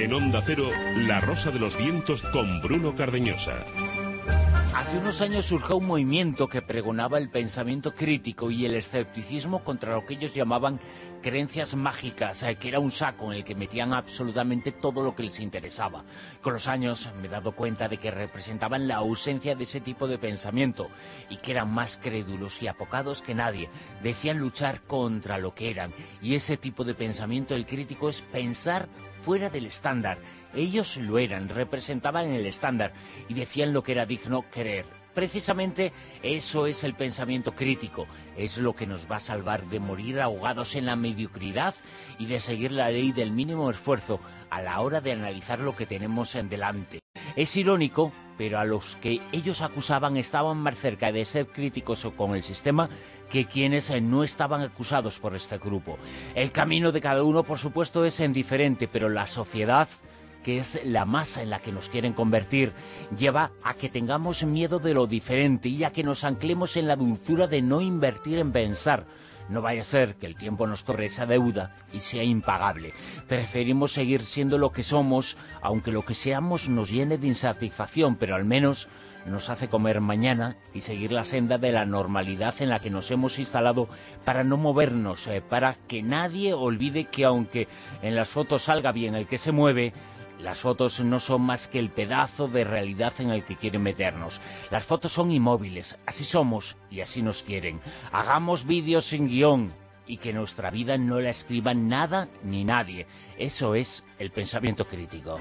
En Onda Cero, La Rosa de los Vientos con Bruno Cardeñosa. Hace unos años surgió un movimiento que pregonaba el pensamiento crítico y el escepticismo contra lo que ellos llamaban creencias mágicas, que era un saco en el que metían absolutamente todo lo que les interesaba. Con los años me he dado cuenta de que representaban la ausencia de ese tipo de pensamiento y que eran más crédulos y apocados que nadie. Decían luchar contra lo que eran, y ese tipo de pensamiento, el crítico, es pensar fuera del estándar. Ellos lo eran, representaban el estándar y decían lo que era digno creer. Precisamente eso es el pensamiento crítico, es lo que nos va a salvar de morir ahogados en la mediocridad y de seguir la ley del mínimo esfuerzo a la hora de analizar lo que tenemos en delante. Es irónico, pero a los que ellos acusaban estaban más cerca de ser críticos con el sistema que quienes no estaban acusados por este grupo. El camino de cada uno, por supuesto, es indiferente, pero la sociedad, que es la masa en la que nos quieren convertir, lleva a que tengamos miedo de lo diferente y a que nos anclemos en la dulzura de no invertir en pensar. No vaya a ser que el tiempo nos corre esa deuda y sea impagable. Preferimos seguir siendo lo que somos, aunque lo que seamos nos llene de insatisfacción, pero al menos nos hace comer mañana y seguir la senda de la normalidad en la que nos hemos instalado para no movernos, para que nadie olvide que aunque en las fotos salga bien el que se mueve, las fotos no son más que el pedazo de realidad en el que quieren meternos. Las fotos son inmóviles, así somos y así nos quieren. Hagamos vídeos sin guión y que nuestra vida no la escriba nada ni nadie. Eso es el pensamiento crítico.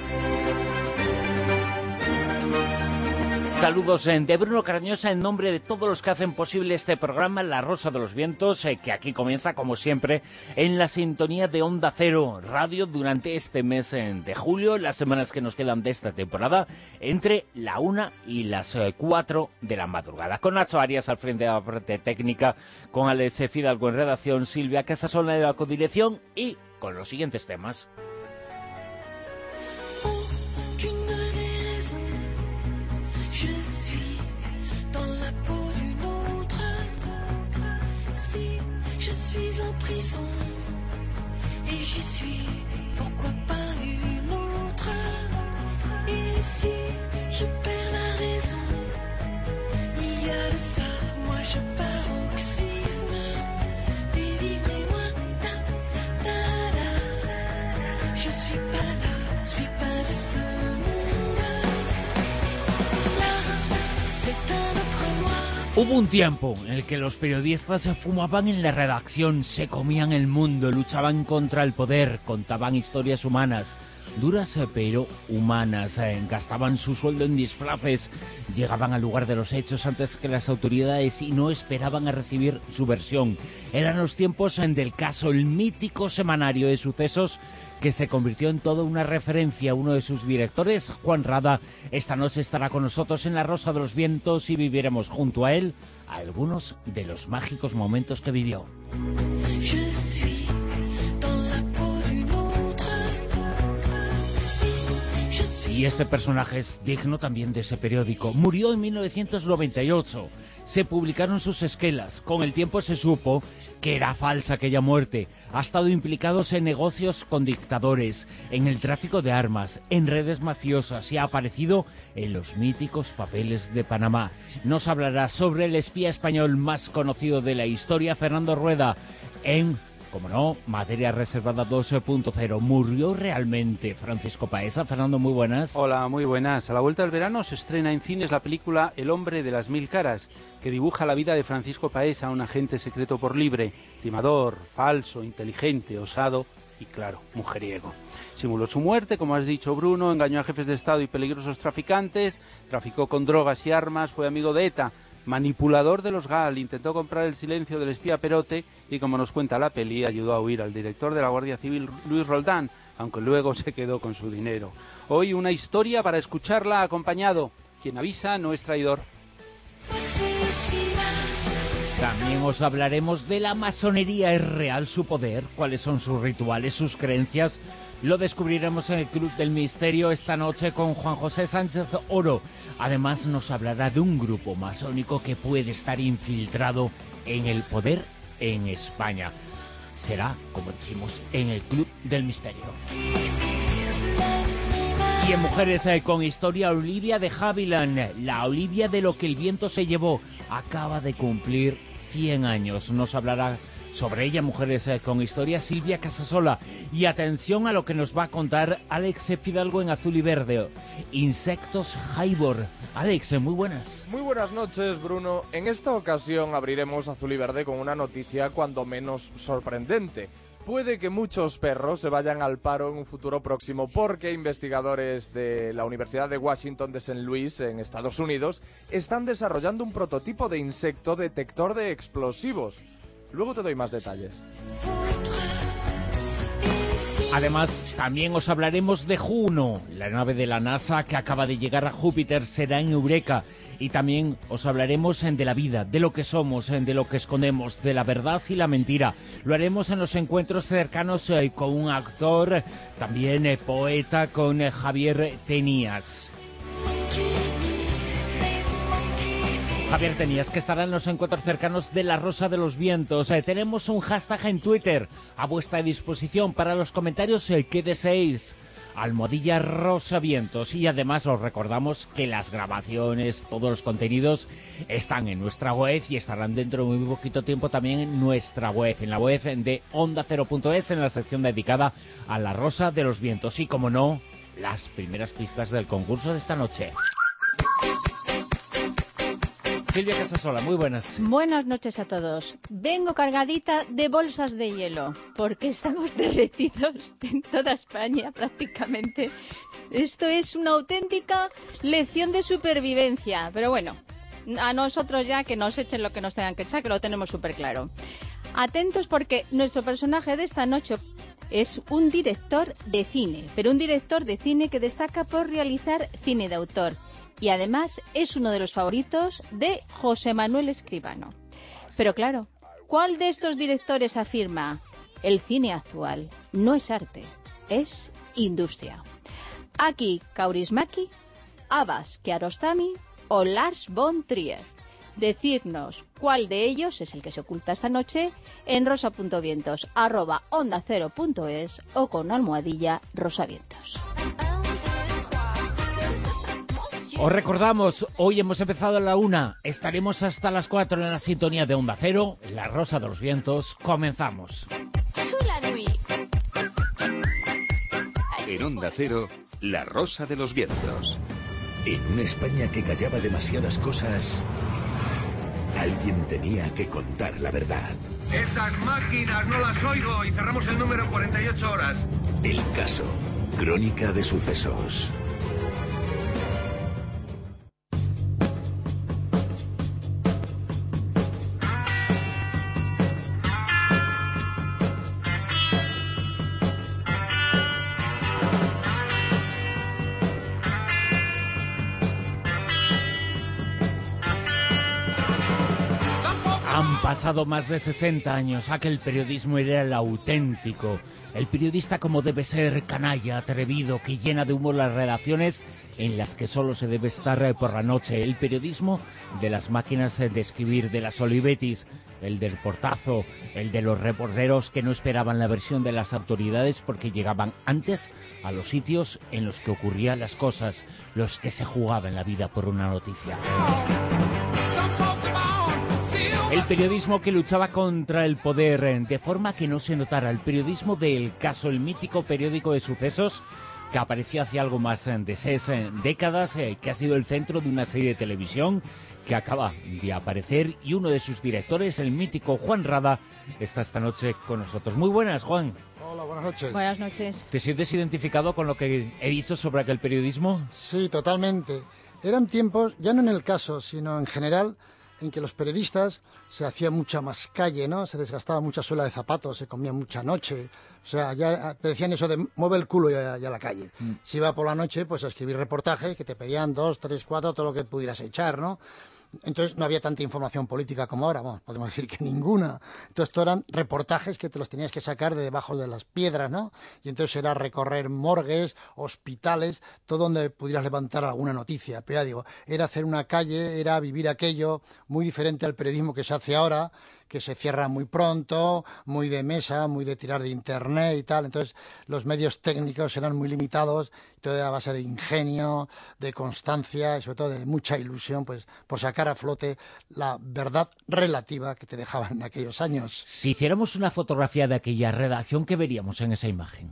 Saludos de Bruno Cardeñosa en nombre de todos los que hacen posible este programa La Rosa de los Vientos, que aquí comienza, como siempre, en la sintonía de Onda Cero Radio durante este mes de julio, las semanas que nos quedan de esta temporada, entre la 1 y las 4 de la madrugada. Con Nacho Arias al frente de la parte técnica, con Alex Fidalgo en redacción, Silvia Casasola en la codirección y con los siguientes temas. Je suis dans la peau d'une autre. Si je suis en prison et j'y suis, pourquoi pas une autre? Et si je perds la raison, il y a de ça, moi je paroxysme. Délivrez-moi, ta, ta, ta. Je suis pas là, suis pas de ce monde. Hubo un tiempo en el que los periodistas se fumaban en la redacción, se comían el mundo, luchaban contra el poder, contaban historias humanas, duras pero humanas, gastaban su sueldo en disfraces, llegaban al lugar de los hechos antes que las autoridades y no esperaban a recibir su versión. Eran los tiempos del Caso, el mítico semanario de sucesos que se convirtió en toda una referencia. Uno de sus directores, Juan Rada, esta noche estará con nosotros en La Rosa de los Vientos y viviremos junto a él algunos de los mágicos momentos que vivió. Y este personaje es digno también de ese periódico. Murió en 1998. Se publicaron sus esquelas. Con el tiempo se supo que era falsa aquella muerte. Ha estado implicado en negocios con dictadores, en el tráfico de armas, en redes mafiosas y ha aparecido en los míticos papeles de Panamá. Nos hablará sobre el espía español más conocido de la historia, Fernando Rueda, en, como no, Materia Reservada 2.0. ¿Murió realmente Francisco Paesa? Fernando, muy buenas. Hola, muy buenas. A la vuelta del verano se estrena en cines la película El hombre de las mil caras, que dibuja la vida de Francisco Paesa, un agente secreto por libre, timador, falso, inteligente, osado y, claro, mujeriego. Simuló su muerte, como has dicho, Bruno, engañó a jefes de Estado y peligrosos traficantes, traficó con drogas y armas, fue amigo de ETA, manipulador de los GAL, intentó comprar el silencio del espía Perote y, como nos cuenta la peli, ayudó a huir al director de la Guardia Civil, Luis Roldán, aunque luego se quedó con su dinero. Hoy una historia para escucharla acompañado. Quien avisa no es traidor. También os hablaremos de la masonería. ¿Es real su poder? ¿Cuáles son sus rituales, sus creencias? Lo descubriremos en el Club del Misterio esta noche con Juan José Sánchez Oro. Además nos hablará de un grupo masónico que puede estar infiltrado en el poder en España. Será, como decimos, en el Club del Misterio. Y en Mujeres con Historia, Olivia de Havilland, la Olivia de lo que el viento se llevó, acaba de cumplir 100 años. Nos hablará sobre ella, Mujeres con Historia, Silvia Casasola. Y atención a lo que nos va a contar Alex Fidalgo en Azul y Verde. Insectos Haibor. Alex, muy buenas. Muy buenas noches, Bruno. En esta ocasión abriremos Azul y Verde con una noticia cuando menos sorprendente. Puede que muchos perros se vayan al paro en un futuro próximo porque investigadores de la Universidad de Washington de St. Louis, en Estados Unidos, están desarrollando un prototipo de insecto detector de explosivos. Luego te doy más detalles. Además, también os hablaremos de Juno, la nave de la NASA que acaba de llegar a Júpiter, será en Eureka. Y también os hablaremos de la vida, de lo que somos, de lo que escondemos, de la verdad y la mentira. Lo haremos en los encuentros cercanos con un actor, también poeta, con Javier Tenías. Javier Tenías, que estará en los encuentros cercanos de La Rosa de los Vientos. Tenemos un hashtag en Twitter a vuestra disposición para los comentarios que deseéis. @RosaVientos. Y además os recordamos que las grabaciones, todos los contenidos están en nuestra web y estarán dentro de muy poquito tiempo también en nuestra web, en la web de OndaCero.es, en la sección dedicada a La Rosa de los Vientos. Y como no, las primeras pistas del concurso de esta noche. Silvia Casasola, muy buenas. Buenas noches a todos. Vengo cargadita de bolsas de hielo, porque estamos derretidos en toda España prácticamente. Esto es una auténtica lección de supervivencia, pero bueno, a nosotros ya que nos echen lo que nos tengan que echar, que lo tenemos súper claro. Atentos porque nuestro personaje de esta noche es un director de cine, pero un director de cine que destaca por realizar cine de autor. Y además es uno de los favoritos de José Manuel Escribano. Pero claro, ¿cuál de estos directores afirma: el cine actual no es arte, es industria? Aki Kaurismäki, Abbas Kiarostami o Lars von Trier. Decidnos cuál de ellos es el que se oculta esta noche en rosa.vientos @ondacero.es o con almohadilla rosavientos. Os recordamos, hoy hemos empezado a la 1, estaremos hasta las 4 en la sintonía de Onda Cero, La Rosa de los Vientos. Comenzamos. En Onda Cero, La Rosa de los Vientos. En una España que callaba demasiadas cosas, alguien tenía que contar la verdad. Esas máquinas no las oigo y cerramos el número en 48 horas. El caso, crónica de sucesos. Han pasado más de 60 años, aquel periodismo era el auténtico. El periodista como debe ser, canalla, atrevido, que llena de humor las redacciones en las que solo se debe estar por la noche. El periodismo de las máquinas de escribir, de las Olivettis, el del portazo, el de los reporteros que no esperaban la versión de las autoridades porque llegaban antes a los sitios en los que ocurrían las cosas, los que se jugaban la vida por una noticia. El periodismo que luchaba contra el poder de forma que no se notara. El periodismo del Caso, el mítico periódico de sucesos que apareció hace algo más de 6 décadas, que ha sido el centro de una serie de televisión que acaba de aparecer, y uno de sus directores, el mítico Juan Rada, está esta noche con nosotros. Muy buenas, Juan. Hola, buenas noches. Buenas noches. ¿Te sientes identificado con lo que he dicho sobre aquel periodismo? Sí, totalmente. Eran tiempos, ya no en el Caso, sino en general, en que los periodistas se hacía mucha más calle, ¿no? Se desgastaba mucha suela de zapatos, se comía mucha noche. O sea, ya te decían eso de mueve el culo y a la calle. Si iba por la noche, pues a escribir reportajes que te pedían 2, 3, 4, todo lo que pudieras echar, ¿no? Entonces no había tanta información política como ahora, bueno, podemos decir que ninguna. Entonces esto eran reportajes que te los tenías que sacar de debajo de las piedras, ¿no? Y entonces era recorrer morgues, hospitales, todo donde pudieras levantar alguna noticia. Pero ya digo, era hacer una calle, era vivir aquello, muy diferente al periodismo que se hace ahora, que se cierra muy pronto, muy de mesa, muy de tirar de internet y tal. Entonces los medios técnicos eran muy limitados, todo a base de ingenio, de constancia y sobre todo de mucha ilusión, pues por sacar a flote la verdad relativa que te dejaban en aquellos años. Si hiciéramos una fotografía de aquella redacción, ¿qué veríamos en esa imagen?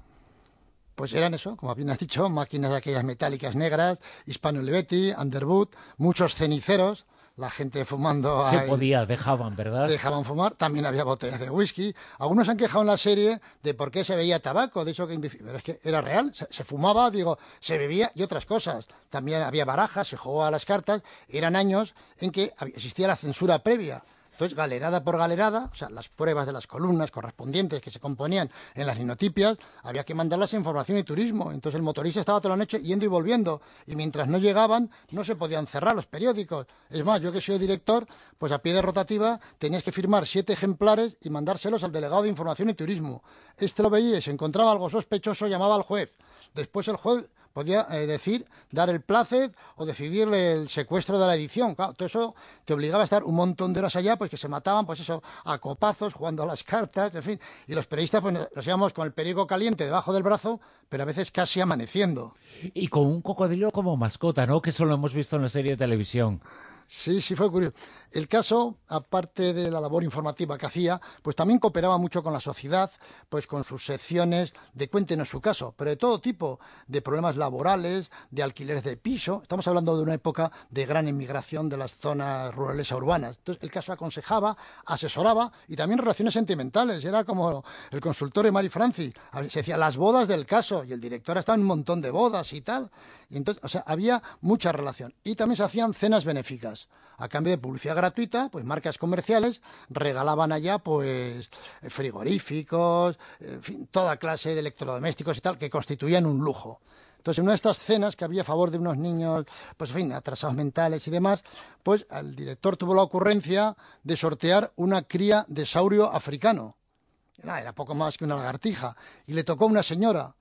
Pues eran eso, como bien has dicho, máquinas de aquellas metálicas negras, Hispano Olivetti, Underwood, muchos ceniceros, la gente fumando. Se podía, dejaban, ¿verdad? Dejaban fumar, también había botellas de whisky. Algunos han quejado en la serie de por qué se veía tabaco, de eso que pero es que era real, se fumaba, digo, se bebía y otras cosas. También había barajas, se jugaba a las cartas, eran años en que existía la censura previa. Entonces, galerada por galerada, o sea, las pruebas de las columnas correspondientes que se componían en las linotipias, había que mandarlas a información y turismo. Entonces, el motorista estaba toda la noche yendo y volviendo. Y mientras no llegaban, no se podían cerrar los periódicos. Es más, yo que soy director, pues a pie de rotativa tenías que firmar 7 ejemplares y mandárselos al delegado de información y turismo. Este lo veía y se encontraba algo sospechoso, llamaba al juez. Después el juez podía dar el plácet o decidir el secuestro de la edición. Claro, todo eso te obligaba a estar un montón de horas allá, pues que se mataban, pues eso, a copazos, jugando a las cartas, en fin. Y los periodistas, pues nos íbamos con el periódico caliente debajo del brazo, pero a veces casi amaneciendo. Y con un cocodrilo como mascota, ¿no? Que eso lo hemos visto en la serie de televisión. Sí, fue curioso. El caso, aparte de la labor informativa que hacía, pues también cooperaba mucho con la sociedad, pues con sus secciones de cuéntenos su caso, pero de todo tipo, de problemas laborales, de alquileres de piso. Estamos hablando de una época de gran inmigración de las zonas rurales a urbanas. Entonces, el caso aconsejaba, asesoraba y también relaciones sentimentales. Era como el consultor de Mari Franci. Se decía las bodas del caso y el director estaba en un montón de bodas y tal. Y entonces, o sea, había mucha relación. Y también se hacían cenas benéficas. A cambio de publicidad gratuita, pues marcas comerciales regalaban allá pues frigoríficos, en fin, toda clase de electrodomésticos y tal, que constituían un lujo. Entonces, en una de estas cenas que había a favor de unos niños, pues en fin, atrasados mentales y demás, pues el director tuvo la ocurrencia de sortear una cría de saurio africano. Era poco más que una lagartija. Y le tocó a una señora.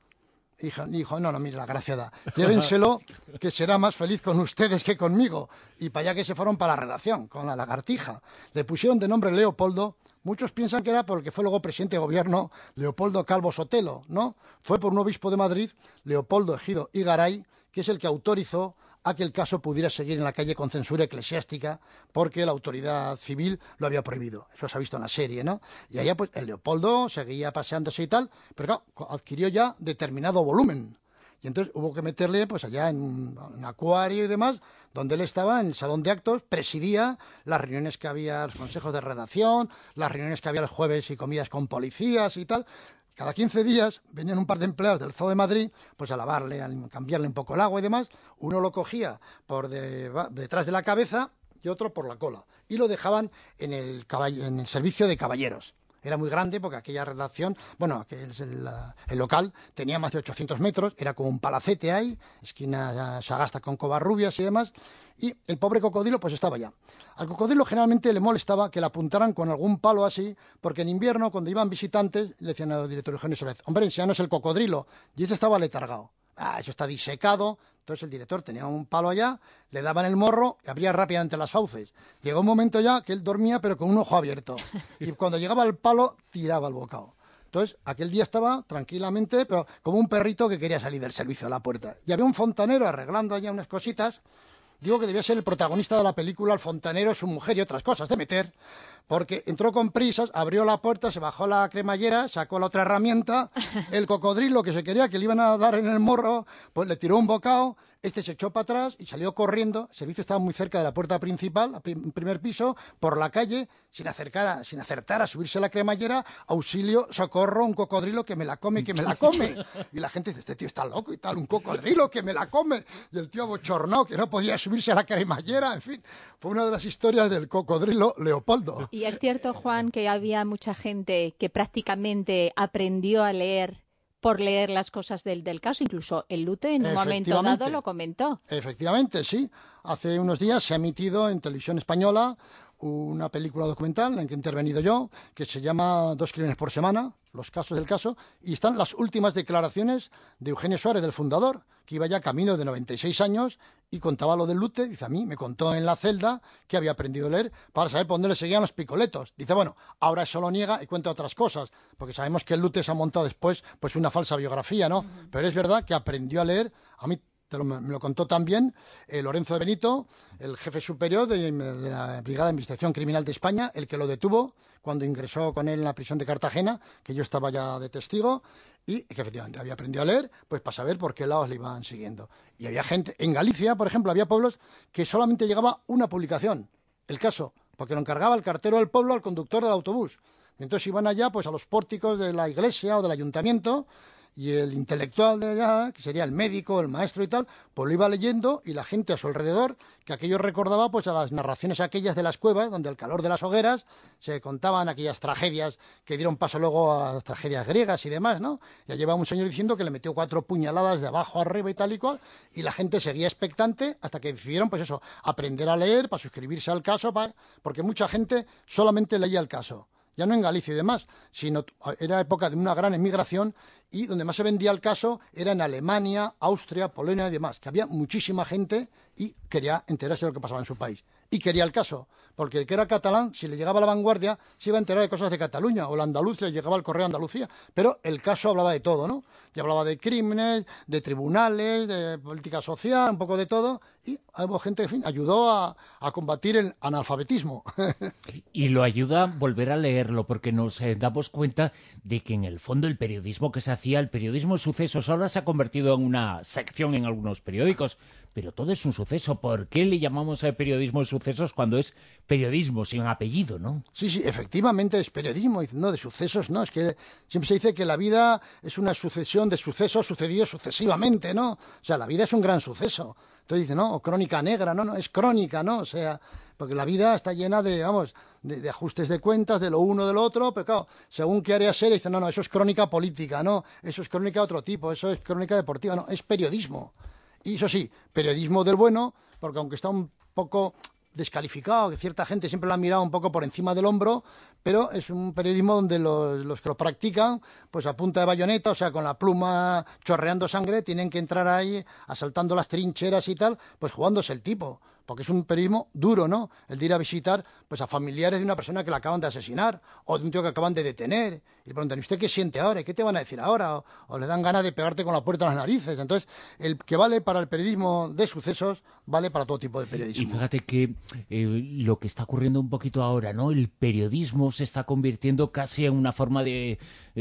Dijo, no, mire, la gracia da. Llévenselo, que será más feliz con ustedes que conmigo. Y para allá que se fueron para la redacción, con la lagartija. Le pusieron de nombre Leopoldo. Muchos piensan que era porque fue luego presidente de gobierno Leopoldo Calvo Sotelo, ¿no? Fue por un obispo de Madrid, Leopoldo Ejido y Garay, que es el que autorizó a que el caso pudiera seguir en la calle con censura eclesiástica, porque la autoridad civil lo había prohibido. Eso se ha visto en la serie, ¿no? Y allá, pues, el Leopoldo seguía paseándose y tal, pero claro, adquirió ya determinado volumen. Y entonces hubo que meterle, pues, allá en un acuario y demás, donde él estaba en el salón de actos, presidía las reuniones que había, los consejos de redacción, las reuniones que había los jueves y comidas con policías y tal. Cada 15 días venían un par de empleados del Zoo de Madrid, pues a lavarle, a cambiarle un poco el agua y demás. Uno lo cogía por detrás de la cabeza y otro por la cola. Y lo dejaban en el servicio de caballeros. Era muy grande porque aquella redacción, bueno, el local tenía más de 800 metros, era como un palacete ahí, esquina Sagasta con Covarrubias y demás. Y el pobre cocodrilo pues estaba allá. Al cocodrilo generalmente le molestaba que le apuntaran con algún palo así, porque en invierno cuando iban visitantes le decían al director Eugenio Solez, hombre, ya no es el cocodrilo, y ese estaba letargado. Eso está disecado. Entonces el director tenía un palo allá, le daban el morro y abría rápidamente las fauces. Llegó un momento ya que él dormía pero con un ojo abierto. Y cuando llegaba el palo, tiraba el bocado. Entonces, aquel día estaba tranquilamente, pero como un perrito que quería salir del servicio a la puerta. Y había un fontanero arreglando allá unas cositas. Digo que debía ser el protagonista de la película, el fontanero, su mujer y otras cosas de meter, porque entró con prisas, abrió la puerta, se bajó la cremallera, sacó la otra herramienta, el cocodrilo que se quería que le iban a dar en el morro, pues le tiró un bocado, este se echó para atrás y salió corriendo. El servicio estaba muy cerca de la puerta principal, primer piso, por la calle, sin acertar a subirse a la cremallera, auxilio, socorro, un cocodrilo que me la come, que me la come. Y la gente dice, este tío está loco y tal, un cocodrilo que me la come. Y el tío abochornado, que no podía subirse a la cremallera, en fin. Fue una de las historias del cocodrilo Leopoldo. Y es cierto, Juan, que había mucha gente que prácticamente aprendió a leer por leer las cosas del caso. Incluso el Lute en un momento dado lo comentó. Efectivamente, sí. Hace unos días se ha emitido en televisión española una película documental en que he intervenido yo, que se llama 2 crímenes por semana, los casos del caso, y están las últimas declaraciones de Eugenio Suárez, del fundador, que iba ya camino de 96 años y contaba lo del Lute. Dice, a mí me contó en la celda que había aprendido a leer para saber por dónde le seguían los picoletos. Dice, bueno, ahora eso lo niega y cuenta otras cosas, porque sabemos que el Lute se ha montado después pues una falsa biografía, ¿no? Pero es verdad que aprendió a leer. A mí me lo contó también Lorenzo de Benito, el jefe superior de la Brigada de Investigación Criminal de España, el que lo detuvo cuando ingresó con él en la prisión de Cartagena, que yo estaba ya de testigo, y que efectivamente había aprendido a leer, pues para saber por qué lados le iban siguiendo. Y había gente, en Galicia, por ejemplo, había pueblos que solamente llegaba una publicación, el caso, porque lo encargaba el cartero del pueblo al conductor del autobús. Entonces iban allá pues a los pórticos de la iglesia o del ayuntamiento, y el intelectual de allá, que sería el médico, el maestro y tal, pues lo iba leyendo, y la gente a su alrededor, que aquello recordaba pues a las narraciones aquellas de las cuevas, donde al calor de las hogueras se contaban aquellas tragedias que dieron paso luego a las tragedias griegas y demás, ¿no? Ya llevaba un señor diciendo que le metió 4 puñaladas de abajo arriba y tal y cual, y la gente seguía expectante hasta que decidieron, pues eso, aprender a leer para suscribirse al caso, porque mucha gente solamente leía el caso. Ya no en Galicia y demás, sino era época de una gran emigración, y donde más se vendía el caso era en Alemania, Austria, Polonia y demás, que había muchísima gente y quería enterarse de lo que pasaba en su país. Y quería el caso, porque el que era catalán, si le llegaba a La Vanguardia, se iba a enterar de cosas de Cataluña, o el andaluz le llegaba al Correo de Andalucía, pero el caso hablaba de todo, ¿no? Y hablaba de crímenes, de tribunales, de política social, un poco de todo, y hubo gente que, en fin, ayudó a combatir el analfabetismo. Y lo ayuda a volver a leerlo, porque nos damos cuenta de que en el fondo el periodismo que se hacía, el periodismo de sucesos, ahora se ha convertido en una sección en algunos periódicos, pero todo es un suceso. ¿Por qué le llamamos periodismo de sucesos cuando es periodismo sin apellido, no? Sí, sí, efectivamente es periodismo, no de sucesos, no, es que siempre se dice que la vida es una sucesión de sucesos sucedidos sucesivamente, ¿no? O sea, la vida es un gran suceso. Entonces dice, no, o crónica negra, no, es crónica, ¿no? O sea, porque la vida está llena de, vamos, de ajustes de cuentas, de lo uno, de lo otro, pero claro, según qué área sea, dice, no, eso es crónica política, no, eso es crónica de otro tipo, eso es crónica deportiva, no, es periodismo. Y eso sí, periodismo del bueno, porque aunque está un poco descalificado, que cierta gente siempre lo ha mirado un poco por encima del hombro, pero es un periodismo donde los que lo practican, pues a punta de bayoneta, o sea, con la pluma chorreando sangre, tienen que entrar ahí asaltando las trincheras y tal, pues jugándose el tipo, porque es un periodismo duro, ¿no? El de ir a visitar pues a familiares de una persona que la acaban de asesinar, o de un tío que acaban de detener, y le preguntan, ¿y usted qué siente ahora? ¿Y qué te van a decir ahora? O le dan ganas de pegarte con la puerta a las narices. Entonces, el que vale para el periodismo de sucesos, vale para todo tipo de periodismo. Y fíjate que lo que está ocurriendo un poquito ahora, ¿no? El periodismo se está convirtiendo casi en una forma de...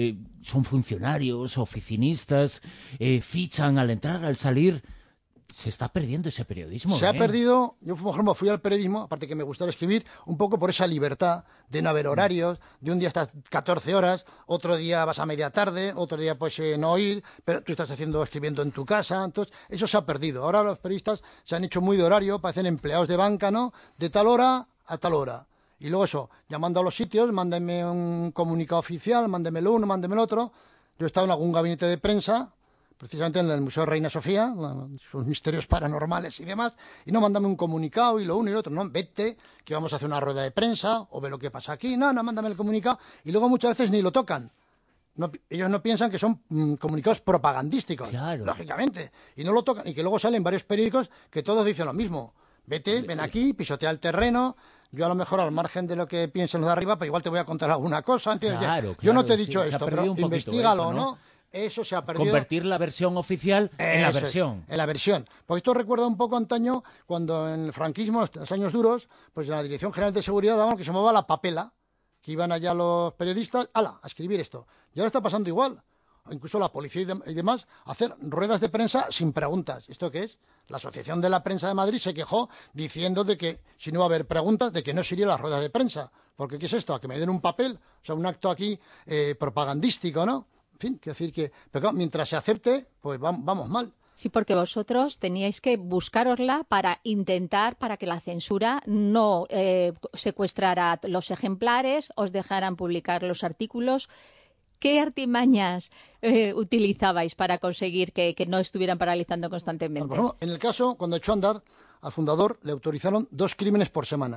son funcionarios, oficinistas, fichan al entrar, al salir... Se está perdiendo ese periodismo. Se ha perdido. Yo, por ejemplo, fui al periodismo, aparte que me gustaba escribir, un poco por esa libertad de no haber horarios, de un día estás 14 horas, otro día vas a media tarde, otro día pues no ir, pero tú estás escribiendo en tu casa, entonces eso se ha perdido. Ahora los periodistas se han hecho muy de horario, parecen empleados de banca, ¿no? De tal hora a tal hora. Y luego eso, llamando a los sitios, mándenme un comunicado oficial, mándenmelo uno, mándenmelo otro. Yo he estado en algún gabinete de prensa, precisamente en el Museo Reina Sofía, sus misterios paranormales y demás, y no, mándame un comunicado y lo uno y lo otro, no, vete, que vamos a hacer una rueda de prensa, o ve lo que pasa aquí, no, mándame el comunicado, y luego muchas veces ni lo tocan. No, ellos no piensan que son comunicados propagandísticos, claro, lógicamente, y no lo tocan, y que luego salen varios periódicos que todos dicen lo mismo, vete, ven aquí, pisotea el terreno. Yo a lo mejor al margen de lo que piensen los de arriba, pero igual te voy a contar alguna cosa, ¿entiendes? Claro, yo no te he dicho esto, pero investígalo, eso, ¿no? Eso se ha perdido. Convertir la versión oficial en la versión. En la versión. Porque esto recuerda un poco antaño, cuando en el franquismo, los años duros, pues en la Dirección General de Seguridad daban lo que se llamaba la papela, que iban allá los periodistas, a escribir esto. Y ahora está pasando igual. Incluso la policía y demás, hacer ruedas de prensa sin preguntas. ¿Esto qué es? La Asociación de la Prensa de Madrid se quejó diciendo de que si no va a haber preguntas, de que no serían las ruedas de prensa. Porque ¿qué es esto? A que me den un papel, o sea, un acto aquí propagandístico, ¿no? En fin, quiero decir que, pero mientras se acepte, pues vamos mal. Sí, porque vosotros teníais que buscárosla para intentar, para que la censura no secuestrara los ejemplares, os dejaran publicar los artículos. ¿Qué artimañas utilizabais para conseguir que no estuvieran paralizando constantemente? Por ejemplo, en el caso, cuando echó a andar, al fundador le autorizaron 2 crímenes por semana.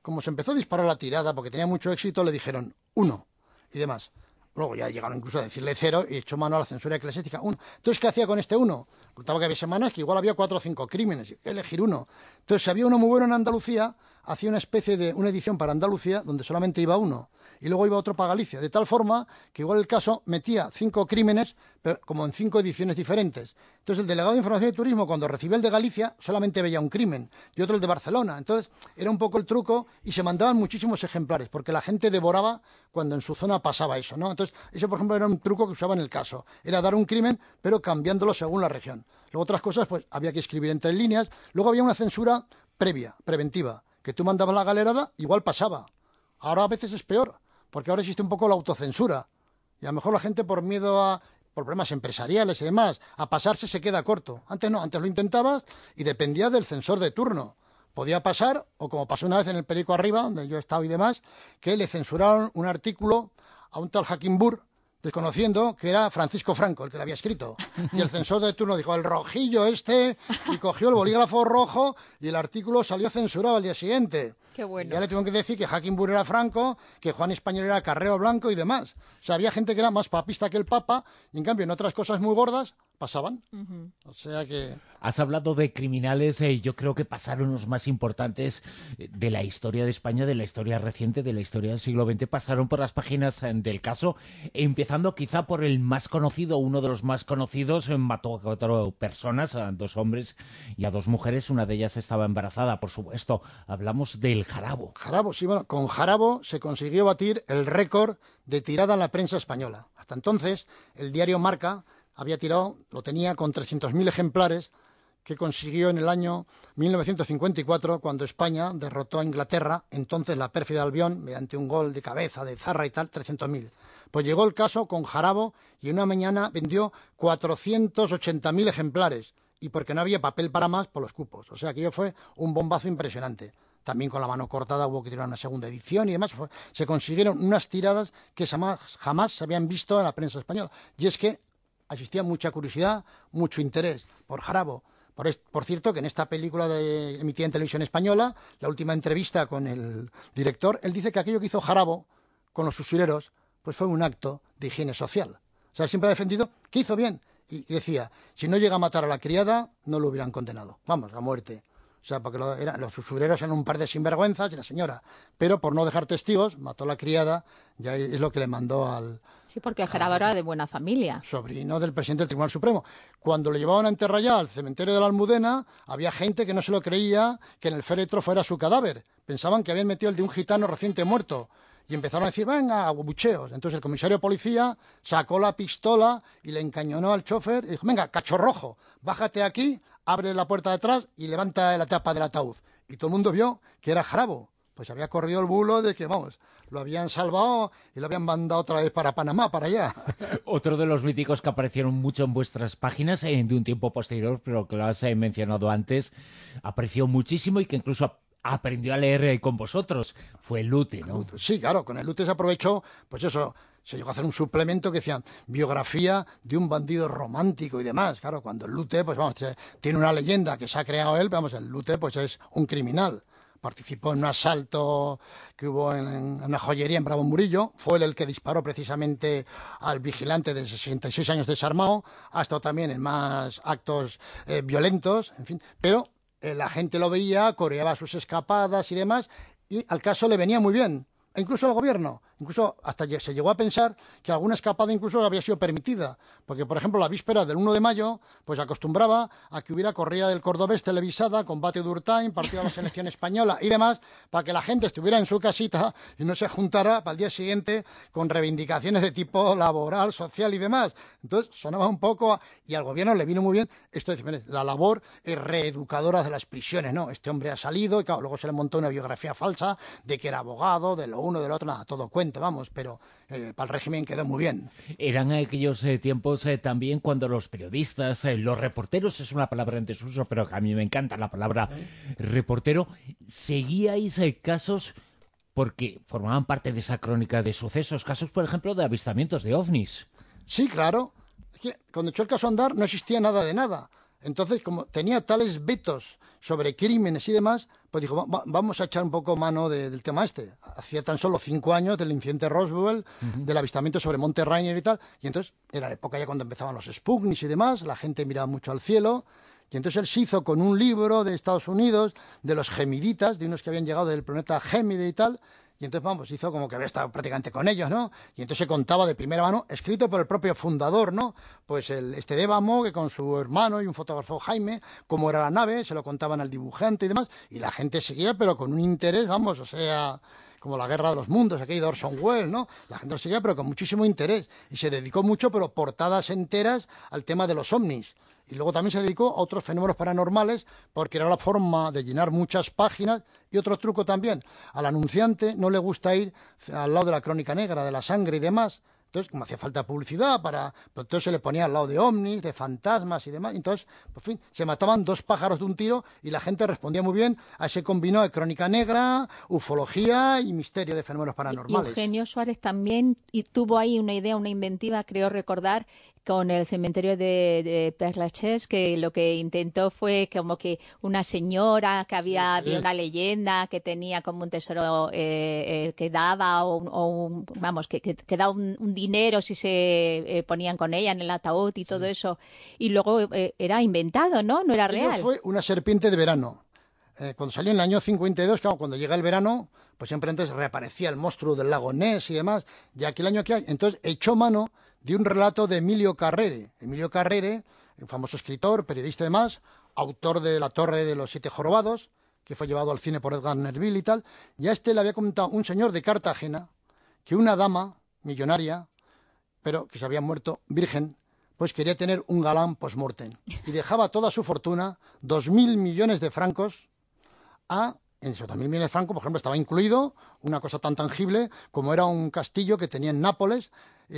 como se empezó a disparar la tirada, porque tenía mucho éxito, le dijeron 1 y demás. Luego ya llegaron incluso a decirle 0 y echó mano a la censura eclesiástica 1. Entonces, ¿qué hacía con este 1? Resultaba que había semanas que igual había 4 o 5 crímenes, y elegir uno. Entonces, si había uno muy bueno en Andalucía, hacía una especie de una edición para Andalucía donde solamente iba uno, y luego iba otro para Galicia, de tal forma que igual el caso metía 5 crímenes, pero como en 5 ediciones diferentes. Entonces, el delegado de Información y Turismo, cuando recibió el de Galicia, solamente veía un crimen, y otro el de Barcelona. Entonces, era un poco el truco, y se mandaban muchísimos ejemplares, porque la gente devoraba cuando en su zona pasaba eso, ¿no? Entonces, eso, por ejemplo, era un truco que usaba en el caso. Era dar un crimen, pero cambiándolo según la región. Luego otras cosas, pues había que escribir entre líneas. Luego había una censura previa, preventiva, que tú mandabas la galerada, igual pasaba. Ahora a veces es peor, porque ahora existe un poco la autocensura. Y a lo mejor la gente por problemas empresariales y demás, a pasarse se queda corto. Antes no, antes lo intentabas y dependía del censor de turno. Podía pasar, o como pasó una vez en el Periódico Arriba, donde yo he estado y demás, que le censuraron un artículo a un tal Joaquín Burr, desconociendo que era Francisco Franco el que le había escrito. Y el censor de turno dijo, el rojillo este, y cogió el bolígrafo rojo y el artículo salió censurado al día siguiente. Qué bueno. Y ya le tuvieron que decir que Joaquín Burr era Franco, que Juan Español era Carrero Blanco y demás. O sea, había gente que era más papista que el Papa, y en cambio en otras cosas muy gordas pasaban. O sea que... Has hablado de criminales, yo creo que pasaron los más importantes de la historia de España, de la historia reciente, de la historia del siglo XX, pasaron por las páginas del caso, empezando quizá por el más conocido, uno de los más conocidos, mató a 4 personas, a 2 hombres y a 2 mujeres, una de ellas estaba embarazada, por supuesto. Hablamos del Jarabo. Jarabo, sí, bueno, con Jarabo se consiguió batir el récord de tirada en la prensa española. Hasta entonces, el diario Marca había tirado, lo tenía con 300.000 ejemplares, que consiguió en el año 1954, cuando España derrotó a Inglaterra, entonces la pérfida Albión, mediante un gol de cabeza de Zarra y tal, 300.000. Pues llegó el caso con Jarabo y en una mañana vendió 480.000 ejemplares, y porque no había papel para más, por los cupos. O sea, aquello fue un bombazo impresionante. También con la mano cortada hubo que tirar una segunda edición y demás. Se consiguieron unas tiradas que jamás se habían visto en la prensa española. Y es que existía mucha curiosidad, mucho interés por Jarabo. Por cierto, que en esta película emitida en televisión española, la última entrevista con el director, él dice que aquello que hizo Jarabo con los usureros, pues fue un acto de higiene social. O sea, siempre ha defendido que hizo bien. Y decía, si no llega a matar a la criada, no lo hubieran condenado. Vamos, a muerte. O sea, porque los usureros eran un par de sinvergüenzas y la señora. Pero por no dejar testigos, mató a la criada, ya es lo que le mandó al... Sí, porque Jarabo era de buena familia. Sobrino del presidente del Tribunal Supremo. Cuando le llevaban a enterrar ya al cementerio de la Almudena, había gente que no se lo creía que en el féretro fuera su cadáver. Pensaban que habían metido el de un gitano reciente muerto. Y empezaron a decir, venga, bucheos. Entonces el comisario de policía sacó la pistola y le encañonó al chofer y dijo, venga, cachorrojo, bájate aquí, abre la puerta de atrás y levanta la tapa del ataúd. Y todo el mundo vio que era Jarabo. Pues había corrido el bulo de que, vamos, lo habían salvado y lo habían mandado otra vez para Panamá, para allá. Otro de los míticos que aparecieron mucho en vuestras páginas de un tiempo posterior, pero que lo has mencionado antes, apreció muchísimo y que incluso aprendió a leer con vosotros, fue el Lute, ¿no? Sí, claro, con el Lute se aprovechó, pues eso, se llegó a hacer un suplemento que decían biografía de un bandido romántico y demás. Claro, cuando el Lute, pues vamos, tiene una leyenda que se ha creado él, vamos, el Lute pues es un criminal. Participó en un asalto que hubo en una joyería en Bravo Murillo, fue él el que disparó precisamente al vigilante de 66 años desarmado, ha estado también en más actos violentos, en fin, pero la gente lo veía, coreaba sus escapadas y demás, y al caso le venía muy bien. E incluso al gobierno, incluso hasta se llegó a pensar que alguna escapada incluso había sido permitida, porque por ejemplo la víspera del 1 de mayo, pues acostumbraba a que hubiera corrida del Cordobés televisada, combate de Urtain, partido de la selección española y demás, para que la gente estuviera en su casita y no se juntara para el día siguiente con reivindicaciones de tipo laboral, social y demás. Entonces sonaba un poco, y al gobierno le vino muy bien esto de decir, mire, la labor es reeducadora de las prisiones, ¿no? Este hombre ha salido y claro, luego se le montó una biografía falsa de que era abogado, de lo uno, del otro, nada, todo cuento, vamos, pero para el régimen quedó muy bien. Eran aquellos tiempos también cuando los periodistas, los reporteros, es una palabra en desuso, pero a mí me encanta la palabra reportero, seguíais casos porque formaban parte de esa crónica de sucesos, casos, por ejemplo, de avistamientos de ovnis. Sí, claro. Es que cuando echó el caso a andar no existía nada de nada. Entonces, como tenía tales vetos sobre crímenes y demás, pues dijo, vamos a echar un poco mano del tema este. Hacía tan solo 5 años del incidente Roswell, del avistamiento sobre Monte Rainier y tal, y entonces era la época ya cuando empezaban los Sputniks y demás, la gente miraba mucho al cielo, y entonces él se hizo con un libro de Estados Unidos, de los gemiditas, de unos que habían llegado del planeta Gémide y tal, y entonces, vamos, hizo como que había estado prácticamente con ellos, ¿no? Y entonces se contaba de primera mano, escrito por el propio fundador, ¿no? Pues este Débamo, que con su hermano y un fotógrafo Jaime, cómo era la nave, se lo contaban al dibujante y demás, y la gente seguía, pero con un interés, vamos, o sea, como la Guerra de los Mundos, aquello de Orson Welles, ¿no? La gente lo seguía, pero con muchísimo interés, y se dedicó mucho, pero portadas enteras, al tema de los ovnis. Y luego también se dedicó a otros fenómenos paranormales porque era la forma de llenar muchas páginas. Y otro truco también, al anunciante no le gusta ir al lado de la crónica negra, de la sangre y demás. Entonces, como hacía falta publicidad, pues entonces se le ponía al lado de ovnis, de fantasmas y demás. Entonces, por fin, se mataban 2 pájaros de un tiro y la gente respondía muy bien a ese combinado de crónica negra, ufología y misterio de fenómenos paranormales. Eugenio Suárez también tuvo ahí una idea, una inventiva, creo recordar, con el cementerio de Père Lachaise, que lo que intentó fue como que una señora que había una leyenda que tenía como un tesoro que daba que daba un dinero si se ponían con ella en el ataúd y todo eso, y luego era inventado, ¿no? No era real. Fue una serpiente de verano. Cuando salió en el año 52, claro, cuando llega el verano, pues siempre antes reaparecía el monstruo del lago Ness y demás, ya que el año que hay, entonces echó mano de un relato de Emilio Carrere. Emilio Carrere, un famoso escritor, periodista y demás, autor de La Torre de los 7 Jorobados, que fue llevado al cine por Edgar Nerville y tal, y a este le había comentado un señor de Cartagena que una dama millonaria, pero que se había muerto virgen, pues quería tener un galán post-mortem, y dejaba toda su fortuna, 2.000 millones de francos, en esos 2.000 millones de francos, por ejemplo, estaba incluido una cosa tan tangible como era un castillo que tenía en Nápoles,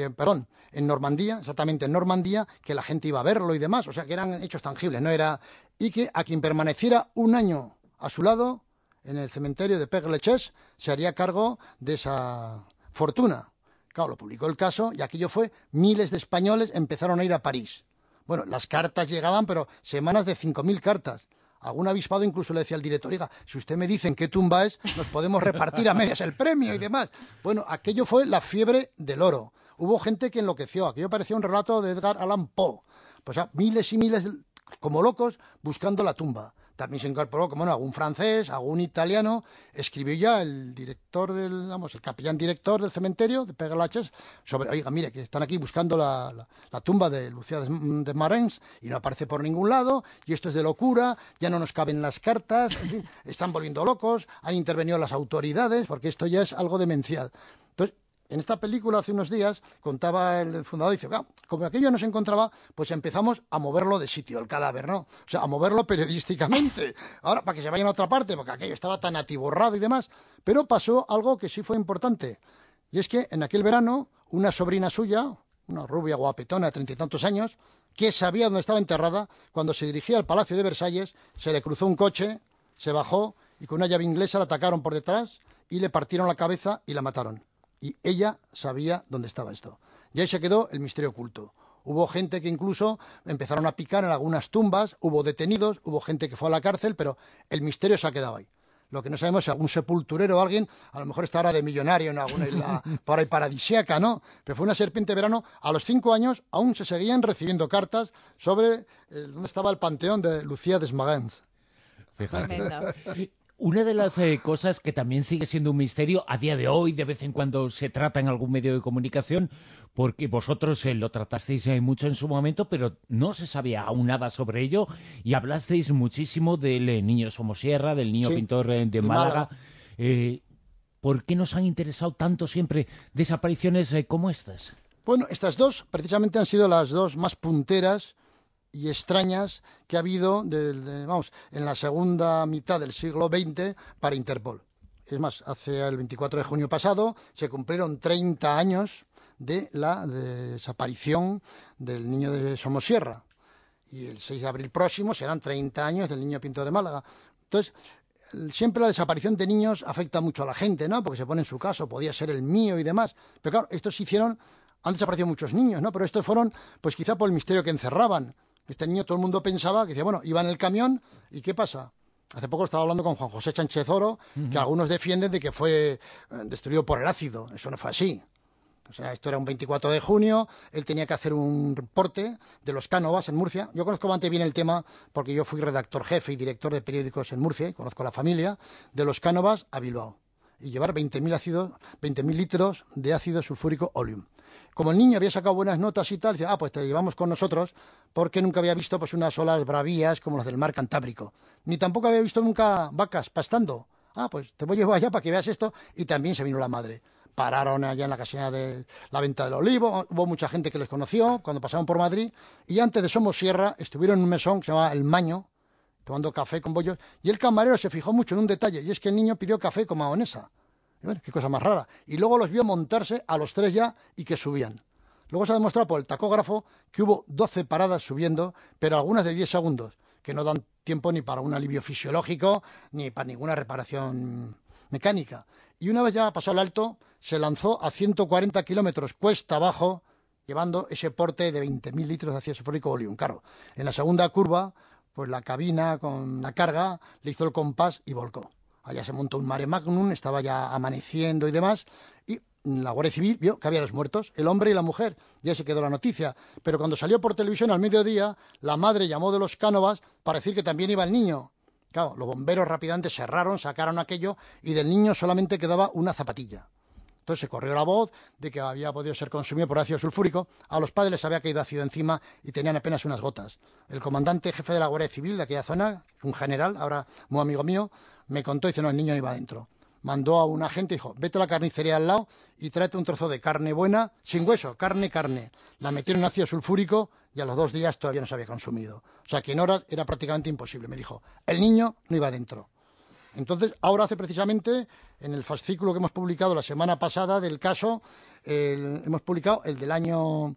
en Normandía, exactamente en Normandía, que la gente iba a verlo y demás, o sea que eran hechos tangibles, no era, y que a quien permaneciera un año a su lado en el cementerio de Père Lachaise se haría cargo de esa fortuna. Claro, lo publicó el caso y aquello fue, miles de españoles empezaron a ir a París. Bueno, las cartas llegaban, pero semanas de 5.000 cartas. Algún avispado incluso le decía al director, oiga, si usted me dice en qué tumba es, nos podemos repartir a medias el premio y demás. Bueno, aquello fue la fiebre del oro. Hubo gente que enloqueció. Aquello parecía un relato de Edgar Allan Poe. Pues miles y miles, como locos, buscando la tumba. También se incorporó, como no, algún francés, algún italiano. Escribió ya el director el capellán director del cementerio de Père Lachaise sobre, oiga, mire, que están aquí buscando la tumba de Lucía de Marens y no aparece por ningún lado, y esto es de locura, ya no nos caben las cartas, en fin, están volviendo locos, han intervenido las autoridades, porque esto ya es algo demencial. Entonces, en esta película hace unos días contaba el fundador y dice, como aquello no se encontraba, pues empezamos a moverlo de sitio, el cadáver, ¿no? O sea, a moverlo periodísticamente. Ahora, para que se vayan a otra parte, porque aquello estaba tan atiborrado y demás. Pero pasó algo que sí fue importante. Y es que en aquel verano, una sobrina suya, una rubia guapetona de 30 y tantos años, que sabía dónde estaba enterrada, cuando se dirigía al Palacio de Versalles, se le cruzó un coche, se bajó y con una llave inglesa la atacaron por detrás y le partieron la cabeza y la mataron. Y ella sabía dónde estaba esto. Y ahí se quedó el misterio oculto. Hubo gente que incluso empezaron a picar en algunas tumbas, hubo detenidos, hubo gente que fue a la cárcel, pero el misterio se ha quedado ahí. Lo que no sabemos es si algún sepulturero o alguien, a lo mejor está ahora de millonario en alguna isla por ahí paradisíaca, ¿no? Pero fue una serpiente de verano. A los 5 años aún se seguían recibiendo cartas sobre dónde estaba el panteón de Lucía de Smagens. Fíjate. Una de las cosas que también sigue siendo un misterio a día de hoy, de vez en cuando se trata en algún medio de comunicación, porque vosotros lo tratasteis mucho en su momento, pero no se sabía aún nada sobre ello, y hablasteis muchísimo del niño Somosierra, del niño pintor de Málaga. ¿Por qué nos han interesado tanto siempre desapariciones como estas? Bueno, estas dos precisamente han sido las dos más punteras y extrañas que ha habido en la segunda mitad del siglo XX para Interpol. Es más, hace el 24 de junio pasado se cumplieron 30 años de la desaparición del niño de Somosierra. Y el 6 de abril próximo serán 30 años del niño pintor de Málaga. Entonces, siempre la desaparición de niños afecta mucho a la gente, ¿no? Porque se pone en su caso, podía ser el mío y demás. Pero claro, estos se hicieron, han desaparecido muchos niños, ¿no? Pero estos fueron, pues quizá por el misterio que encerraban. Este niño, todo el mundo pensaba que decía, bueno, iba en el camión, ¿y qué pasa? Hace poco estaba hablando con Juan José Sánchez Oro, que algunos defienden de que fue destruido por el ácido. Eso no fue así. O sea, esto era un 24 de junio, él tenía que hacer un reporte de los Cánovas en Murcia. Yo conozco bastante bien el tema porque yo fui redactor jefe y director de periódicos en Murcia y conozco la familia de los Cánovas a Bilbao. Y llevar 20.000 litros de ácido sulfúrico oleum. Como el niño había sacado buenas notas y tal, decía, pues te llevamos con nosotros porque nunca había visto pues unas olas bravías como las del mar Cantábrico. Ni tampoco había visto nunca vacas pastando. Pues te voy a llevar allá para que veas esto. Y también se vino la madre. Pararon allá en la casina de la Venta del Olivo, hubo mucha gente que les conoció cuando pasaron por Madrid, y antes de Somosierra estuvieron en un mesón que se llamaba El Maño, tomando café con bollos, y el camarero se fijó mucho en un detalle, y es que el niño pidió café con mahonesa. Y bueno, qué cosa más rara. Y luego los vio montarse a los 3 ya y que subían. Luego se ha demostrado por el tacógrafo que hubo 12 paradas subiendo, pero algunas de 10 segundos, que no dan tiempo ni para un alivio fisiológico, ni para ninguna reparación mecánica. Y una vez ya pasó el alto, se lanzó a 140 kilómetros cuesta abajo, llevando ese porte de 20.000 litros de ácido sulfúrico oleum. Claro, en la segunda curva, pues la cabina con la carga le hizo el compás y volcó. Allá se montó un mare magnum, estaba ya amaneciendo y demás, y la Guardia Civil vio que había 2 muertos, el hombre y la mujer. Ya se quedó la noticia. Pero cuando salió por televisión al mediodía, la madre llamó de los Cánovas para decir que también iba el niño. Claro, los bomberos rápidamente cerraron, sacaron aquello y del niño solamente quedaba una zapatilla. Entonces se corrió la voz de que había podido ser consumido por ácido sulfúrico. A los padres les había caído ácido encima y tenían apenas unas gotas. El comandante jefe de la Guardia Civil de aquella zona, un general, ahora muy amigo mío, me contó y dice, no, el niño no iba adentro. Mandó a un agente y dijo, vete a la carnicería al lado y tráete un trozo de carne buena, sin hueso, carne. La metieron en ácido sulfúrico y a los 2 días todavía no se había consumido. O sea que en horas era prácticamente imposible. Me dijo, el niño no iba adentro. Entonces, ahora hace precisamente, en el fascículo que hemos publicado la semana pasada del caso, hemos publicado el del año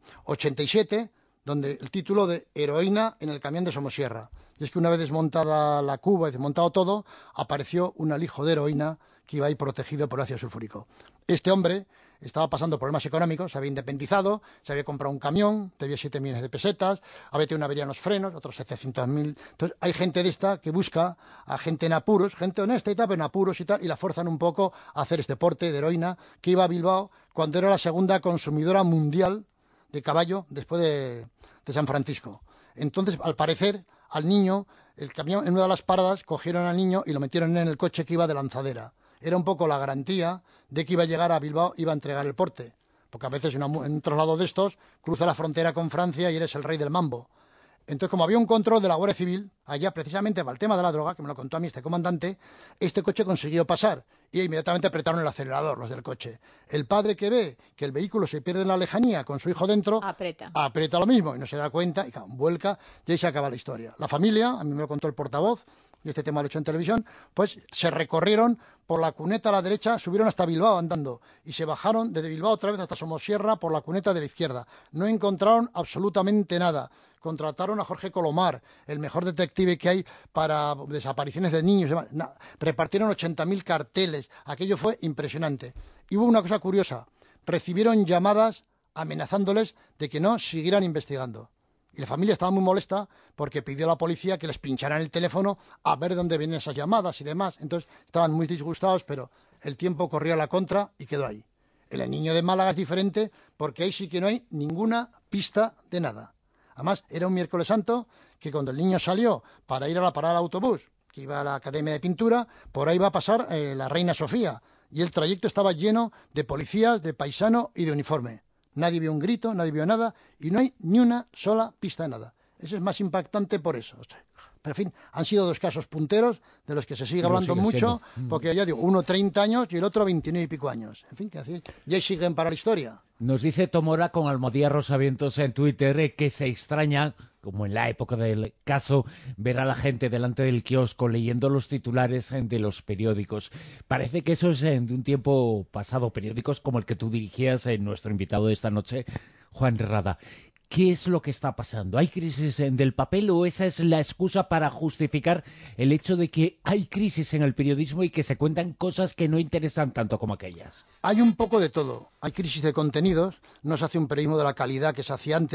87, donde el título de Heroína en el camión de Somosierra. Y es que una vez desmontada la cuba y desmontado todo, apareció un alijo de heroína que iba ahí protegido por ácido sulfúrico. Este hombre estaba pasando problemas económicos, se había independizado, se había comprado un camión, debía 7 millones de pesetas, había tenido una avería en los frenos, otros 700.000. Entonces hay gente de esta que busca a gente en apuros, gente honesta y tal, pero en apuros y tal, y la forzan un poco a hacer este porte de heroína que iba a Bilbao cuando era la segunda consumidora mundial de caballo después de San Francisco. Entonces, al parecer, al niño, el camión, en una de las paradas, cogieron al niño y lo metieron en el coche que iba de lanzadera. Era un poco la garantía de que iba a llegar a Bilbao, iba a entregar el porte. Porque a veces en un traslado de estos, cruza la frontera con Francia y eres el rey del mambo. Entonces, como había un control de la Guardia Civil, allá precisamente para el tema de la droga, que me lo contó a mí este comandante, este coche consiguió pasar y inmediatamente apretaron el acelerador los del coche. El padre que ve que el vehículo se pierde en la lejanía con su hijo dentro, aprieta lo mismo y no se da cuenta y vuelca y ahí se acaba la historia. La familia, a mí me lo contó el portavoz, y este tema lo he hecho en televisión, pues se recorrieron por la cuneta a la derecha, subieron hasta Bilbao andando y se bajaron desde Bilbao otra vez hasta Somosierra por la cuneta de la izquierda. No encontraron absolutamente nada. Contrataron a Jorge Colomar, el mejor detective que hay para desapariciones de niños. Repartieron 80.000 carteles. Aquello fue impresionante. Y hubo una cosa curiosa. Recibieron llamadas amenazándoles de que no siguieran investigando. Y la familia estaba muy molesta porque pidió a la policía que les pincharan el teléfono a ver dónde vienen esas llamadas y demás. Entonces estaban muy disgustados, pero el tiempo corrió a la contra y quedó ahí. El niño de Málaga es diferente porque ahí sí que no hay ninguna pista de nada. Además, era un miércoles santo que cuando el niño salió para ir a la parada del autobús, que iba a la Academia de Pintura, por ahí va a pasar la Reina Sofía. Y el trayecto estaba lleno de policías, de paisano y de uniforme. Nadie vio un grito, nadie vio nada y no hay ni una sola pista de nada. Eso es más impactante por eso. Pero, en fin, han sido 2 casos punteros de los que se sigue hablando mucho, porque ya digo, uno 30 años y el otro 29 y pico años. En fin, ¿qué decir? Ya siguen para la historia. Nos dice Tomora con Almodía Rosavientos en Twitter que se extraña, como en la época del caso, ver a la gente delante del kiosco leyendo los titulares de los periódicos. Parece que eso es de un tiempo pasado, periódicos como el que tú dirigías, nuestro invitado de esta noche, Juan Rada. ¿Qué es lo que está pasando? ¿Hay crisis del papel o esa es la excusa para justificar el hecho de que hay crisis en el periodismo y que se cuentan cosas que no interesan tanto como aquellas? Hay un poco de todo. Hay crisis de contenidos, no se hace un periodismo de la calidad que se hacía antes.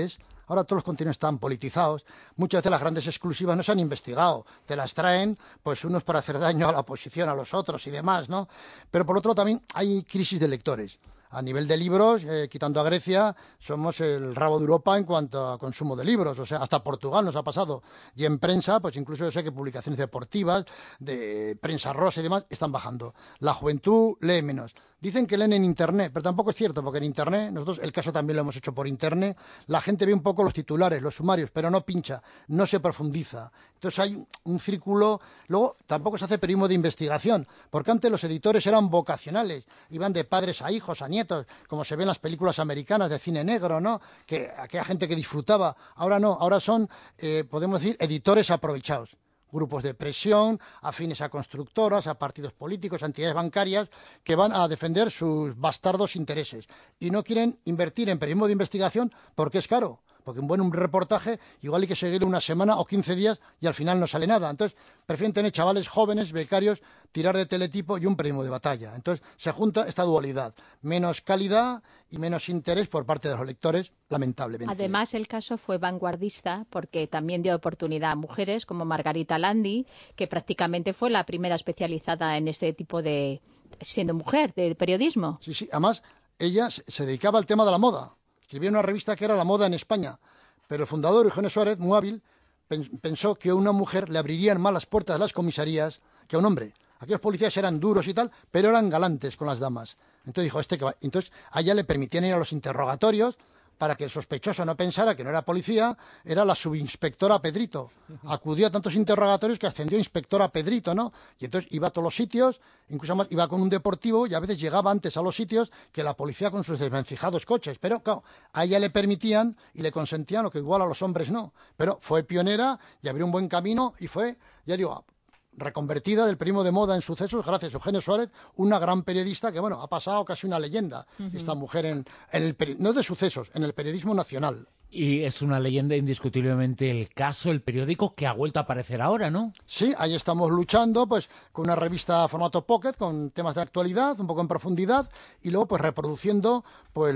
Ahora todos los contenidos están politizados. Muchas veces las grandes exclusivas no se han investigado. Te las traen, pues unos para hacer daño a la oposición, a los otros y demás, ¿no? Pero por otro también hay crisis de lectores. A nivel de libros, quitando a Grecia, somos el rabo de Europa en cuanto a consumo de libros. O sea, hasta Portugal nos ha pasado. Y en prensa, pues incluso yo sé que publicaciones deportivas, de prensa rosa y demás, están bajando. La juventud lee menos. Dicen que leen en Internet, pero tampoco es cierto, porque en Internet, nosotros el caso también lo hemos hecho por Internet, la gente ve un poco los titulares, los sumarios, pero no pincha, no se profundiza. Entonces hay un círculo. Luego tampoco se hace periodismo de investigación, porque antes los editores eran vocacionales, iban de padres a hijos, a nietos, como se ve en las películas americanas de cine negro, ¿no? Que aquella gente que disfrutaba. Ahora no, ahora son, podemos decir, editores aprovechados. Grupos de presión, afines a constructoras, a partidos políticos, a entidades bancarias, que van a defender sus bastardos intereses. Y no quieren invertir en periodismo de investigación porque es caro. Porque un reportaje igual hay que seguir una semana o 15 días y al final no sale nada. Entonces prefieren tener chavales jóvenes, becarios, tirar de teletipo y un periodismo de batalla. Entonces se junta esta dualidad. Menos calidad y menos interés por parte de los lectores, lamentablemente. Además, el caso fue vanguardista porque también dio oportunidad a mujeres como Margarita Landi, que prácticamente fue la primera especializada en este tipo de, siendo mujer, de periodismo. Sí, sí. Además, ella se dedicaba al tema de la moda. Escribió una revista que era La Moda en España, pero el fundador, Eugenio Suárez, muy hábil, pensó que a una mujer le abrirían más las puertas de las comisarías que a un hombre. Aquellos policías eran duros y tal, pero eran galantes con las damas. Entonces dijo, entonces a ella le permitían ir a los interrogatorios para que el sospechoso no pensara que no era policía, era la subinspectora Pedrito. Acudió a tantos interrogatorios que ascendió a inspectora Pedrito, ¿no? Y entonces iba a todos los sitios, incluso más, iba con un deportivo y a veces llegaba antes a los sitios que la policía con sus desvencijados coches. Pero claro, a ella le permitían y le consentían lo que igual a los hombres no. Pero fue pionera y abrió un buen camino y fue, ya digo, reconvertida del periodismo de moda en sucesos gracias a Eugenio Suárez, una gran periodista que, bueno, ha pasado casi una leyenda, esta mujer en el no de sucesos, en el periodismo nacional. Y es una leyenda indiscutiblemente el caso, el periódico que ha vuelto a aparecer ahora, ¿no? Sí, ahí estamos luchando pues con una revista formato pocket, con temas de actualidad, un poco en profundidad, y luego pues reproduciendo pues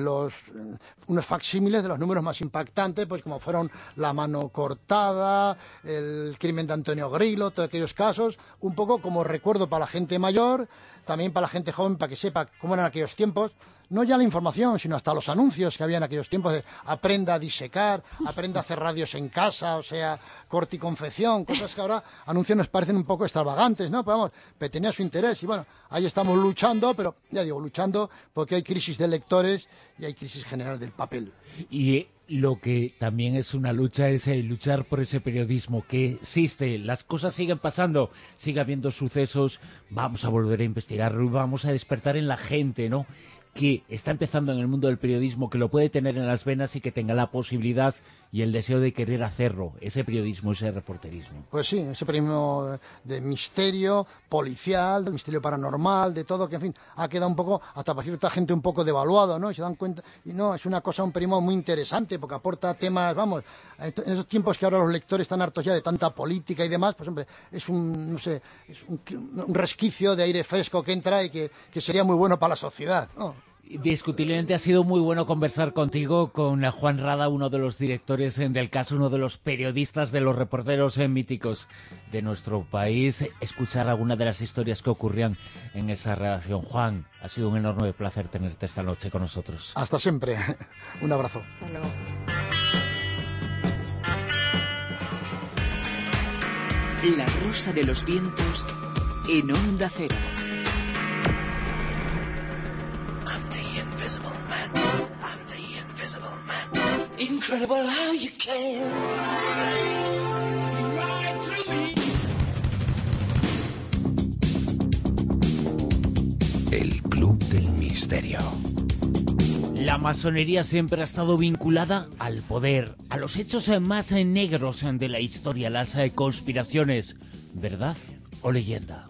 unos facsímiles de los números más impactantes, pues como fueron La mano cortada, el crimen de Antonio Grillo, todos aquellos casos, un poco como recuerdo para la gente mayor, también para la gente joven, para que sepa cómo eran aquellos tiempos. No ya la información, sino hasta los anuncios que había en aquellos tiempos de aprenda a disecar, aprenda a hacer radios en casa, o sea, corte y confección, cosas que ahora anuncios nos parecen un poco extravagantes, ¿no? Pero vamos, pero tenía su interés y bueno, ahí estamos luchando, pero ya digo, luchando porque hay crisis de lectores y hay crisis general del papel. Y lo que también es una lucha es luchar por ese periodismo que existe, las cosas siguen pasando, sigue habiendo sucesos, vamos a volver a investigarlo, vamos a despertar en la gente, ¿no?, que está empezando en el mundo del periodismo, que lo puede tener en las venas y que tenga la posibilidad y el deseo de querer hacerlo, ese periodismo, ese reporterismo. Pues sí, ese periodismo de misterio policial, de misterio paranormal, de todo, que en fin, ha quedado un poco, hasta para cierta gente un poco devaluado, ¿no? Y se dan cuenta, y no, es una cosa, un periodismo muy interesante, porque aporta temas, vamos, en esos tiempos que ahora los lectores están hartos ya de tanta política y demás, pues hombre, es un, no sé, es un resquicio de aire fresco que entra y que sería muy bueno para la sociedad, ¿no? Discutiblemente ha sido muy bueno conversar contigo, con Juan Rada, uno de los directores del caso, uno de los periodistas, de los reporteros míticos de nuestro país, escuchar algunas de las historias que ocurrían en esa relación. Juan, ha sido un enorme placer tenerte esta noche con nosotros. Hasta siempre. Un abrazo. Hasta luego. La Rosa de los Vientos en Onda Cero. I'm the invisible man. Incredible how you can ride through me. El Club del Misterio. La masonería siempre ha estado vinculada al poder, a los hechos más negros de la historia, las conspiraciones. ¿Verdad o leyenda?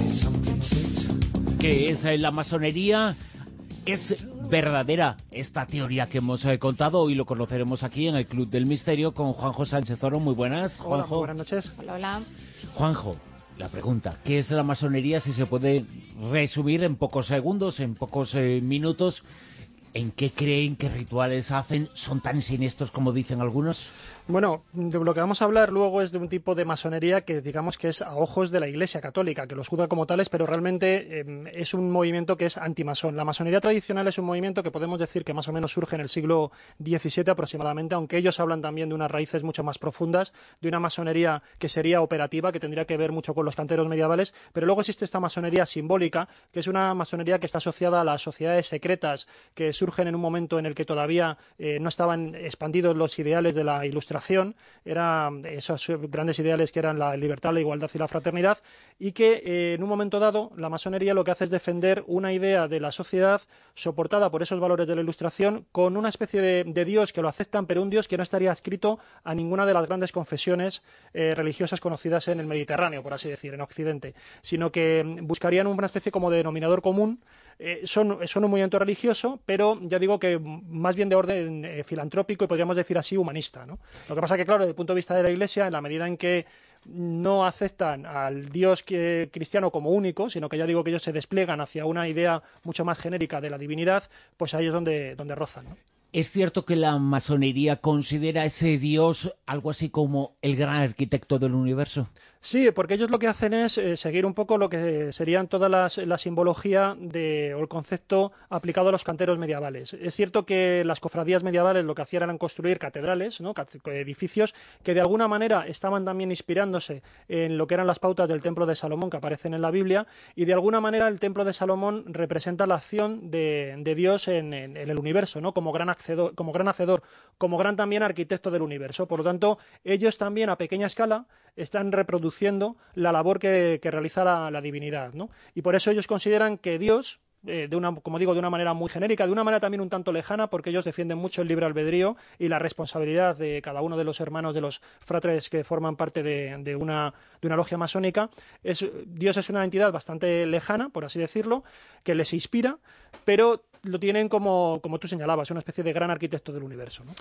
¿Qué es la masonería? ¿Es verdadera esta teoría que hemos contado? Hoy lo conoceremos aquí en el Club del Misterio con Juanjo Sánchez Oro. Muy buenas, Juanjo. Hola, buenas noches. Hola, hola. Juanjo, la pregunta, ¿qué es la masonería? Si se puede resumir en pocos segundos, en pocos minutos, ¿En qué creen, qué rituales hacen? ¿Son tan siniestros como dicen algunos? Bueno, de lo que vamos a hablar luego es de un tipo de masonería que digamos que es a ojos de la Iglesia Católica, que los juzga como tales, pero realmente es un movimiento que es antimasón. La masonería tradicional es un movimiento que podemos decir que más o menos surge en el siglo XVII aproximadamente, aunque ellos hablan también de unas raíces mucho más profundas, de una masonería que sería operativa, que tendría que ver mucho con los canteros medievales, pero luego existe esta masonería simbólica, que es una masonería que está asociada a las sociedades secretas que surgen en un momento en el que todavía no estaban expandidos los ideales de la Ilustración, eran esos grandes ideales que eran la libertad, la igualdad y la fraternidad, y que en un momento dado la masonería lo que hace es defender una idea de la sociedad soportada por esos valores de la Ilustración, con una especie de Dios que lo aceptan, pero un Dios que no estaría adscrito a ninguna de las grandes confesiones religiosas conocidas en el Mediterráneo, por así decir, en Occidente, sino que buscarían una especie como de denominador común. Son un movimiento religioso, pero ya digo que más bien de orden filantrópico y podríamos decir así humanista, ¿no? Lo que pasa que, claro, desde el punto de vista de la Iglesia, en la medida en que no aceptan al Dios cristiano como único, sino que ya digo que ellos se despliegan hacia una idea mucho más genérica de la divinidad, pues ahí es donde rozan, ¿no? ¿Es cierto que la masonería considera a ese Dios algo así como el gran arquitecto del universo? Sí, porque ellos lo que hacen es seguir un poco lo que serían toda la simbología o el concepto aplicado a los canteros medievales. Es cierto que las cofradías medievales lo que hacían eran construir catedrales, ¿no? Edificios que de alguna manera estaban también inspirándose en lo que eran las pautas del templo de Salomón que aparecen en la Biblia, y de alguna manera el templo de Salomón representa la acción de Dios en el universo, ¿no? Como gran hacedor, como gran también arquitecto del universo. Por lo tanto, ellos también a pequeña escala están reproduciendo la labor que realiza la divinidad, ¿no? Y por eso ellos consideran que Dios, como digo, de una manera muy genérica, de una manera también un tanto lejana, porque ellos defienden mucho el libre albedrío y la responsabilidad de cada uno de los hermanos de los fratres que forman parte de una logia masónica. Dios es una entidad bastante lejana, por así decirlo, que les inspira, pero lo tienen como tú señalabas, una especie de gran arquitecto del universo, ¿no?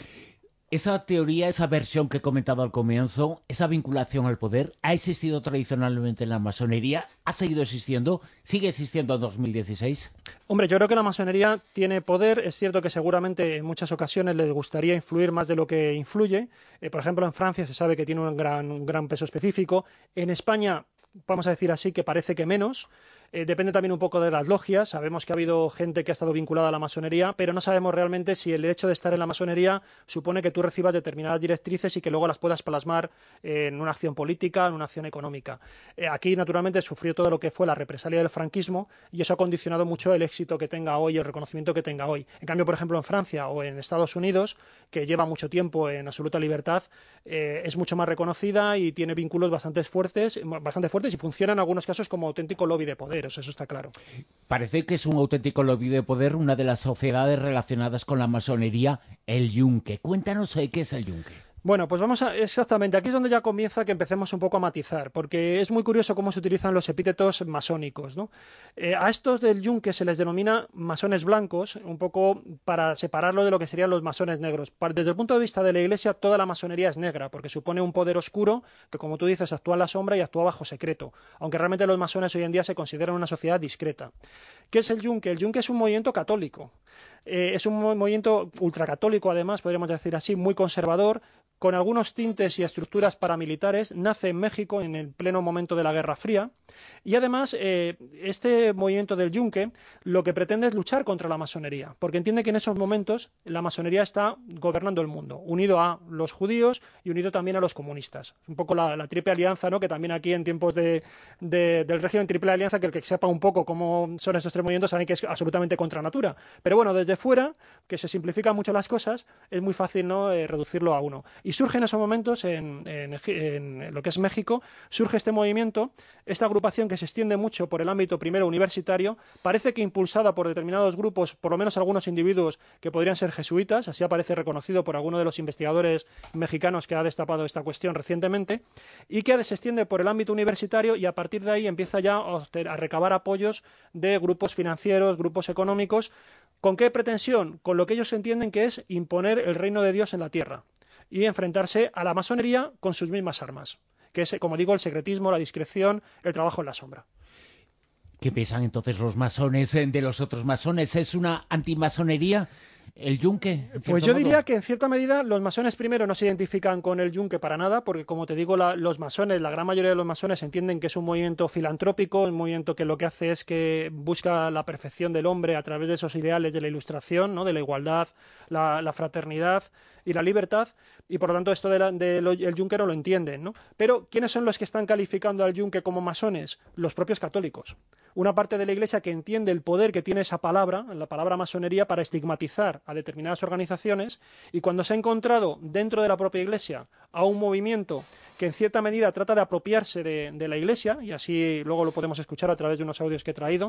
Esa teoría, esa versión que he comentado al comienzo, esa vinculación al poder, ¿ha existido tradicionalmente en la masonería? ¿Ha seguido existiendo? ¿Sigue existiendo en 2016? Hombre, yo creo que la masonería tiene poder. Es cierto que seguramente en muchas ocasiones les gustaría influir más de lo que influye. Por ejemplo, en Francia se sabe que tiene un gran peso específico. En España, vamos a decir así, que parece que menos. Depende también un poco de las logias. Sabemos que ha habido gente que ha estado vinculada a la masonería, pero no sabemos realmente si el hecho de estar en la masonería supone que tú recibas determinadas directrices y que luego las puedas plasmar en una acción política, en una acción económica. Aquí, naturalmente, sufrió todo lo que fue la represalia del franquismo y eso ha condicionado mucho el éxito que tenga hoy, el reconocimiento que tenga hoy. En cambio, por ejemplo, en Francia o en Estados Unidos, que lleva mucho tiempo en absoluta libertad, es mucho más reconocida y tiene vínculos bastante fuertes y funciona en algunos casos como auténtico lobby de poder. Eso está claro. Parece que es un auténtico lobby de poder, una de las sociedades relacionadas con la masonería, el Yunque. Cuéntanos qué es el Yunque. Bueno, pues exactamente, aquí es donde ya comienza que empecemos un poco a matizar, porque es muy curioso cómo se utilizan los epítetos masónicos, ¿no? A estos del Yunque se les denomina masones blancos, un poco para separarlo de lo que serían los masones negros. Desde el punto de vista de la Iglesia, toda la masonería es negra, porque supone un poder oscuro que, como tú dices, actúa en la sombra y actúa bajo secreto, aunque realmente los masones hoy en día se consideran una sociedad discreta. ¿Qué es el Yunque? El Yunque es un movimiento católico. Es un movimiento ultracatólico, además, podríamos decir así, muy conservador, con algunos tintes y estructuras paramilitares. Nace en México en el pleno momento de la Guerra Fría y además este movimiento del Yunque lo que pretende es luchar contra la masonería, porque entiende que en esos momentos la masonería está gobernando el mundo, unido a los judíos y unido también a los comunistas. Un poco la triple alianza, ¿no? Que también aquí en tiempos del régimen triple alianza, que el que sepa un poco cómo son estos tres movimientos sabe que es absolutamente contra natura. Pero bueno, desde fuera, que se simplifican mucho las cosas, es muy fácil, ¿no? Reducirlo a uno. Y surge en esos momentos, en lo que es México, surge este movimiento, esta agrupación que se extiende mucho por el ámbito primero universitario, parece que impulsada por determinados grupos, por lo menos algunos individuos que podrían ser jesuitas, así aparece reconocido por alguno de los investigadores mexicanos que ha destapado esta cuestión recientemente, y que se extiende por el ámbito universitario y a partir de ahí empieza ya a recabar apoyos de grupos financieros, grupos económicos. ¿Con qué pretensión? Con lo que ellos entienden que es imponer el reino de Dios en la tierra y enfrentarse a la masonería con sus mismas armas, que es, como digo, el secretismo, la discreción, el trabajo en la sombra. ¿Qué piensan entonces los masones de los otros masones? ¿Es una antimasonería el yunque? Pues yo diría que en cierta medida los masones primero no se identifican con el yunque para nada, porque como te digo, los masones, la gran mayoría de los masones entienden que es un movimiento filantrópico, un movimiento que lo que hace es que busca la perfección del hombre a través de esos ideales de la Ilustración, ¿no? De la igualdad, la fraternidad y la libertad, y por lo tanto esto el yunque no lo entienden, ¿no? Pero ¿quiénes son los que están calificando al yunque como masones? Los propios católicos. Una parte de la Iglesia que entiende el poder que tiene esa palabra, la palabra masonería, para estigmatizar a determinadas organizaciones, y cuando se ha encontrado dentro de la propia Iglesia a un movimiento que en cierta medida trata de apropiarse de la Iglesia, y así luego lo podemos escuchar a través de unos audios que he traído,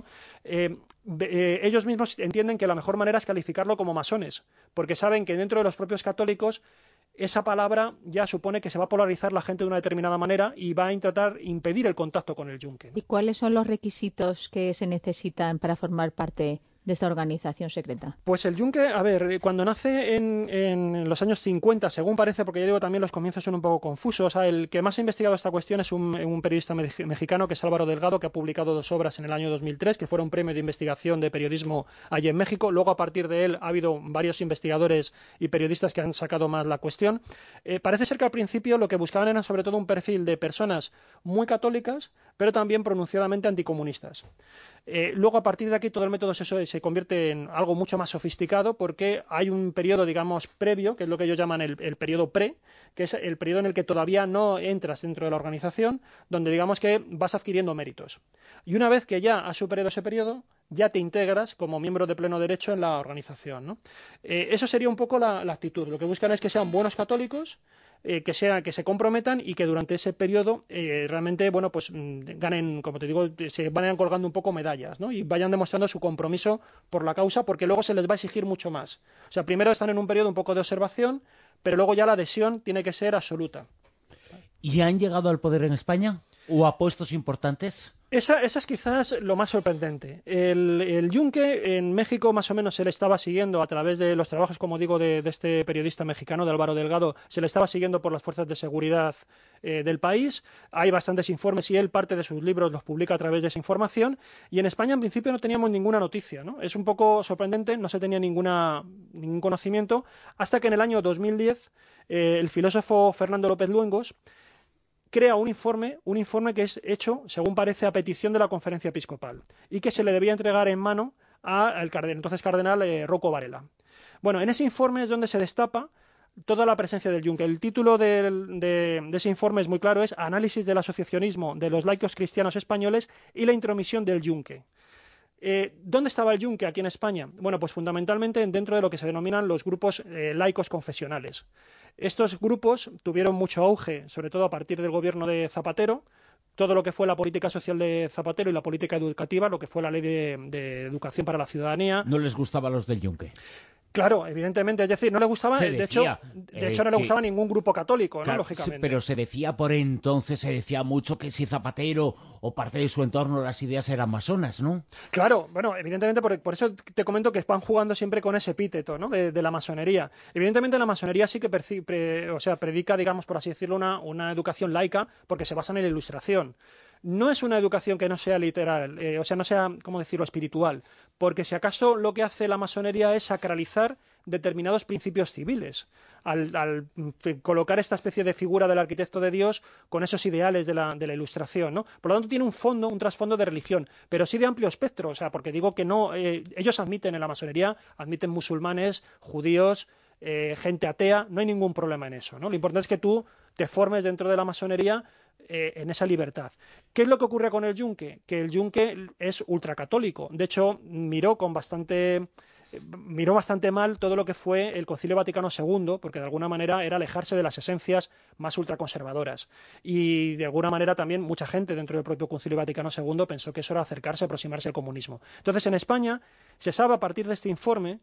ellos mismos entienden que la mejor manera es calificarlo como masones, porque saben que dentro de los propios católicos esa palabra ya supone que se va a polarizar la gente de una determinada manera y va a intentar impedir el contacto con el yunque, ¿no? ¿Y cuáles son los requisitos que se necesitan para formar parte de esta organización secreta? Pues el yunque, a ver, cuando nace en los años 50, según parece, porque ya digo, también los comienzos son un poco confusos, el que más ha investigado esta cuestión es un periodista mexicano, que es Álvaro Delgado, que ha publicado 2 obras en el año 2003, que fueron premio de investigación de periodismo allí en México. Luego, a partir de él, ha habido varios investigadores y periodistas que han sacado más la cuestión. Parece ser que al principio lo que buscaban era sobre todo un perfil de personas muy católicas, pero también pronunciadamente anticomunistas. Luego, a partir de aquí, todo el método se convierte en algo mucho más sofisticado, porque hay un periodo, digamos, previo, que es lo que ellos llaman el periodo pre, que es el periodo en el que todavía no entras dentro de la organización, donde digamos que vas adquiriendo méritos. Y una vez que ya has superado ese periodo, ya te integras como miembro de pleno derecho en la organización, ¿no? Eso sería un poco la actitud. Lo que buscan es que sean buenos católicos, que se comprometan y que durante ese periodo realmente, bueno, pues ganen, como te digo, se vayan colgando un poco medallas, ¿no? Y vayan demostrando su compromiso por la causa, porque luego se les va a exigir mucho más. O sea, primero están en un periodo un poco de observación, pero luego ya la adhesión tiene que ser absoluta. ¿Y han llegado al poder en España? ¿O a puestos importantes? Esa es quizás lo más sorprendente. El yunque en México más o menos se le estaba siguiendo a través de los trabajos, como digo, de este periodista mexicano, de Álvaro Delgado, se le estaba siguiendo por las fuerzas de seguridad del país. Hay bastantes informes y él parte de sus libros los publica a través de esa información. Y en España en principio no teníamos ninguna noticia, ¿no? Es un poco sorprendente, no se tenía ningún conocimiento, hasta que en el año 2010 el filósofo Fernando López Luengos crea un informe que es hecho, según parece, a petición de la Conferencia Episcopal y que se le debía entregar en mano al entonces cardenal Rocco Varela. Bueno, en ese informe es donde se destapa toda la presencia del yunque. El título de ese informe es muy claro, es Análisis del asociacionismo de los laicos cristianos españoles y la intromisión del yunque. ¿Dónde estaba el yunque aquí en España? Bueno, pues fundamentalmente dentro de lo que se denominan los grupos laicos confesionales. Estos grupos tuvieron mucho auge, sobre todo a partir del gobierno de Zapatero. Todo lo que fue la política social de Zapatero y la política educativa, lo que fue la ley de educación para la ciudadanía. ¿No les gustaba a los del yunque? Claro, evidentemente, es decir, no le gustaba, de hecho no le gustaba ningún grupo católico, claro, ¿no? Lógicamente. Sí, pero se decía por entonces, se decía mucho que si Zapatero o parte de su entorno las ideas eran masonas, ¿no? Claro, bueno, evidentemente por eso te comento que van jugando siempre con ese epíteto, ¿no? de la masonería. Evidentemente la masonería sí que predica, digamos, por así decirlo, una educación laica, porque se basa en la Ilustración. No es una educación que no sea literal, no sea, ¿cómo decirlo?, espiritual, porque si acaso lo que hace la masonería es sacralizar determinados principios civiles, al colocar esta especie de figura del arquitecto de Dios con esos ideales de la Ilustración, ¿no? Por lo tanto tiene un trasfondo de religión, pero sí de amplio espectro, o sea, porque digo que no, ellos admiten en la masonería, admiten musulmanes, judíos, gente atea, no hay ningún problema en eso, ¿no? Lo importante es que tú te formes dentro de la masonería en esa libertad. ¿Qué es lo que ocurre con el yunque? Que el yunque es ultracatólico. De hecho, miró bastante mal todo lo que fue el Concilio Vaticano II, porque de alguna manera era alejarse de las esencias más ultraconservadoras. Y de alguna manera también mucha gente dentro del propio Concilio Vaticano II pensó que eso era aproximarse al comunismo. Entonces, en España se sabe a partir de este informe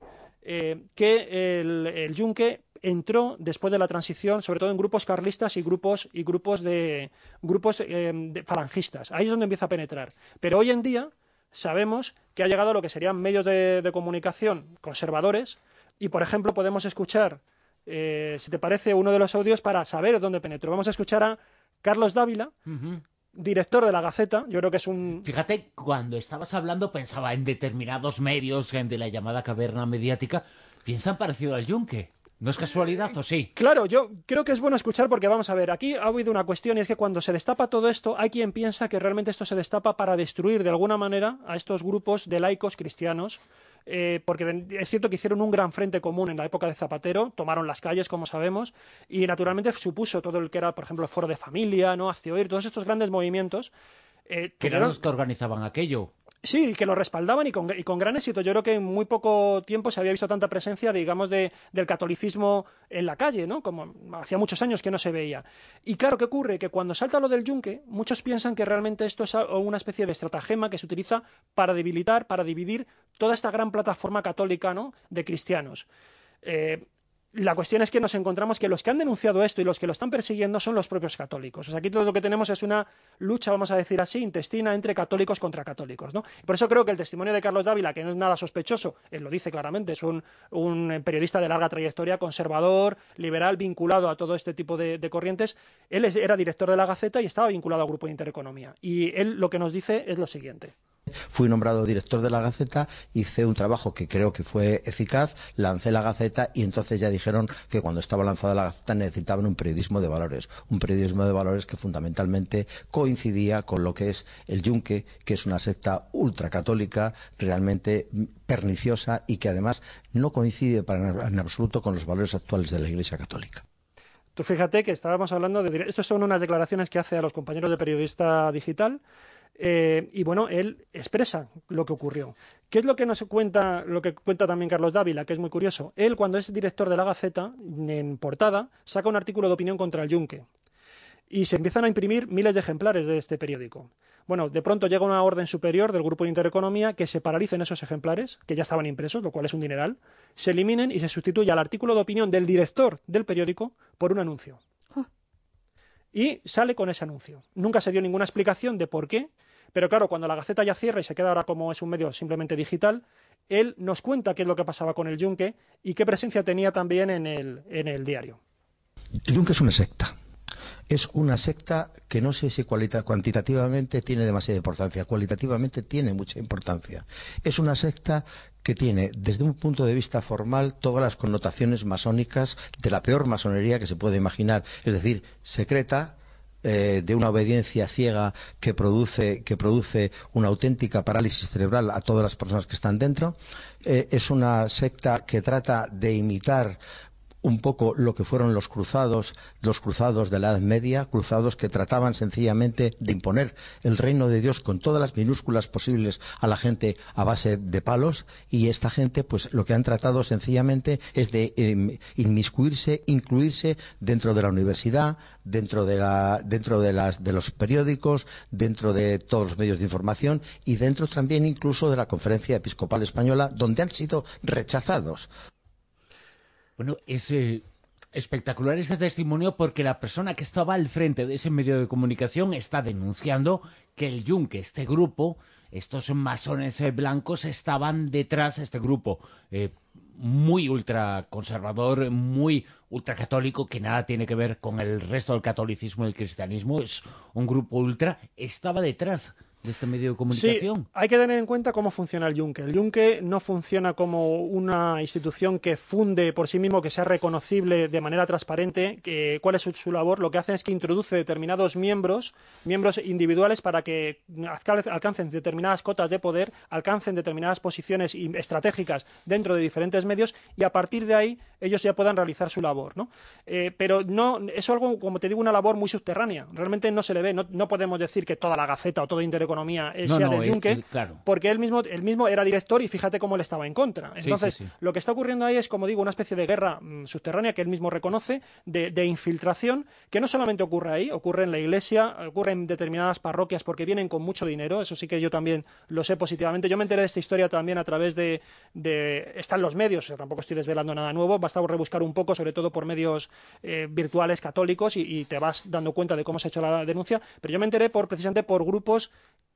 que el yunque entró después de la transición, sobre todo en grupos carlistas y grupos de falangistas. Ahí es donde empieza a penetrar. Pero hoy en día sabemos que ha llegado a lo que serían medios de comunicación conservadores y, por ejemplo, podemos escuchar, si te parece, uno de los audios para saber dónde penetró. Vamos a escuchar a Carlos Dávila, director de la Gaceta. Yo creo que es un... Fíjate, cuando estabas hablando pensaba en determinados medios de la llamada caverna mediática, piensan parecido al Yunque. ¿No es casualidad o sí? Claro, yo creo que es bueno escuchar porque vamos a ver, aquí ha habido una cuestión y es que cuando se destapa todo esto, hay quien piensa que realmente esto se destapa para destruir de alguna manera a estos grupos de laicos cristianos, porque es cierto que hicieron un gran frente común en la época de Zapatero, tomaron las calles, como sabemos, y naturalmente supuso todo el que era, por ejemplo, el Foro de Familia, ¿no? Hazte Oír, todos estos grandes movimientos. Que eran los que organizaban aquello. Sí, que lo respaldaban y con gran éxito. Yo creo que en muy poco tiempo se había visto tanta presencia, digamos, del catolicismo en la calle, ¿no? Como hacía muchos años que no se veía. Y claro, ¿qué ocurre? Que cuando salta lo del Yunque, muchos piensan que realmente esto es una especie de estratagema que se utiliza para debilitar, para dividir toda esta gran plataforma católica, ¿no? De cristianos. La cuestión es que nos encontramos que los que han denunciado esto y los que lo están persiguiendo son los propios católicos. O sea, aquí todo lo que tenemos es una lucha, vamos a decir así, intestina entre católicos contra católicos, ¿no? Por eso creo que el testimonio de Carlos Dávila, que no es nada sospechoso, él lo dice claramente, es un periodista de larga trayectoria, conservador, liberal, vinculado a todo este tipo de corrientes. Él era director de la Gaceta y estaba vinculado al Grupo de Intereconomía. Y él lo que nos dice es lo siguiente. Fui nombrado director de la Gaceta, hice un trabajo que creo que fue eficaz, lancé la Gaceta y entonces ya dijeron que cuando estaba lanzada la Gaceta necesitaban un periodismo de valores que fundamentalmente coincidía con lo que es el Yunque, que es una secta ultracatólica, realmente perniciosa y que además no coincide en absoluto con los valores actuales de la Iglesia Católica. Tú fíjate que estábamos hablando de... Estas son unas declaraciones que hace a los compañeros de Periodista Digital. Y bueno, él expresa lo que ocurrió. ¿Qué es lo que nos cuenta, lo que cuenta también Carlos Dávila, que es muy curioso? Él, cuando es director de la Gaceta, en portada, saca un artículo de opinión contra el Yunque. Y se empiezan a imprimir miles de ejemplares de este periódico. Bueno, de pronto llega una orden superior del Grupo de Intereconomía que se paralicen esos ejemplares, que ya estaban impresos, lo cual es un dineral, se eliminen y se sustituye al artículo de opinión del director del periódico por un anuncio. Y sale con ese anuncio. Nunca se dio ninguna explicación de por qué, pero claro, cuando la Gaceta ya cierra y se queda ahora como es un medio simplemente digital, él nos cuenta qué es lo que pasaba con el Yunque y qué presencia tenía también en el diario. El Yunque es una secta. Es una secta que no sé si cuantitativamente tiene demasiada importancia, cualitativamente tiene mucha importancia. Es una secta que tiene, desde un punto de vista formal, todas las connotaciones masónicas de la peor masonería que se puede imaginar, es decir, secreta, de una obediencia ciega que produce una auténtica parálisis cerebral a todas las personas que están dentro. Es una secta que trata de imitar un poco lo que fueron los cruzados de la Edad Media, cruzados que trataban sencillamente de imponer el reino de Dios con todas las minúsculas posibles a la gente a base de palos, y esta gente pues lo que han tratado sencillamente es de inmiscuirse, incluirse dentro de la universidad, dentro de los periódicos, dentro de todos los medios de información y dentro también incluso de la Conferencia Episcopal Española, donde han sido rechazados. Bueno, es espectacular ese testimonio porque la persona que estaba al frente de ese medio de comunicación está denunciando que el Yunque, este grupo, estos masones blancos estaban detrás, este grupo muy ultraconservador, muy ultracatólico, que nada tiene que ver con el resto del catolicismo y el cristianismo, es un grupo ultra, estaba detrás de este medio de comunicación. Sí, hay que tener en cuenta cómo funciona el Yunque. El Yunque no funciona como una institución que funde por sí mismo, que sea reconocible de manera transparente. ¿Cuál es su labor? Lo que hace es que introduce determinados miembros individuales para que alcancen determinadas cotas de poder, alcancen determinadas posiciones estratégicas dentro de diferentes medios y a partir de ahí ellos ya puedan realizar su labor, ¿no? Pero no, es algo, como te digo, una labor muy subterránea. Realmente no se le ve. No podemos decir que toda la Gaceta o todo Intereconomía sea del Yunque, claro, porque él mismo era director y fíjate cómo él estaba en contra. Entonces, sí. Lo que está ocurriendo ahí es, como digo, una especie de guerra subterránea que él mismo reconoce, de infiltración, que no solamente ocurre ahí, ocurre en la iglesia, ocurre en determinadas parroquias porque vienen con mucho dinero, eso sí que yo también lo sé positivamente. Yo me enteré de esta historia también a través de están los medios, o sea, tampoco estoy desvelando nada nuevo, basta rebuscar un poco, sobre todo por medios virtuales católicos y te vas dando cuenta de cómo se ha hecho la denuncia, pero yo me enteré precisamente por grupos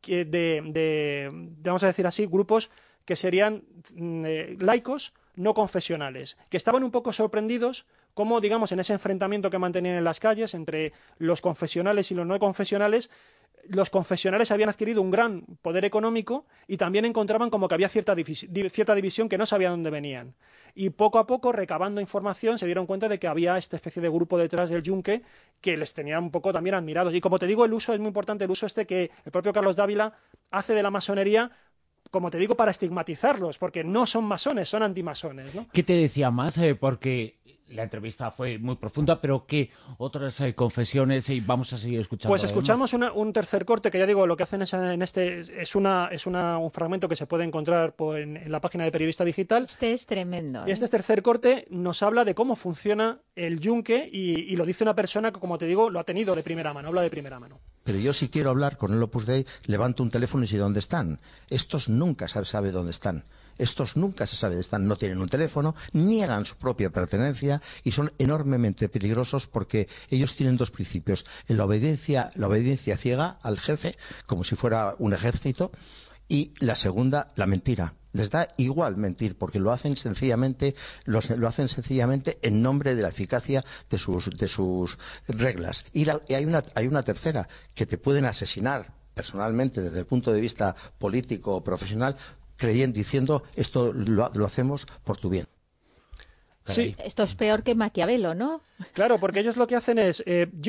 vamos a decir así, grupos que serían laicos no confesionales, que estaban un poco sorprendidos cómo, digamos, en ese enfrentamiento que mantenían en las calles entre los confesionales y los no confesionales, los confesionales habían adquirido un gran poder económico y también encontraban como que había cierta división que no sabían dónde venían. Y poco a poco, recabando información, se dieron cuenta de que había esta especie de grupo detrás del yunque que les tenía un poco también admirados. Y como te digo, el uso es muy importante, el uso que el propio Carlos Dávila hace de la masonería, como te digo, para estigmatizarlos, porque no son masones, son antimasones, ¿no? ¿Qué te decía más? Porque la entrevista fue muy profunda, pero ¿qué otras confesiones? Y vamos a seguir escuchando. Pues escuchamos un tercer corte, que ya digo, lo que hacen es un fragmento que se puede encontrar en la página de Periodista Digital. Este es tremendo. Y este tercer corte nos habla de cómo funciona el yunque y lo dice una persona que, como te digo, lo ha tenido de primera mano, habla de primera mano. Pero yo si quiero hablar con el Opus Dei, levanto un teléfono y sé dónde están. Estos nunca se sabe dónde están. Estos nunca se sabe dónde están. No tienen un teléfono, niegan su propia pertenencia y son enormemente peligrosos porque ellos tienen dos principios. La obediencia ciega al jefe, como si fuera un ejército, y la segunda, la mentira. Les da igual mentir porque lo hacen sencillamente en nombre de la eficacia de sus reglas. Y hay una tercera, que te pueden asesinar personalmente desde el punto de vista político o profesional, diciendo esto lo hacemos por tu bien. Sí. Esto es peor que Maquiavelo, ¿no? Claro, porque ellos lo que hacen es,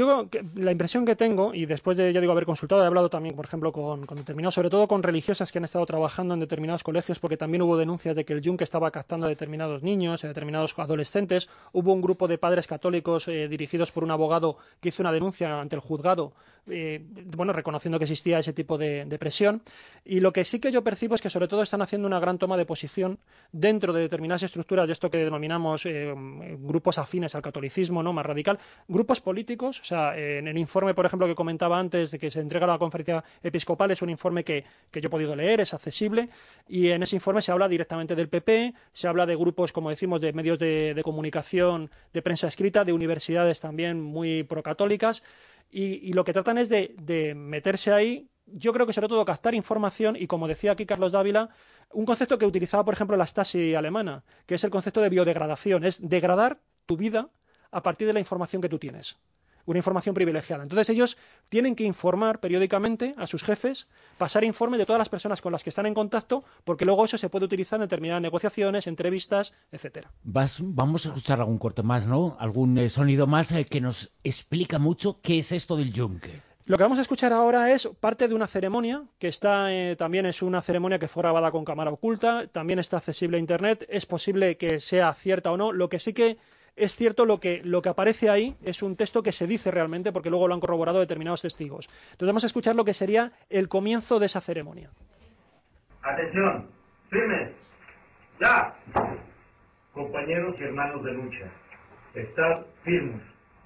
la impresión que tengo, y después de, ya digo, haber consultado, he hablado también, por ejemplo, con determinados, sobre todo con religiosas que han estado trabajando en determinados colegios, porque también hubo denuncias de que el yunque estaba captando a determinados niños, a determinados adolescentes. Hubo un grupo de padres católicos dirigidos por un abogado que hizo una denuncia ante el juzgado, reconociendo que existía ese tipo de presión. Y lo que sí que yo percibo es que sobre todo están haciendo una gran toma de posición dentro de determinadas estructuras de esto que denominamos grupos afines al catolicismo, ¿no?, más radical, grupos políticos. O sea, en el informe, por ejemplo, que comentaba antes de que se entrega a la conferencia episcopal, es un informe que yo he podido leer, es accesible, y en ese informe se habla directamente del PP, se habla de grupos, como decimos, de medios de comunicación, de prensa escrita, de universidades también muy procatólicas, y lo que tratan es de meterse ahí. Yo creo que sobre todo captar información y, como decía aquí Carlos Dávila, un concepto que utilizaba, por ejemplo, la Stasi alemana, que es el concepto de biodegradación, es degradar tu vida a partir de la información que tú tienes, una información privilegiada. Entonces ellos tienen que informar periódicamente a sus jefes, pasar informe de todas las personas con las que están en contacto, porque luego eso se puede utilizar en determinadas negociaciones, entrevistas, etcétera. Vamos a escuchar algún corte más, ¿no? Algún sonido más que nos explica mucho qué es esto del yunque. Lo que vamos a escuchar ahora es parte de una ceremonia que está también es una ceremonia que fue grabada con cámara oculta, también está accesible a internet, es posible que sea cierta o no. Lo que sí que es cierto, lo que aparece ahí es un texto que se dice realmente, porque luego lo han corroborado determinados testigos. Entonces vamos a escuchar lo que sería el comienzo de esa ceremonia. Atención, firmes, ya. Compañeros y hermanos de lucha, estad firmes.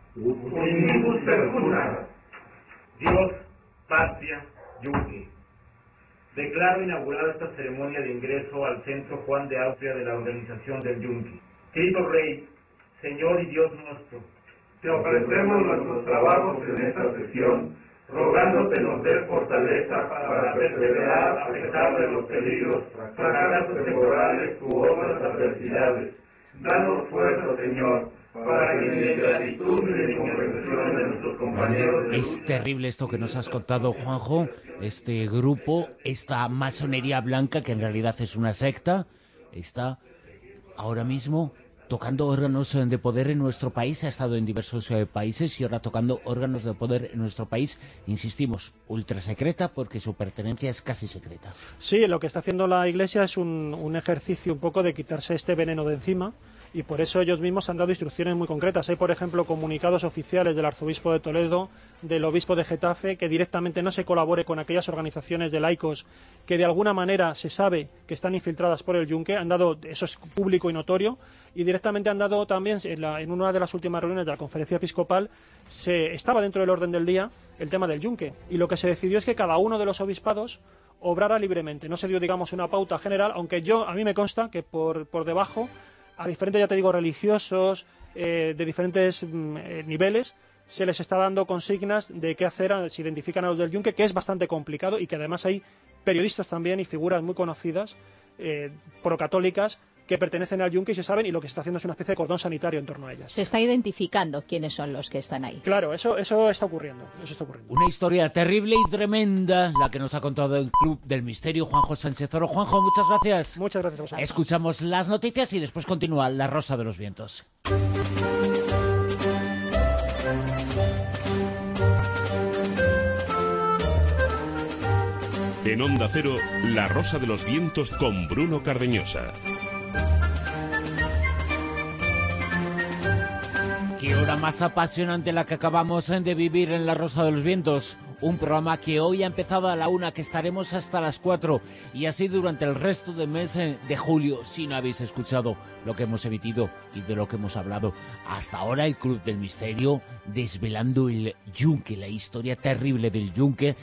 Unibus percuna. Dios, patria, yunque. Declaro inaugurada esta ceremonia de ingreso al Centro Juan de Austria de la Organización del Yunque. Querido Rey, Señor y Dios nuestro, te ofrecemos nuestros trabajos en esta sesión, rogándote nos dé fortaleza para perseverar a pesar de los peligros, fracasos temporales u otras adversidades. Danos fuerza, Señor, para que en gratitud y en comprensión de nuestros compañeros de Es terrible esto que nos has contado, Juanjo, este grupo, esta masonería blanca, que en realidad es una secta, está ahora mismo tocando órganos de poder en nuestro país, ha estado en diversos países y ahora tocando órganos de poder en nuestro país, insistimos, ultra secreta, porque su pertenencia es casi secreta. Sí, lo que está haciendo la Iglesia es un ejercicio un poco de quitarse este veneno de encima, y por eso ellos mismos han dado instrucciones muy concretas. Hay, por ejemplo, comunicados oficiales del arzobispo de Toledo, del obispo de Getafe, que directamente no se colabore con aquellas organizaciones de laicos que de alguna manera se sabe que están infiltradas por el yunque. Han dado, eso es público y notorio, y directamente han dado también, en una de las últimas reuniones de la conferencia episcopal, estaba dentro del orden del día el tema del yunque, y lo que se decidió es que cada uno de los obispados obrara libremente. No se dio, digamos, una pauta general, aunque a mí me consta que por debajo, a diferentes, ya te digo, religiosos de diferentes niveles, se les está dando consignas de qué hacer, se identifican a los del yunque, que es bastante complicado, y que además hay periodistas también y figuras muy conocidas procatólicas que pertenecen al yunque y se saben, y lo que se está haciendo es una especie de cordón sanitario en torno a ellas. Se está identificando quiénes son los que están ahí. Claro, eso está ocurriendo. Una historia terrible y tremenda la que nos ha contado el Club del Misterio, Juanjo Sánchez Oro. Juanjo, muchas gracias. Muchas gracias a vosotros. Escuchamos las noticias y después continúa La Rosa de los Vientos. En Onda Cero, La Rosa de los Vientos con Bruno Cardeñosa. Qué hora más apasionante la que acabamos de vivir en La Rosa de los Vientos. Un programa que hoy ha empezado a la 1, que estaremos hasta las 4 y así durante el resto del mes de julio. Si no habéis escuchado lo que hemos emitido y de lo que hemos hablado hasta ahora, el Club del Misterio, desvelando el yunque, la historia terrible del yunque,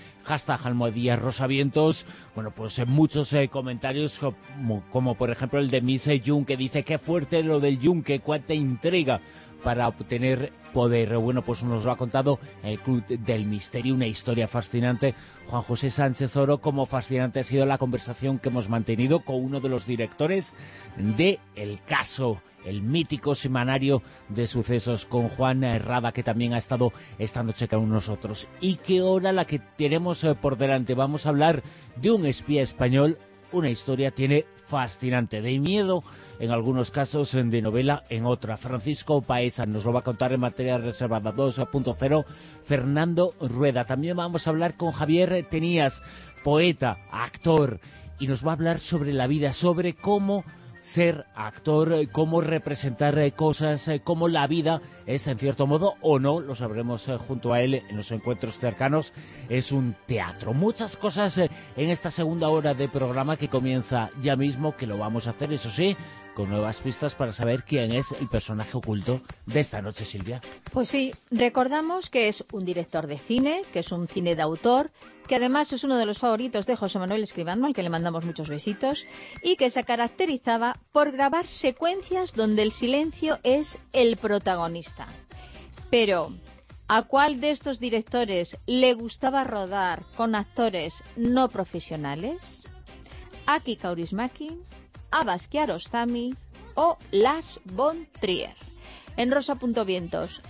#Rosavientos. Bueno, pues muchos comentarios como por ejemplo el de Miss Yunque, dice: qué fuerte lo del yunque, cuánta intriga para obtener poder. Bueno, pues nos lo ha contado el Club del Misterio, una historia fascinante. Juan José Sánchez Oro, como fascinante ha sido la conversación que hemos mantenido con uno de los directores de El Caso, el mítico semanario de sucesos, con Juan Herrada, que también ha estado esta noche con nosotros. Y qué hora la que tenemos por delante. Vamos a hablar de un espía español, una historia tiene fascinante, de miedo en algunos casos, de novela en otra. Francisco Paesa nos lo va a contar en Materia Reservada 2.0, Fernando Rueda. También vamos a hablar con Javier Tenías, poeta, actor, y nos va a hablar sobre la vida, sobre cómo ser actor, cómo representar cosas, cómo la vida es en cierto modo, o no, lo sabremos junto a él en los encuentros cercanos, es un teatro. Muchas cosas en esta segunda hora de programa que comienza ya mismo, que lo vamos a hacer, eso sí, con nuevas pistas para saber quién es el personaje oculto de esta noche, Silvia. Pues sí, recordamos que es un director de cine, que es un cine de autor, que además es uno de los favoritos de José Manuel Escribano, al que le mandamos muchos besitos, y que se caracterizaba por grabar secuencias donde el silencio es el protagonista. Pero, ¿a cuál de estos directores le gustaba rodar con actores no profesionales? Aki Kaurismäki, Abbas Kiarostami o Lars von Trier. En rosa.vientos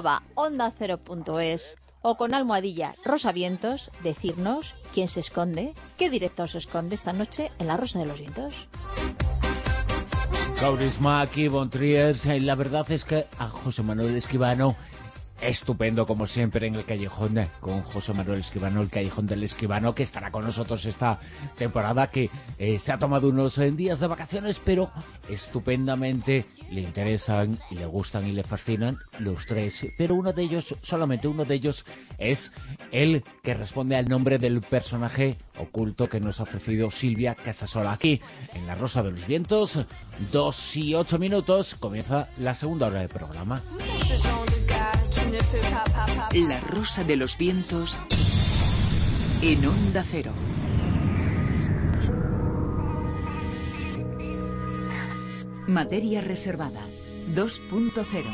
@onda0.es o con almohadilla rosavientos, decirnos quién se esconde, qué director se esconde esta noche en La Rosa de los Vientos. Kaurismäki, von Trier, la verdad es que a José Manuel Escribano, estupendo como siempre en el Callejón con José Manuel Escribano, el Callejón del Escribano, que estará con nosotros esta temporada, que se ha tomado unos días de vacaciones, pero estupendamente le interesan y le gustan y le fascinan los tres, pero uno de ellos, solamente uno de ellos, es el que responde al nombre del personaje oculto que nos ha ofrecido Silvia Casasola. Aquí en La Rosa de los Vientos, 2:08, comienza la segunda hora del programa. La Rosa de los Vientos en Onda Cero. Materia reservada 2.0.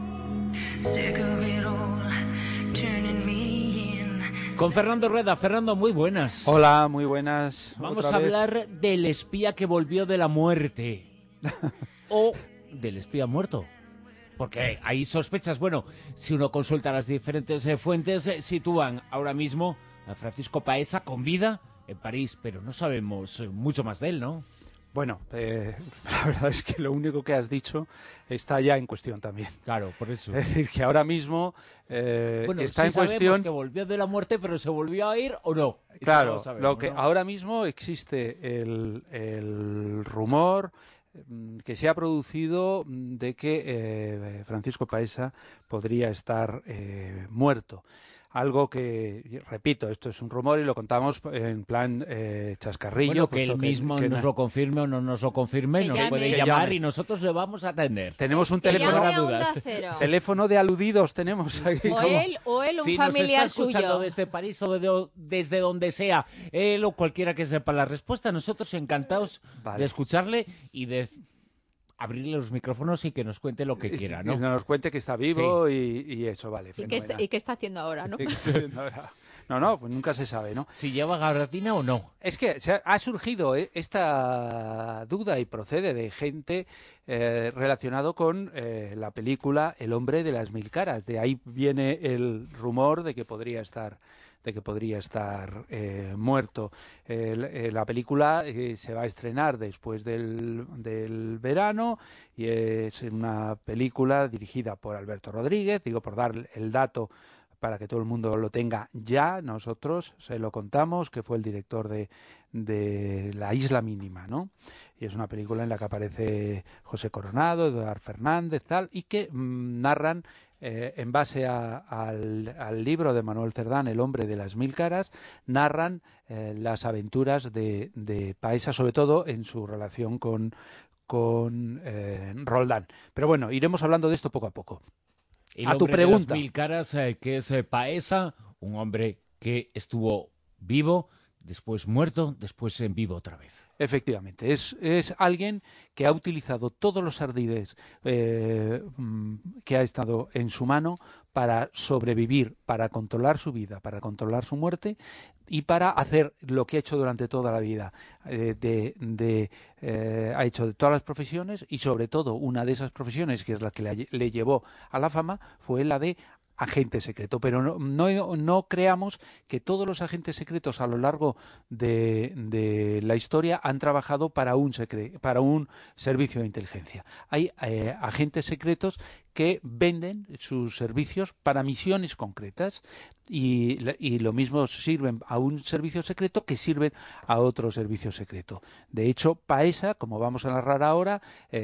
Con Fernando Rueda. Fernando, muy buenas. Hola, muy buenas. Vamos a hablar del espía que volvió de la muerte. O del espía muerto. Porque hay sospechas. Bueno, si uno consulta las diferentes fuentes, sitúan ahora mismo a Francisco Paesa con vida en París, pero no sabemos mucho más de él, ¿no? Bueno, la verdad es que lo único que has dicho está ya en cuestión también. Claro, por eso. Es decir, que ahora mismo bueno, está sí en cuestión que volvió de la muerte, pero ¿se volvió a ir o no? Eso claro, no sabemos, lo que ¿no? ahora mismo existe el rumor que se ha producido de que Francisco Paesa podría estar muerto. Algo que, repito, esto es un rumor y lo contamos en plan chascarrillo. Bueno, que él mismo nos lo confirme o no nos lo confirme, nos puede llamar y nosotros le vamos a atender. Tenemos un teléfono de aludidos, tenemos aquí. O él, un si familiar nos está escuchando suyo. desde París o desde donde sea, él o cualquiera que sepa la respuesta, nosotros encantados de escucharle y de abrirle los micrófonos y que nos cuente lo que quiera, ¿no? Y nos cuente que está vivo sí. y eso, vale. ¿Y qué está haciendo ahora, no? No, pues nunca se sabe, ¿no? Si lleva gabardina o no. Es que ha surgido esta duda y procede de gente relacionado con la película El hombre de las mil caras. De ahí viene el rumor de que podría estar muerto. La película se va a estrenar después del verano y es una película dirigida por Alberto Rodríguez, digo por dar el dato para que todo el mundo lo tenga ya. Nosotros se lo contamos, que fue el director de La Isla Mínima, ¿no? Y es una película en la que aparece José Coronado, Eduard Fernández, tal, y que narran en base al libro de Manuel Cerdán, El hombre de las mil caras, narran las aventuras de Paesa, sobre todo en su relación con Roldán. Pero bueno, iremos hablando de esto poco a poco. A tu pregunta. De las mil caras, que es Paesa, un hombre que estuvo vivo, después muerto, después en vivo otra vez. Efectivamente, es alguien que ha utilizado todos los ardides que ha estado en su mano para sobrevivir, para controlar su vida, para controlar su muerte y para hacer lo que ha hecho durante toda la vida. Ha hecho de todas las profesiones y sobre todo una de esas profesiones, que es la que le llevó a la fama, fue la de agente secreto, pero no creamos que todos los agentes secretos a lo largo de la historia han trabajado para un servicio de inteligencia. Hay agentes secretos que venden sus servicios para misiones concretas y lo mismo sirven a un servicio secreto que sirven a otro servicio secreto. De hecho, Paesa, como vamos a narrar ahora,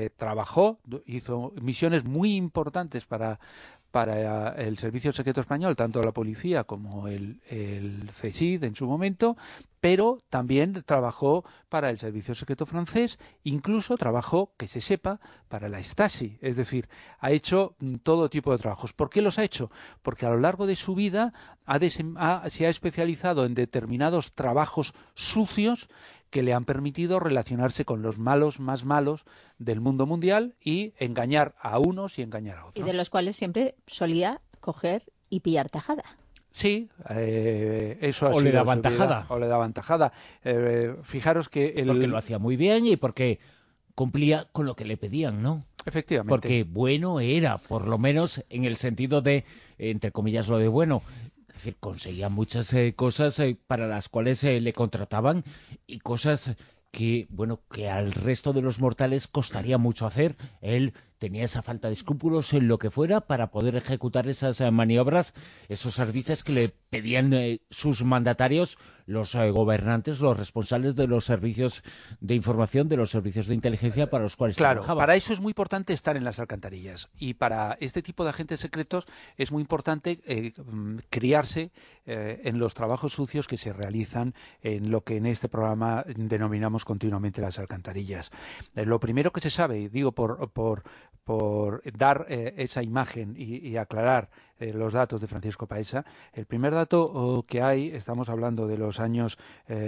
hizo misiones muy importantes para el Servicio Secreto Español, tanto la policía como el CSID en su momento, pero también trabajó para el Servicio Secreto francés, incluso trabajó, que se sepa, para la Stasi, es decir, ha hecho todo tipo de trabajos. ¿Por qué los ha hecho? Porque a lo largo de su vida se ha especializado en determinados trabajos sucios que le han permitido relacionarse con los malos más malos del mundo mundial y engañar a unos y engañar a otros. Y de los cuales siempre solía coger y pillar tajada. Sí, eso ha sido. O le daban tajada. O le daban tajada. Fijaros que porque lo hacía muy bien y porque cumplía con lo que le pedían, ¿no? Efectivamente. Porque bueno era, por lo menos en el sentido de, entre comillas, lo de bueno. Es decir, conseguía muchas cosas para las cuales le contrataban y cosas que, bueno, que al resto de los mortales costaría mucho hacer. Él tenía esa falta de escrúpulos en lo que fuera para poder ejecutar esas maniobras, esos servicios que le pedían sus mandatarios, los gobernantes, los responsables de los servicios de información, de los servicios de inteligencia para los cuales trabajaba. Para eso es muy importante estar en las alcantarillas y para este tipo de agentes secretos es muy importante criarse en los trabajos sucios que se realizan en lo que en este programa denominamos continuamente las alcantarillas. Lo primero que se sabe, digo por dar esa imagen y aclarar los datos de Francisco Paesa, el primer dato que hay, estamos hablando de los años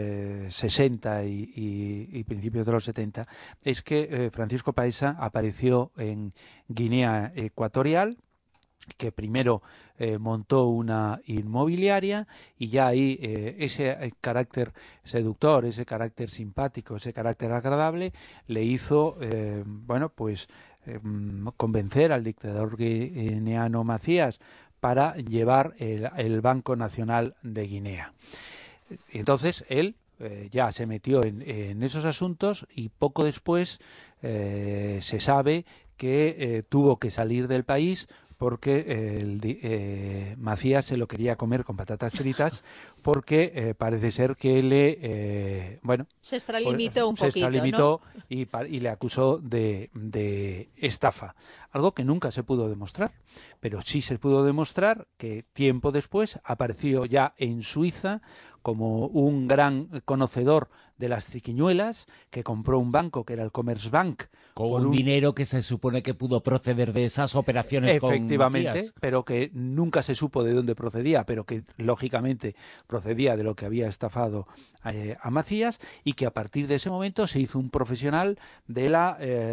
60 y principios de los 70, es que Francisco Paesa apareció en Guinea Ecuatorial, que primero montó una inmobiliaria y ya ahí ese carácter seductor, ese carácter simpático, ese carácter agradable le hizo, convencer al dictador guineano Macías para llevar el Banco Nacional de Guinea. Entonces él ya se metió en esos asuntos y poco después se sabe que tuvo que salir del país porque Macías se lo quería comer con patatas fritas porque parece ser que se extralimitó un poquito, se extralimitó, ¿no? y le acusó de estafa, algo que nunca se pudo demostrar, pero sí se pudo demostrar que tiempo después apareció ya en Suiza como un gran conocedor de las triquiñuelas, que compró un banco que era el Commerzbank con un dinero que se supone que pudo proceder de esas operaciones con Macías, pero que nunca se supo de dónde procedía, pero que lógicamente procedía de lo que había estafado a Macías, y que a partir de ese momento se hizo un profesional del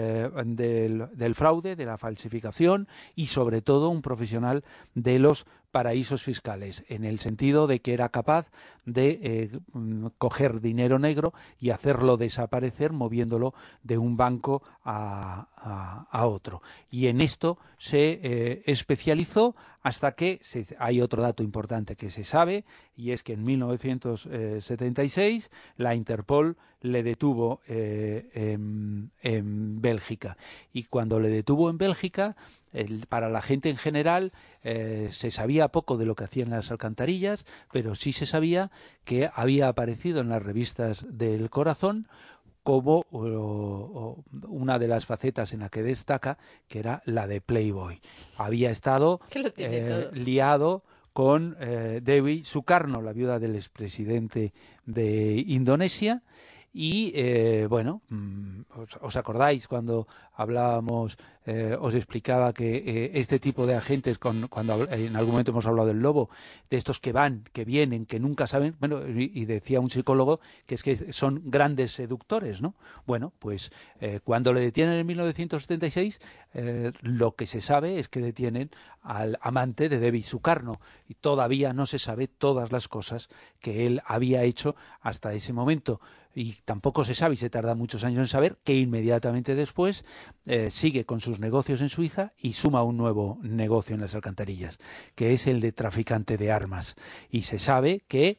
fraude, de la falsificación y sobre todo un profesional de los paraísos fiscales, en el sentido de que era capaz de coger dinero negro y hacerlo desaparecer moviéndolo de un banco a otro. Y en esto se especializó hasta que hay otro dato importante que se sabe, y es que en 1976 la Interpol le detuvo en Bélgica. Y cuando le detuvo en Bélgica, para la gente en general se sabía poco de lo que hacían las alcantarillas, pero sí se sabía que había aparecido en las revistas del corazón como una de las facetas en la que destaca, que era la de Playboy. Había estado liado con Dewi Sukarno, la viuda del expresidente de Indonesia. Y bueno, ¿os acordáis cuando hablábamos, os explicaba que este tipo de agentes, cuando en algún momento hemos hablado del lobo, de estos que van, que vienen, que nunca saben, bueno, y decía un psicólogo que es que son grandes seductores, ¿no? Bueno, pues cuando le detienen en 1976, lo que se sabe es que detienen al amante de Devi Sukarno, y todavía no se sabe todas las cosas que él había hecho hasta ese momento. Y tampoco se sabe, y se tarda muchos años en saber, que inmediatamente después sigue con sus negocios en Suiza y suma un nuevo negocio en las alcantarillas, que es el de traficante de armas. Y se sabe que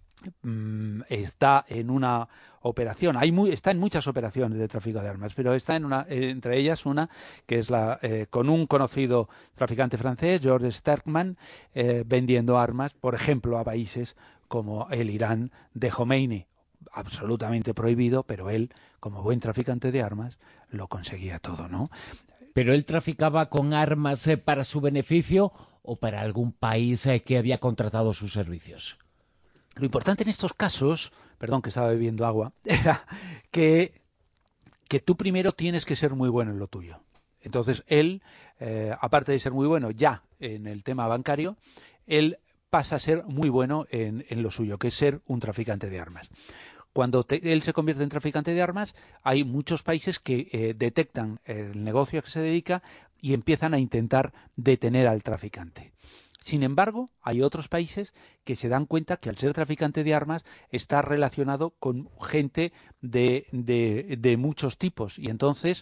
está en una operación, está en muchas operaciones de tráfico de armas, pero está entre ellas una que es con un conocido traficante francés, Georges Sterckmann, vendiendo armas, por ejemplo, a países como el Irán de Khomeini, absolutamente prohibido, pero él, como buen traficante de armas, lo conseguía todo, ¿no? ¿Pero él traficaba con armas para su beneficio o para algún país que había contratado sus servicios? Lo importante en estos casos, perdón que estaba bebiendo agua, era que tú primero tienes que ser muy bueno en lo tuyo. Entonces él, aparte de ser muy bueno ya en el tema bancario, él pasa a ser muy bueno en lo suyo, que es ser un traficante de armas. Cuando él se convierte en traficante de armas, hay muchos países que detectan el negocio a que se dedica y empiezan a intentar detener al traficante. Sin embargo, hay otros países que se dan cuenta que al ser traficante de armas está relacionado con gente de muchos tipos, y entonces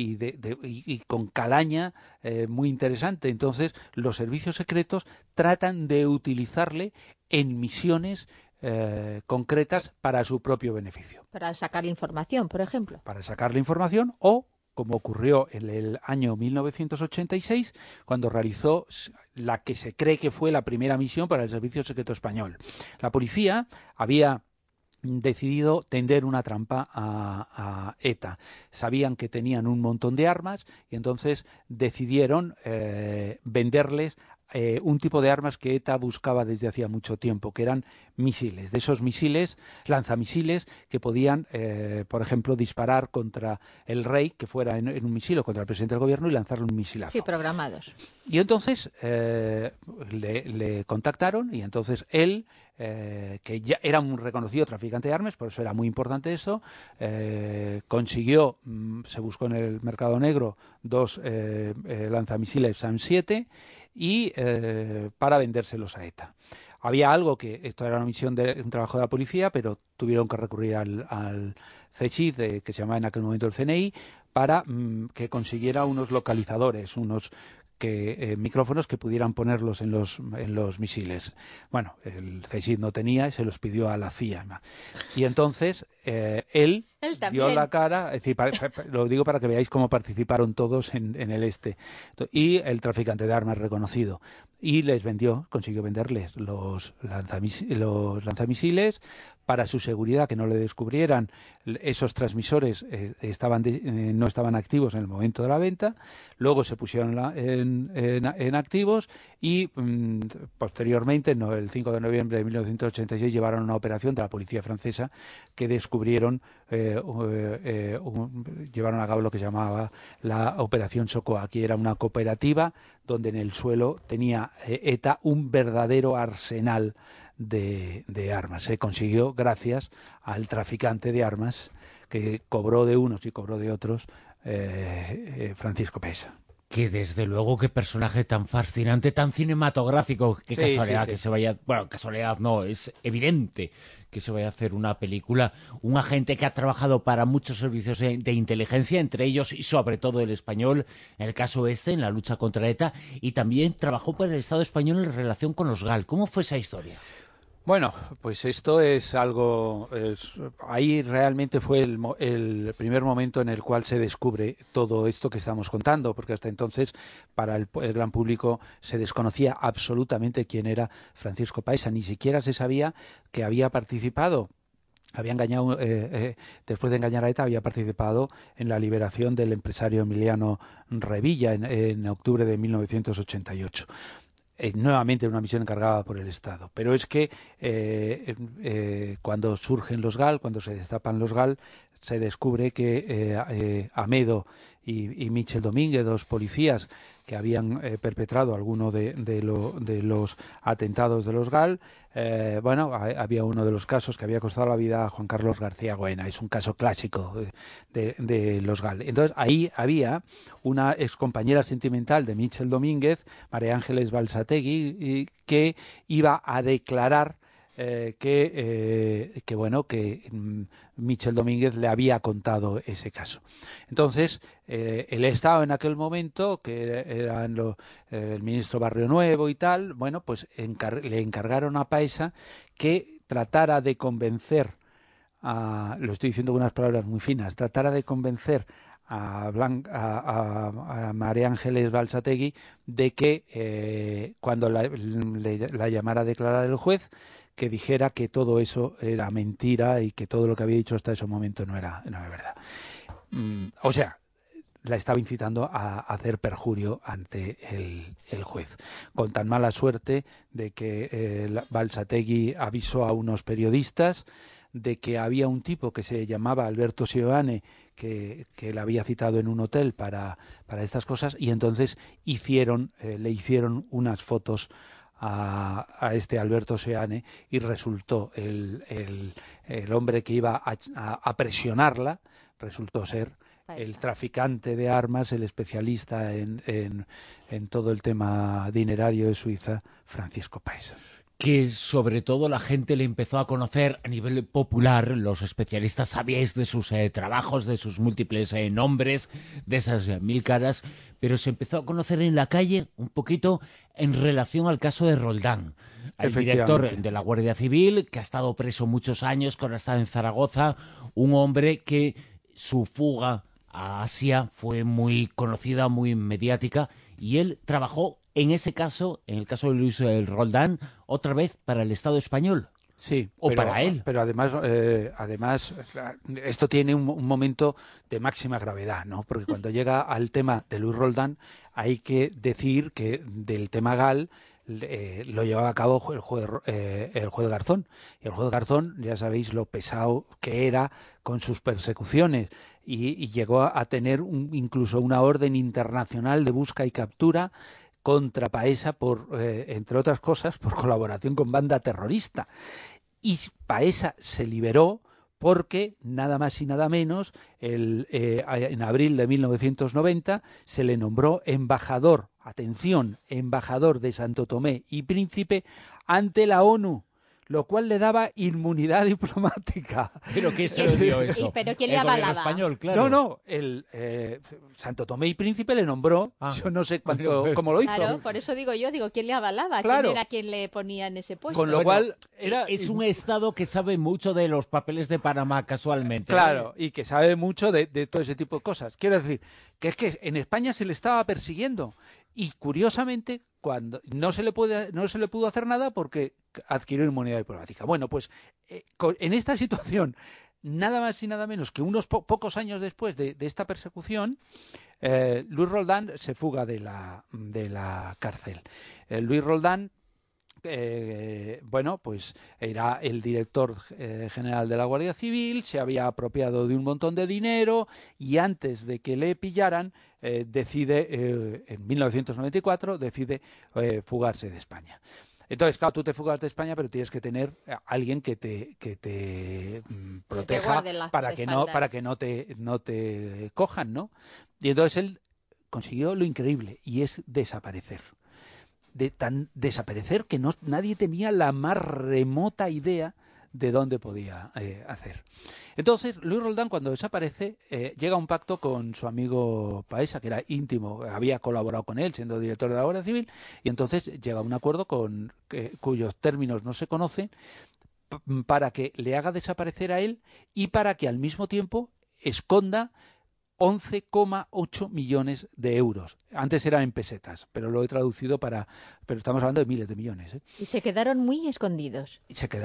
y con calaña muy interesante. Entonces los servicios secretos tratan de utilizarle en misiones concretas para su propio beneficio. Para sacar información, por ejemplo. Para sacar la información, o como ocurrió en el año 1986, cuando realizó la que se cree que fue la primera misión para el Servicio Secreto Español. La policía había decidido tender una trampa a ETA. Sabían que tenían un montón de armas y entonces decidieron venderles un tipo de armas que ETA buscaba desde hacía mucho tiempo, que eran misiles. De esos misiles, lanzamisiles, que podían, por ejemplo, disparar contra el rey, que fuera en un misil, o contra el presidente del gobierno, y lanzarle un misilazo. Sí, programados. Y entonces le contactaron, y entonces él, que ya era un reconocido traficante de armas, por eso era muy importante eso, consiguió, se buscó en el mercado negro 2 lanzamisiles SAM-7 y para vendérselos a ETA. Había algo que, esto era una misión un trabajo de la policía, pero tuvieron que recurrir al CSIC, que se llamaba en aquel momento el CNI, para que consiguiera unos localizadores, unos micrófonos que pudieran ponerlos en los misiles. Bueno, el CSIC no tenía y se los pidió a la CIA. Y entonces él dio la cara, es decir, lo digo para que veáis cómo participaron todos en el este. Y el traficante de armas reconocido. Y consiguió venderles los lanzamisiles para su seguridad, que no le descubrieran. Esos transmisores no estaban activos en el momento de la venta. Luego se pusieron en activos y posteriormente, el 5 de noviembre de 1986, llevaron una operación de la policía francesa que descubrieron, llevaron a cabo lo que se llamaba la Operación Sokoa. Aquí era una cooperativa donde en el suelo tenía ETA un verdadero arsenal de armas. Se consiguió gracias al traficante de armas que cobró de unos y cobró de otros, Francisco Pesa. Que desde luego, qué personaje tan fascinante, tan cinematográfico, qué casualidad que se vaya... Bueno, casualidad no, es evidente que se vaya a hacer una película. Un agente que ha trabajado para muchos servicios de inteligencia, entre ellos y sobre todo el español, en el caso en la lucha contra ETA, y también trabajó para el Estado español en relación con los GAL. ¿Cómo fue esa historia? Bueno, pues esto es algo... ahí realmente fue el primer momento en el cual se descubre todo esto que estamos contando, porque hasta entonces para el gran público se desconocía absolutamente quién era Francisco Paesa. Ni siquiera se sabía que había participado. Había engañado, después de engañar a ETA, había participado en la liberación del empresario Emiliano Revilla en octubre de 1988. Nuevamente una misión encargada por el Estado. Pero es que cuando surgen los GAL, cuando se destapan los GAL, se descubre que Amedo y Michel Domínguez, dos policías que habían perpetrado alguno de los atentados de los GAL, había uno de los casos que había costado la vida a Juan Carlos García Goena. Es un caso clásico de los GAL. Entonces ahí había una excompañera sentimental de Michel Domínguez, María Ángeles Balsategui, que iba a declarar que Michel Domínguez le había contado ese caso. Entonces, el Estado en aquel momento, que eran el ministro Barrio Nuevo y tal, bueno, pues le encargaron a Paesa que tratara de convencer, lo estoy diciendo con unas palabras muy finas, tratara de convencer a María Ángeles Balsategui de que cuando la llamara a declarar el juez, que dijera que todo eso era mentira y que todo lo que había dicho hasta ese momento no era verdad. O sea, la estaba incitando a hacer perjurio ante el juez, con tan mala suerte de que Balsategui avisó a unos periodistas de que había un tipo que se llamaba Alberto Seoane que la había citado en un hotel para estas cosas, y entonces le hicieron unas fotos a este Alberto Seoane, y resultó el hombre que iba a presionarla, resultó ser el traficante de armas, el especialista en todo el tema dinerario de Suiza, Francisco Paesa. Que sobre todo la gente le empezó a conocer a nivel popular. Los especialistas sabíais de sus trabajos, de sus múltiples nombres, de esas 1000 caras, pero se empezó a conocer en la calle un poquito en relación al caso de Roldán, el director de la Guardia Civil, que ha estado preso muchos años, que ahora está en Zaragoza, un hombre que su fuga a Asia fue muy conocida, muy mediática, y él trabajó en ese caso, en el caso de Luis Roldán, otra vez para el Estado español. Sí, para él. Pero además esto tiene un momento de máxima gravedad, ¿no? Porque cuando llega al tema de Luis Roldán, hay que decir que del tema GAL lo llevaba a cabo el juez Garzón. Y el juez Garzón, ya sabéis lo pesado que era con sus persecuciones, y llegó a tener incluso una orden internacional de busca y captura contra Paesa por, entre otras cosas, por colaboración con banda terrorista. Y Paesa se liberó porque nada más y nada menos en abril de 1990 se le nombró embajador, atención, embajador de Santo Tomé y Príncipe ante la ONU, lo cual le daba inmunidad diplomática. ¿Pero qué se lo dio eso? ¿Pero quién le avalaba? Español, claro. No, Santo Tomé y Príncipe le nombró, yo no sé cómo lo hizo. Claro, por eso digo ¿quién le avalaba? Claro. ¿Quién era quien le ponía en ese puesto? Con lo cual es un Estado que sabe mucho de los papeles de Panamá, casualmente. Claro, y que sabe mucho de todo ese tipo de cosas. Quiero decir, que es que en España se le estaba persiguiendo, y curiosamente cuando no se le pudo hacer nada porque adquirió inmunidad diplomática. Bueno, pues en esta situación, nada más y nada menos que unos pocos años después de esta persecución, Luis Roldán se fuga de la cárcel. Luis Roldán, pues era el director general de la Guardia Civil, se había apropiado de un montón de dinero, y antes de que le pillaran decide, en 1994, fugarse de España. Entonces, claro, tú te fugas de España, pero tienes que tener a alguien que te proteja para que no te cojan, ¿no? Y entonces él consiguió lo increíble, y es desaparecer. Desaparecer que nadie tenía la más remota idea de dónde podía hacer. Entonces, Luis Roldán, cuando desaparece, llega a un pacto con su amigo Paesa, que era íntimo, había colaborado con él siendo director de la Guardia Civil, y entonces llega a un acuerdo cuyos términos no se conocen, para que le haga desaparecer a él y para que al mismo tiempo esconda 11,8 millones de euros. Antes eran en pesetas, pero lo he traducido pero estamos hablando de miles de millones, ¿eh? Y se quedaron muy escondidos.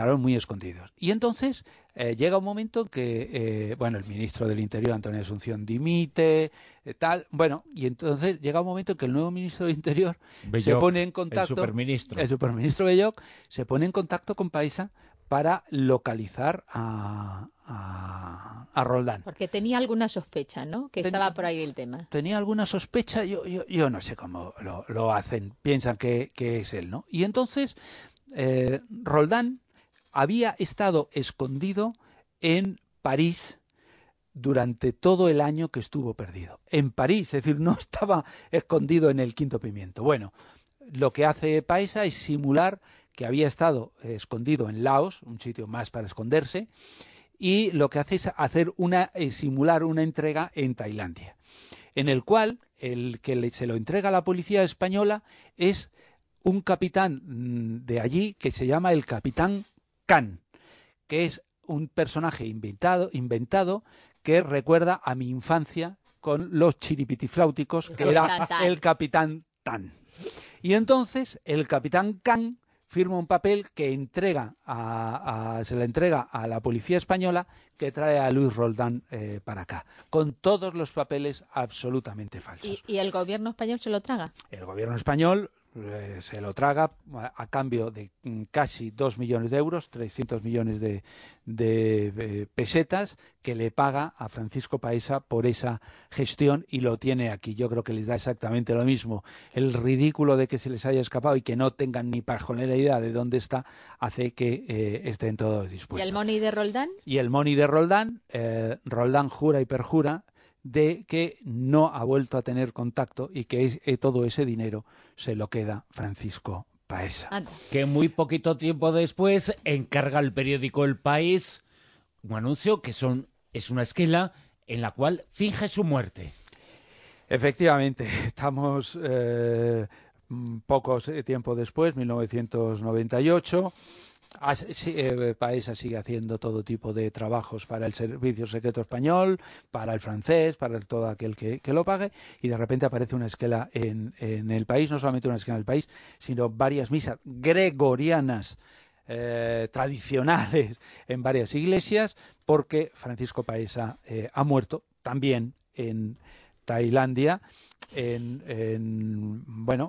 Y entonces llega un momento en que, el ministro del Interior, Antonio Asunción, dimite, y entonces llega un momento en que el nuevo ministro del Interior Belloc, se pone en contacto, el superministro Belloc, se pone en contacto con Paesa para localizar a Roldán. Porque tenía alguna sospecha, ¿no? Que estaba por ahí el tema. Tenía alguna sospecha, yo no sé cómo lo hacen, piensan que es él, ¿no? Y entonces Roldán había estado escondido en París durante todo el año que estuvo perdido. En París, es decir, no estaba escondido en el Quinto Pimiento. Bueno, lo que hace Paesa es simular que había estado escondido en Laos, un sitio más para esconderse, y lo que hace es simular una entrega en Tailandia, en el cual el que se lo entrega a la policía española es un capitán de allí que se llama el Capitán Can, que es un personaje inventado que recuerda a mi infancia con los chiripitifláuticos, que era el Capitán Tan. Y entonces el Capitán Can firma un papel que se le entrega a la policía española, que trae a Luis Roldán para acá, con todos los papeles absolutamente falsos. ¿Y el gobierno español se lo traga? El gobierno español se lo traga a cambio de casi 2 millones de euros, 300 millones de pesetas, que le paga a Francisco Paesa por esa gestión, y lo tiene aquí. Yo creo que les da exactamente lo mismo. El ridículo de que se les haya escapado y que no tengan ni pajolera idea de dónde está hace que estén todos dispuestos. ¿Y el money de Roldán? Y el money de Roldán, Roldán jura y perjura de que no ha vuelto a tener contacto y que todo ese dinero se lo queda Francisco Paesa. Que muy poquito tiempo después encarga al periódico El País un anuncio que es una esquela en la cual finge su muerte. Efectivamente, estamos poco tiempo después, 1998. Paesa sigue haciendo todo tipo de trabajos para el Servicio Secreto Español, para el francés, para todo aquel que lo pague, y de repente aparece una esquela en El País, no solamente una esquela en El País, sino varias misas gregorianas tradicionales en varias iglesias, porque Francisco Paesa ha muerto también en Tailandia, en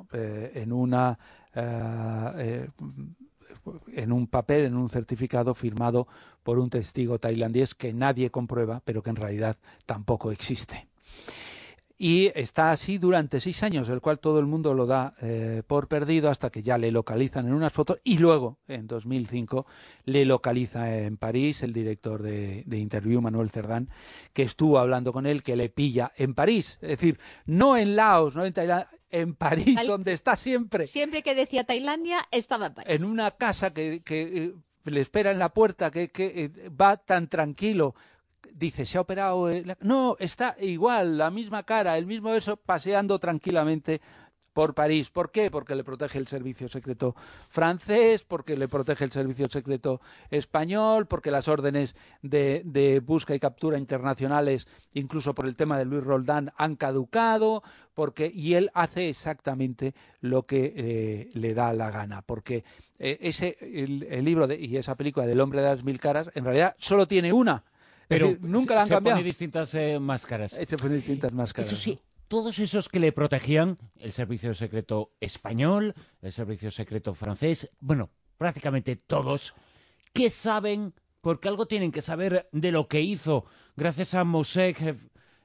un papel, en un certificado firmado por un testigo tailandés que nadie comprueba, pero que en realidad tampoco existe. Y está así durante 6 años, el cual todo el mundo lo da por perdido, hasta que ya le localizan en unas fotos, y luego, en 2005, le localiza en París el director de Interview, Manuel Cerdán, que estuvo hablando con él, que le pilla en París, es decir, no en Laos, no en Tailandia, en París, donde está siempre. Siempre que decía Tailandia, estaba en París. En una casa que le espera en la puerta, que va tan tranquilo. Dice, ¿se ha operado? No, está igual, la misma cara, el mismo eso, paseando tranquilamente por París. ¿Por qué? Porque le protege el servicio secreto francés, porque le protege el servicio secreto español, porque las órdenes de busca y captura internacionales, incluso por el tema de Luis Roldán, han caducado, y él hace exactamente lo que le da la gana, porque el libro y esa película del hombre de las 1000 caras, en realidad solo tiene una. Pero decir, nunca la han cambiado. Se pone distintas máscaras. Se pone distintas máscaras. Eso sí, todos esos que le protegían, el servicio secreto español, el servicio secreto francés, bueno, prácticamente todos, que saben, porque algo tienen que saber de lo que hizo, gracias a Mossack,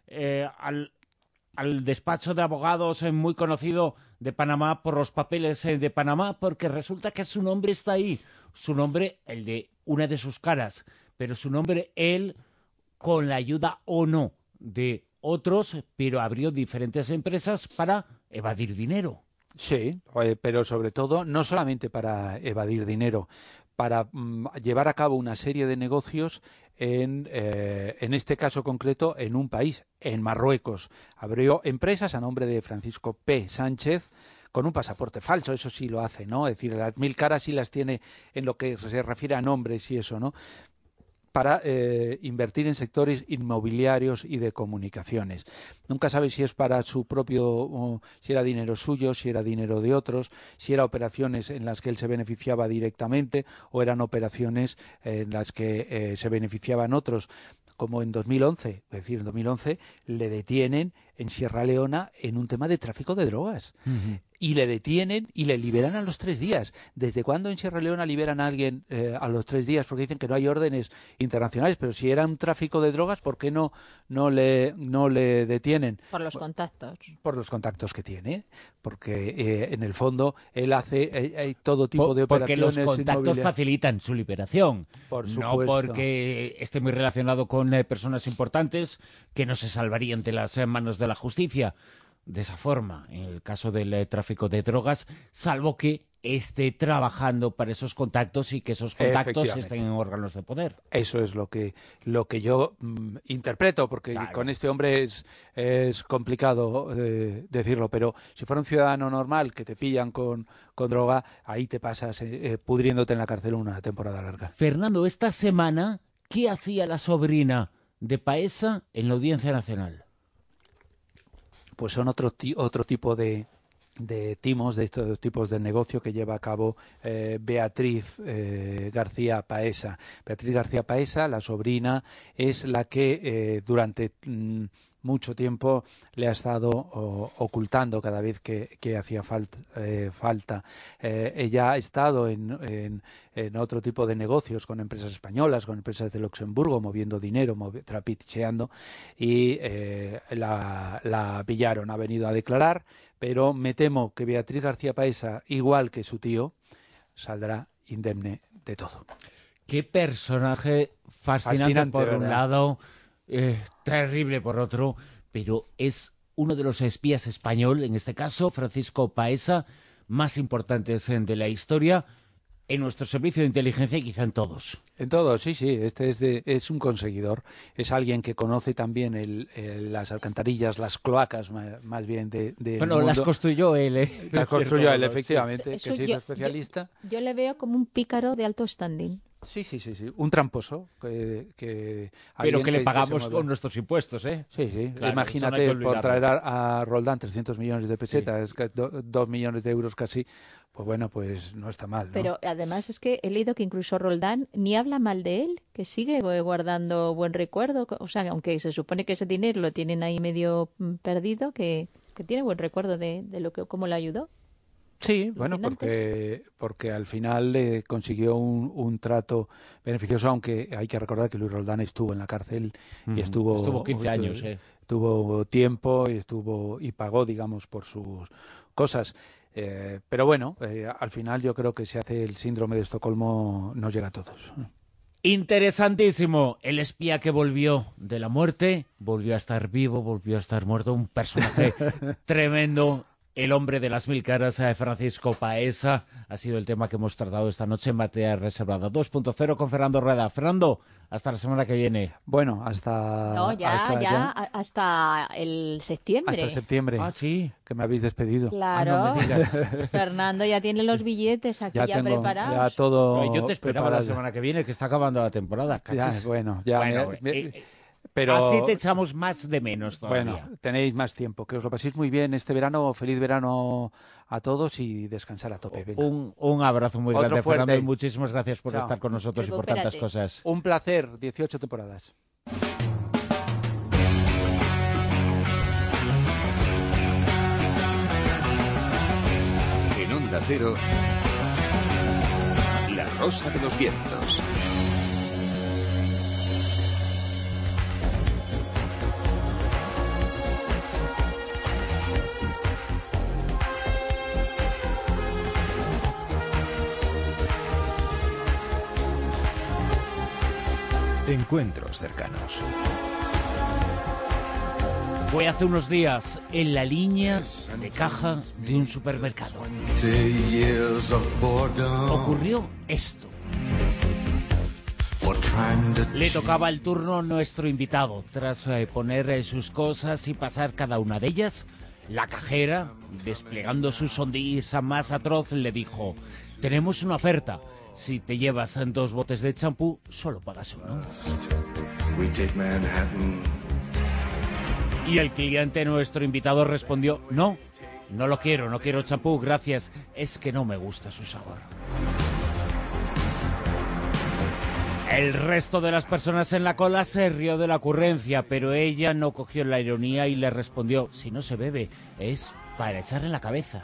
al despacho de abogados muy conocido de Panamá por los papeles de Panamá, porque resulta que su nombre está ahí, su nombre, el de una de sus caras, pero su nombre, él, con la ayuda o no de otros, pero abrió diferentes empresas para evadir dinero. Sí, pero sobre todo no solamente para evadir dinero, para llevar a cabo una serie de negocios en este caso concreto en un país, en Marruecos. Abrió empresas a nombre de Francisco P. Sánchez con un pasaporte falso, eso sí lo hace, ¿no? Es decir, las 1000 caras sí las tiene en lo que se refiere a nombres y eso, ¿no? Para invertir en sectores inmobiliarios y de comunicaciones. Nunca sabe si es para su propio, si era dinero suyo, si era dinero de otros, si eran operaciones en las que él se beneficiaba directamente o eran operaciones en las que se beneficiaban otros, como en 2011. Es decir, en 2011 le detienen en Sierra Leona en un tema de tráfico de drogas. Y le detienen y le liberan a los 3 días. ¿Desde cuándo en Sierra Leona liberan a alguien a los 3 días? Porque dicen que no hay órdenes internacionales, pero si era un tráfico de drogas, ¿por qué no le detienen? Por los contactos. Por los contactos que tiene, porque en el fondo él hace todo tipo de operaciones. Porque los contactos facilitan su liberación. Por supuesto. No porque esté muy relacionado con personas importantes que no se salvarían de las manos de la justicia. De esa forma, en el caso del tráfico de drogas, salvo que esté trabajando para esos contactos y que esos contactos estén en órganos de poder. Eso es lo que yo interpreto, porque claro, con este hombre es complicado decirlo, pero si fuera un ciudadano normal que te pillan con droga, ahí te pasas pudriéndote en la cárcel una temporada larga. Fernando, esta semana, ¿qué hacía la sobrina de Paesa en la Audiencia Nacional? Pues son otro tipo de timos, de estos tipos de negocio que lleva a cabo Beatriz García Paesa. Beatriz García Paesa, la sobrina, es la que durante mucho tiempo le ha estado ocultando cada vez que hacía falta. Ella ha estado en otro tipo de negocios con empresas españolas, con empresas de Luxemburgo, moviendo dinero, trapicheando, y la pillaron. Ha venido a declarar, pero me temo que Beatriz García Paesa, igual que su tío, saldrá indemne de todo. Qué personaje fascinante por ¿verdad? Un lado, terrible por otro, pero es uno de los espías español, en este caso Francisco Paesa, más importantes de la historia en nuestro servicio de inteligencia y quizá en todos. En todos, sí, este es un conseguidor, es alguien que conoce también las alcantarillas, las cloacas más bien del mundo. Las construyó él, Las construyó él, efectivamente, sí. que se hizo especialista. Yo le veo como un pícaro de alto standing. Sí, un tramposo. Pero que le pagamos con nuestros impuestos, ¿eh? Sí. Claro, imagínate, por traer a Roldán 300 millones de pesetas, 2 millones de euros casi, pues bueno, pues no está mal, ¿no? Pero además es que he leído que incluso Roldán ni habla mal de él, que sigue guardando buen recuerdo, o sea, aunque se supone que ese dinero lo tienen ahí medio perdido, que tiene buen recuerdo de cómo le ayudó. Sí, bueno, porque al final le consiguió un trato beneficioso, aunque hay que recordar que Luis Roldán estuvo en la cárcel y estuvo 15 años, tuvo tiempo y pagó, digamos, por sus cosas. Pero bueno, al final yo creo que si hace el síndrome de Estocolmo nos llega a todos. Interesantísimo. El espía que volvió de la muerte, volvió a estar vivo, volvió a estar muerto, un personaje tremendo. El hombre de las 1000 caras, Francisco Paesa, ha sido el tema que hemos tratado esta noche en Materia Reservada 2.0 con Fernando Rueda. Fernando, hasta la semana que viene. Bueno, hasta... No, hasta el septiembre. Hasta septiembre. Ah, sí. Que me habéis despedido. Claro. No me digas. Fernando ya tiene los billetes aquí ya preparados. Ya todo yo te esperaba preparado. La semana que viene, que está acabando la temporada. Pero así te echamos más de menos todavía. Bueno, tenéis más tiempo. Que os lo paséis muy bien este verano. Feliz verano a todos y descansar a tope. Un abrazo muy grande, fuerte. Fernando, y muchísimas gracias por estar con nosotros y por tantas cosas. Un placer, 18 temporadas. En Onda Cero, La Rosa de los Vientos. Encuentros cercanos. Fue hace unos días en la línea de caja de un supermercado. Ocurrió esto. Le tocaba el turno a nuestro invitado. Tras poner sus cosas y pasar cada una de ellas, la cajera, desplegando su sonrisa más atroz, le dijo: tenemos una oferta. Si te llevas 2 botes de champú, solo pagas uno. Y el cliente, nuestro invitado, respondió: no lo quiero, no quiero champú, gracias, es que no me gusta su sabor. El resto de las personas en la cola se rió de la ocurrencia, pero ella no cogió la ironía y le respondió: si no se bebe, es para echar en la cabeza.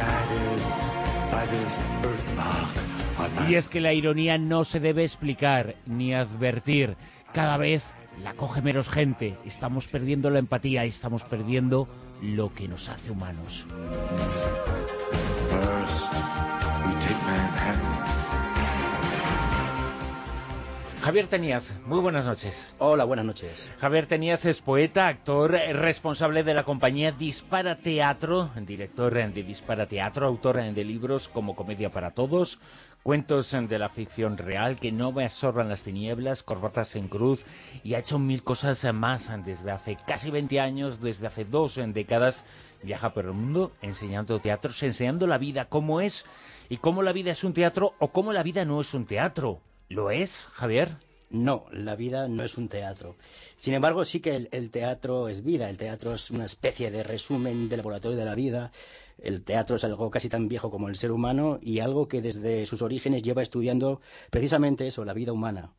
Y es que la ironía no se debe explicar ni advertir. Cada vez la coge menos gente. Estamos perdiendo la empatía y estamos perdiendo lo que nos hace humanos. Javier Tenías, muy buenas noches. Hola, buenas noches. Javier Tenías es poeta, actor, responsable de la compañía Dispara Teatro, director de Dispara Teatro, autor de libros como Comedia para Todos, cuentos de la ficción real, Que no me absorban las tinieblas, Corbatas en cruz, y ha hecho 1000 cosas más desde hace casi 20 años, desde hace 2 décadas, viaja por el mundo enseñando teatros, enseñando la vida, cómo es y cómo la vida es un teatro o cómo la vida no es un teatro. ¿Lo es, Javier? No, la vida no es un teatro. Sin embargo, sí que el teatro es vida. El teatro es una especie de resumen del laboratorio de la vida. El teatro es algo casi tan viejo como el ser humano y algo que desde sus orígenes lleva estudiando precisamente eso, la vida humana.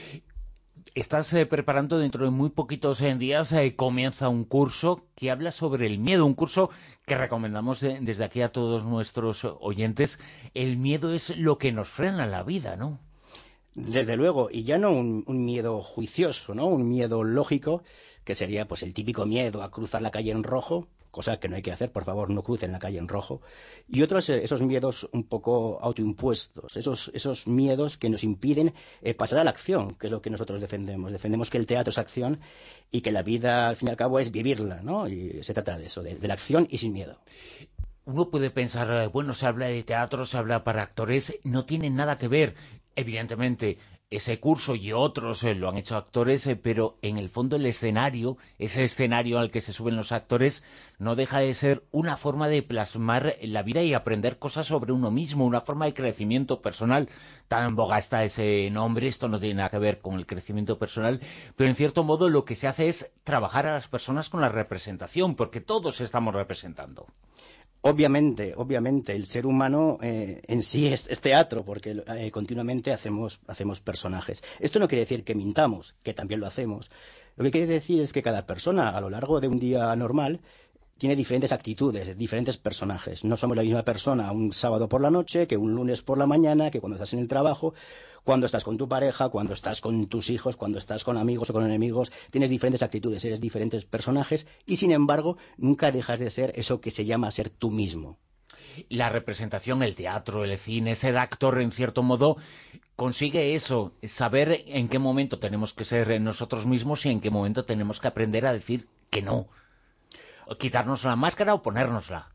Estás preparando dentro de muy poquitos días, comienza un curso que habla sobre el miedo, un curso que recomendamos desde aquí a todos nuestros oyentes. El miedo es lo que nos frena en la vida, ¿no? Desde luego, y ya no un miedo juicioso, ¿no? Un miedo lógico, que sería pues el típico miedo a cruzar la calle en rojo, cosa que no hay que hacer, por favor, no crucen la calle en rojo. Y otros, esos miedos un poco autoimpuestos, esos miedos que nos impiden pasar a la acción, que es lo que nosotros defendemos. Defendemos que el teatro es acción y que la vida, al fin y al cabo, es vivirla, ¿no? Y se trata de eso, de la acción y sin miedo. Uno puede pensar, bueno, se habla de teatro, se habla para actores, no tiene nada que ver. Evidentemente, ese curso y otros lo han hecho actores, pero en el fondo el escenario, ese escenario al que se suben los actores, no deja de ser una forma de plasmar la vida y aprender cosas sobre uno mismo, una forma de crecimiento personal. Tan en boga está ese nombre, esto no tiene nada que ver con el crecimiento personal, pero en cierto modo lo que se hace es trabajar a las personas con la representación, porque todos estamos representando. Obviamente, el ser humano en sí es teatro, porque continuamente hacemos personajes. Esto no quiere decir que mintamos, que también lo hacemos. Lo que quiere decir es que cada persona, a lo largo de un día normal, tiene diferentes actitudes, diferentes personajes. No somos la misma persona un sábado por la noche, que un lunes por la mañana, que cuando estás en el trabajo, cuando estás con tu pareja, cuando estás con tus hijos, cuando estás con amigos o con enemigos. Tienes diferentes actitudes, eres diferentes personajes y, sin embargo, nunca dejas de ser eso que se llama ser tú mismo. La representación, el teatro, el cine, ser actor, en cierto modo, consigue eso, saber en qué momento tenemos que ser nosotros mismos y en qué momento tenemos que aprender a decir que no. Quitarnos la máscara o ponérnosla.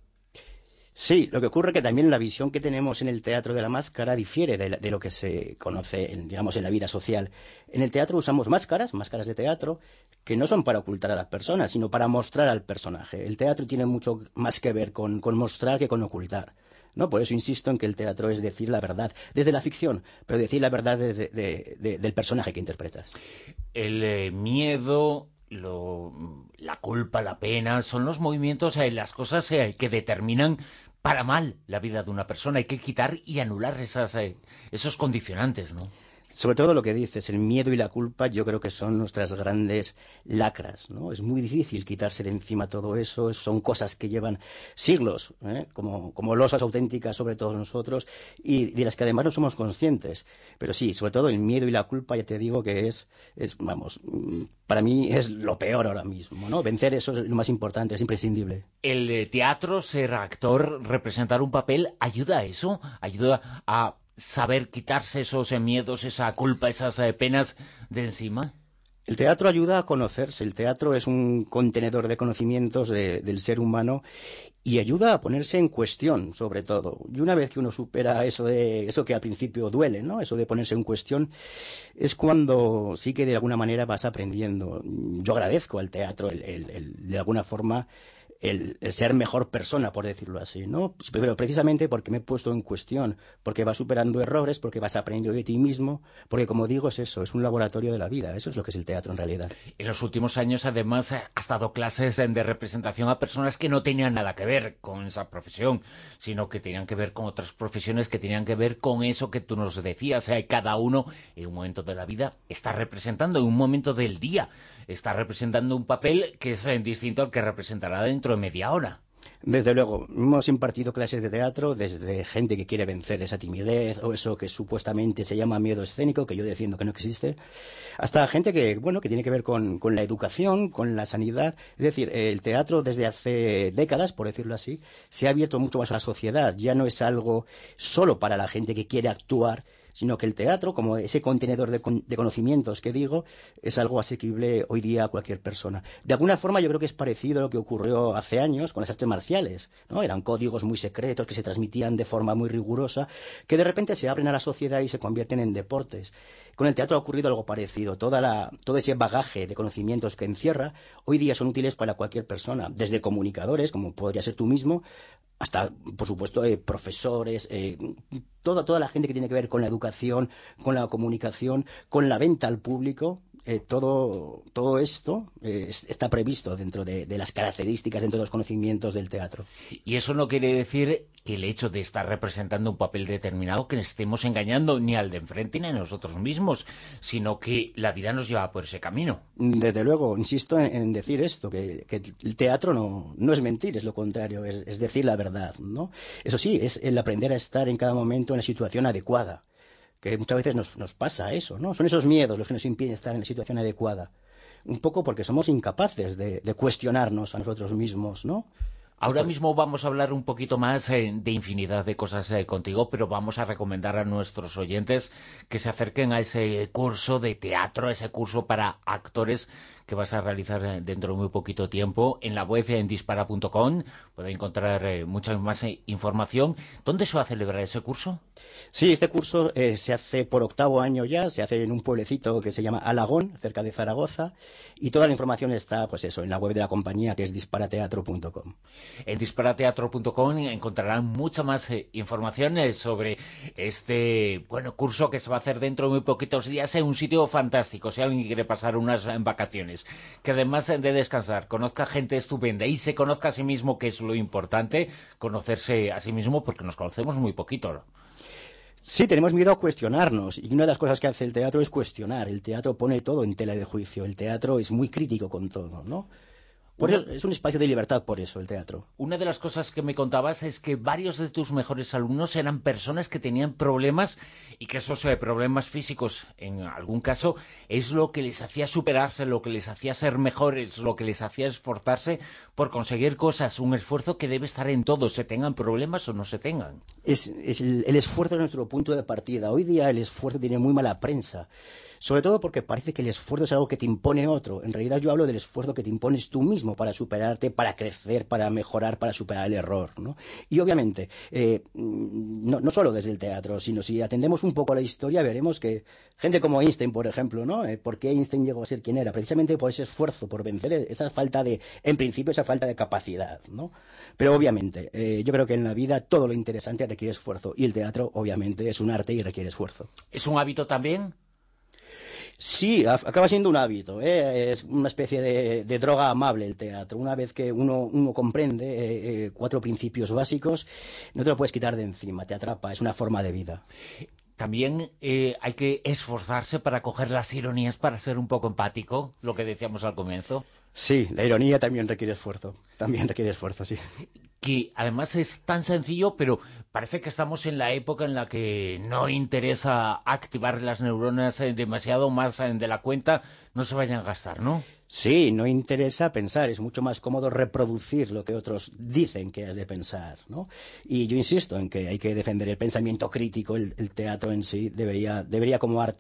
Sí, lo que ocurre es que también la visión que tenemos en el teatro de la máscara difiere de lo que se conoce, digamos, en la vida social. En el teatro usamos máscaras de teatro, que no son para ocultar a las personas, sino para mostrar al personaje. El teatro tiene mucho más que ver con mostrar que con ocultar, ¿no? Por eso insisto en que el teatro es decir la verdad, desde la ficción, pero decir la verdad del personaje que interpretas. El miedo, la culpa, la pena, son los movimientos, las cosas que determinan para mal la vida de una persona. Hay que quitar y anular esos condicionantes, ¿no? Sobre todo lo que dices, el miedo y la culpa, yo creo que son nuestras grandes lacras, ¿no? Es muy difícil quitarse de encima todo eso, son cosas que llevan siglos, como losas auténticas sobre todos nosotros, y de las que además no somos conscientes. Pero sí, sobre todo el miedo y la culpa, ya te digo que vamos, para mí es lo peor ahora mismo, ¿no? Vencer eso es lo más importante, es imprescindible. El teatro, ser actor, representar un papel, ¿ayuda a eso? ¿Ayuda a saber quitarse esos miedos, esa culpa, esas penas de encima? El teatro ayuda a conocerse, el teatro es un contenedor de conocimientos del ser humano y ayuda a ponerse en cuestión, sobre todo. Y una vez que uno supera eso que al principio duele, ¿no? Eso de ponerse en cuestión, es cuando sí que de alguna manera vas aprendiendo. Yo agradezco al teatro de alguna forma el ser mejor persona, por decirlo así, ¿no? Pero precisamente porque me he puesto en cuestión, porque vas superando errores, porque vas aprendiendo de ti mismo, porque como digo es eso, es un laboratorio de la vida, eso es lo que es el teatro en realidad. En los últimos años además has dado clases de representación a personas que no tenían nada que ver con esa profesión, sino que tenían que ver con otras profesiones, que tenían que ver con eso que tú nos decías, cada uno en un momento de la vida está representando, en un momento del día, está representando un papel que es distinto al que representará dentro de media hora. Desde luego, hemos impartido clases de teatro desde gente que quiere vencer esa timidez o eso que supuestamente se llama miedo escénico, que yo defiendo que no existe, hasta gente que tiene que ver con la educación, con la sanidad. Es decir, el teatro desde hace décadas, por decirlo así, se ha abierto mucho más a la sociedad. Ya no es algo solo para la gente que quiere actuar, sino que el teatro, como ese contenedor de conocimientos que digo, es algo asequible hoy día a cualquier persona. De alguna forma yo creo que es parecido a lo que ocurrió hace años con las artes marciales, ¿no? Eran códigos muy secretos que se transmitían de forma muy rigurosa, que de repente se abren a la sociedad y se convierten en deportes. Con el teatro ha ocurrido algo parecido. Todo ese bagaje de conocimientos que encierra, hoy día son útiles para cualquier persona, desde comunicadores, como podría ser tú mismo, hasta, por supuesto, profesores, toda la gente que tiene que ver con la educación, con la comunicación, con la venta al público. Todo esto está previsto dentro de las características, dentro de los conocimientos del teatro. Y eso no quiere decir que el hecho de estar representando un papel determinado que estemos engañando ni al de enfrente ni a nosotros mismos, sino que la vida nos lleva por ese camino. Desde luego, insisto en decir esto, que el teatro no es mentir, es lo contrario, es decir la verdad, ¿no? Eso sí, es el aprender a estar en cada momento en la situación adecuada, que muchas veces nos pasa eso, ¿no? Son esos miedos los que nos impiden estar en la situación adecuada. Un poco porque somos incapaces de cuestionarnos a nosotros mismos, ¿no? Ahora mismo vamos a hablar un poquito más de infinidad de cosas contigo, pero vamos a recomendar a nuestros oyentes que se acerquen a ese curso de teatro, ese curso para actores que vas a realizar dentro de muy poquito tiempo. En la web en dispara.com puede encontrar mucha más información. ¿Dónde se va a celebrar ese curso? Sí, este curso se hace por 8º año ya, se hace en un pueblecito que se llama Alagón, cerca de Zaragoza, y toda la información está, pues eso, en la web de la compañía, que es disparateatro.com. En disparateatro.com encontrarán mucha más información sobre este curso que se va a hacer dentro de muy poquitos días en un sitio fantástico, si alguien quiere pasar unas vacaciones, que además de descansar, conozca gente estupenda y se conozca a sí mismo, que es lo importante, conocerse a sí mismo, porque nos conocemos muy poquito, ¿no? Sí, tenemos miedo a cuestionarnos, y una de las cosas que hace el teatro es cuestionar. El teatro pone todo en tela de juicio, el teatro es muy crítico con todo, ¿no? Por eso, es un espacio de libertad, por eso, el teatro. Una de las cosas que me contabas es que varios de tus mejores alumnos eran personas que tenían problemas y que esos problemas físicos, en algún caso, es lo que les hacía superarse, lo que les hacía ser mejores, lo que les hacía esforzarse por conseguir cosas. Un esfuerzo que debe estar en todos, se tengan problemas o no se tengan. El esfuerzo es nuestro punto de partida. Hoy día el esfuerzo tiene muy mala prensa. Sobre todo porque parece que el esfuerzo es algo que te impone otro. En realidad yo hablo del esfuerzo que te impones tú mismo para superarte, para crecer, para mejorar, para superar el error, ¿no? Y obviamente, no solo desde el teatro, sino si atendemos un poco a la historia, veremos que gente como Einstein, por ejemplo, ¿no? ¿Por qué Einstein llegó a ser quien era? Precisamente por ese esfuerzo, por vencer esa falta de, en principio, esa falta de capacidad, ¿no? Pero obviamente, yo creo que en la vida todo lo interesante requiere esfuerzo, y el teatro, obviamente, es un arte y requiere esfuerzo. ¿Es un hábito también? Sí, acaba siendo un hábito, es una especie de droga amable el teatro. Una vez que uno comprende 4 principios básicos, no te lo puedes quitar de encima, te atrapa, es una forma de vida. También hay que esforzarse para coger las ironías, para ser un poco empático, lo que decíamos al comienzo. Sí, la ironía también requiere esfuerzo, sí. Que además es tan sencillo, pero parece que estamos en la época en la que no interesa activar las neuronas demasiado más de la cuenta, no se vayan a gastar, ¿no? Sí, no interesa pensar, es mucho más cómodo reproducir lo que otros dicen que has de pensar, ¿no? Y yo insisto en que hay que defender el pensamiento crítico, el teatro en sí debería como arte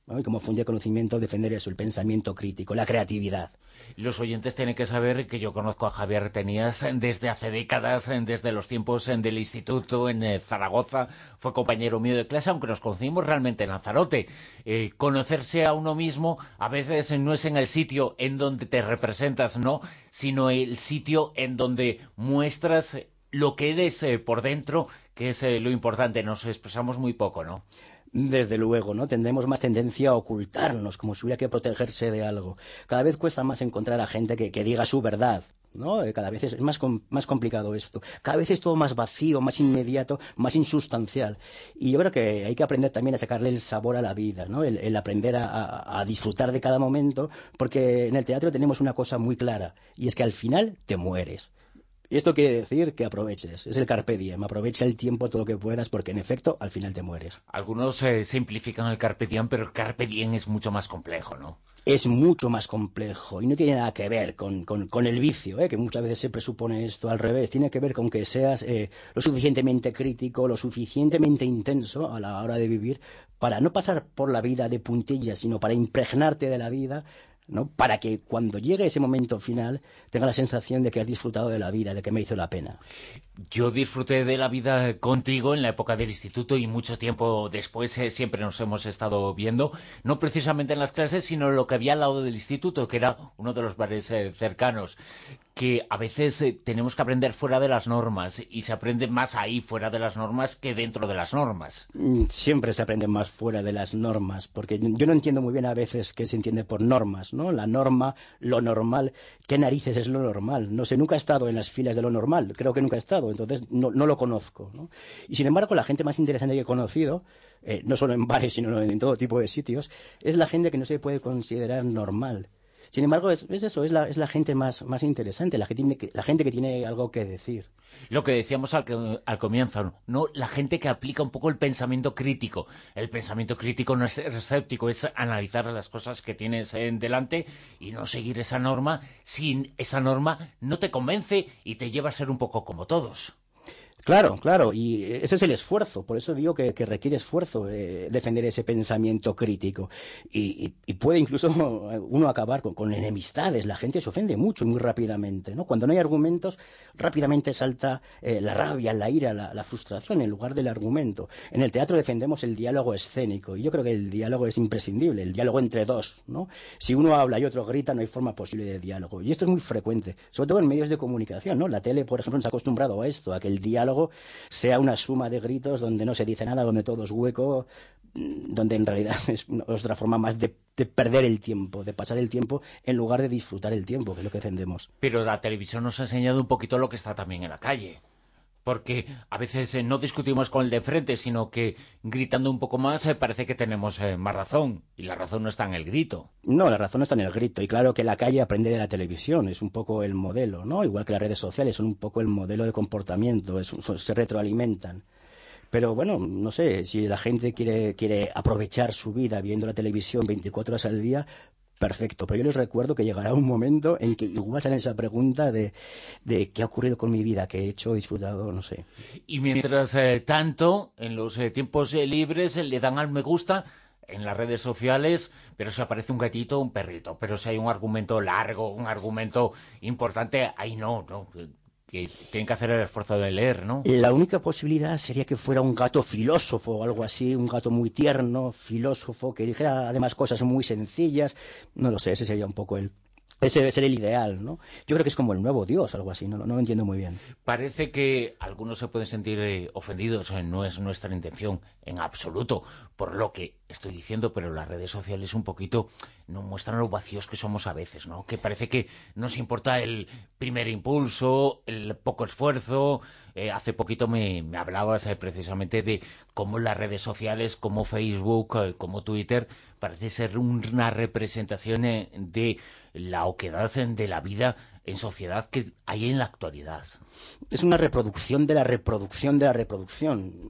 ¿no? Y como fuente de conocimiento defender eso, el pensamiento crítico, la creatividad. Los oyentes tienen que saber que yo conozco a Javier Tenías desde hace décadas, desde los tiempos del instituto en Zaragoza, fue compañero mío de clase, aunque nos conocimos realmente en Lanzarote. Conocerse a uno mismo a veces no es en el sitio en donde te representas, no, sino el sitio en donde muestras lo que eres por dentro, que es lo importante. Nos expresamos muy poco, ¿no? Desde luego, ¿no? Tendremos más tendencia a ocultarnos, como si hubiera que protegerse de algo. Cada vez cuesta más encontrar a gente que diga su verdad, ¿no? Cada vez es más complicado esto. Cada vez es todo más vacío, más inmediato, más insustancial. Y yo creo que hay que aprender también a sacarle el sabor a la vida, ¿no? El aprender a disfrutar de cada momento, porque en el teatro tenemos una cosa muy clara, y es que al final te mueres. Y esto quiere decir que aproveches, es el carpe diem, aprovecha el tiempo todo lo que puedas porque en efecto al final te mueres. Algunos simplifican el carpe diem, pero el carpe diem es mucho más complejo, ¿no? Es mucho más complejo y no tiene nada que ver con el vicio, que muchas veces se presupone esto al revés. Tiene que ver con que seas lo suficientemente crítico, lo suficientemente intenso a la hora de vivir para no pasar por la vida de puntillas, sino para impregnarte de la vida, ¿no? Para que cuando llegue ese momento final tenga la sensación de que has disfrutado de la vida, de que mereció la pena. Yo disfruté de la vida contigo en la época del instituto y mucho tiempo después siempre nos hemos estado viendo, no precisamente en las clases, sino en lo que había al lado del instituto, que era uno de los bares cercanos, que a veces tenemos que aprender fuera de las normas y se aprende más ahí fuera de las normas que dentro de las normas. Siempre se aprende más fuera de las normas, porque yo no entiendo muy bien a veces qué se entiende por normas, ¿no? La norma, lo normal, ¿qué narices es lo normal? No sé, nunca he estado en las filas de lo normal, creo que nunca he estado, entonces no lo conozco, ¿no? Y sin embargo, la gente más interesante que he conocido, no solo en bares, sino en todo tipo de sitios, es la gente que no se puede considerar normal. Sin embargo, es eso, es la gente más interesante, la gente que tiene algo que decir. Lo que decíamos al comienzo, ¿no? La gente que aplica un poco el pensamiento crítico. El pensamiento crítico no es ser escéptico, es analizar las cosas que tienes delante y no seguir esa norma si esa norma no te convence y te lleva a ser un poco como todos. Claro, y ese es el esfuerzo, por eso digo que requiere esfuerzo defender ese pensamiento crítico y puede incluso uno acabar con enemistades, la gente se ofende mucho y muy rápidamente, ¿no? Cuando no hay argumentos, rápidamente salta la rabia, la ira, la frustración en lugar del argumento. En el teatro defendemos el diálogo escénico y yo creo que el diálogo es imprescindible, el diálogo entre dos, ¿no? Si uno habla y otro grita no hay forma posible de diálogo y esto es muy frecuente, sobre todo en medios de comunicación, ¿no? La tele, por ejemplo, nos ha acostumbrado a esto, a que el diálogo sea una suma de gritos donde no se dice nada, donde todo es hueco, donde en realidad es otra forma más de perder el tiempo, de pasar el tiempo en lugar de disfrutar el tiempo, que es lo que defendemos. Pero la televisión nos ha enseñado un poquito lo que está también en la calle. Porque a veces no discutimos con el de frente, sino que gritando un poco más parece que tenemos más razón. Y la razón no está en el grito. No, la razón no está en el grito. Y claro que la calle aprende de la televisión, es un poco el modelo, ¿no? Igual que las redes sociales son un poco el modelo de comportamiento, se retroalimentan. Pero bueno, no sé, si la gente quiere aprovechar su vida viendo la televisión 24 horas al día, perfecto, pero yo les recuerdo que llegará un momento en que igual sale esa pregunta de qué ha ocurrido con mi vida, qué he hecho, disfrutado, no sé. Y mientras tanto, en los tiempos libres le dan al me gusta en las redes sociales, pero si aparece un gatito, un perrito, pero si hay un argumento largo, un argumento importante, ahí no, que tienen que hacer el esfuerzo de leer, ¿no? La única posibilidad sería que fuera un gato filósofo o algo así, un gato muy tierno, filósofo, que dijera además cosas muy sencillas. No lo sé, ese sería un poco ese debe ser el ideal, ¿no? Yo creo que es como el nuevo Dios, algo así, no lo entiendo muy bien. Parece que algunos se pueden sentir ofendidos, no es nuestra intención en absoluto por lo que estoy diciendo, pero las redes sociales un poquito nos muestran lo vacíos que somos a veces, ¿no? Que parece que nos importa el primer impulso, el poco esfuerzo. Hace poquito me hablabas precisamente de cómo las redes sociales, como Facebook, como Twitter, parece ser una representación de la oquedad de la vida en sociedad que hay en la actualidad. Es una reproducción de la reproducción de la reproducción.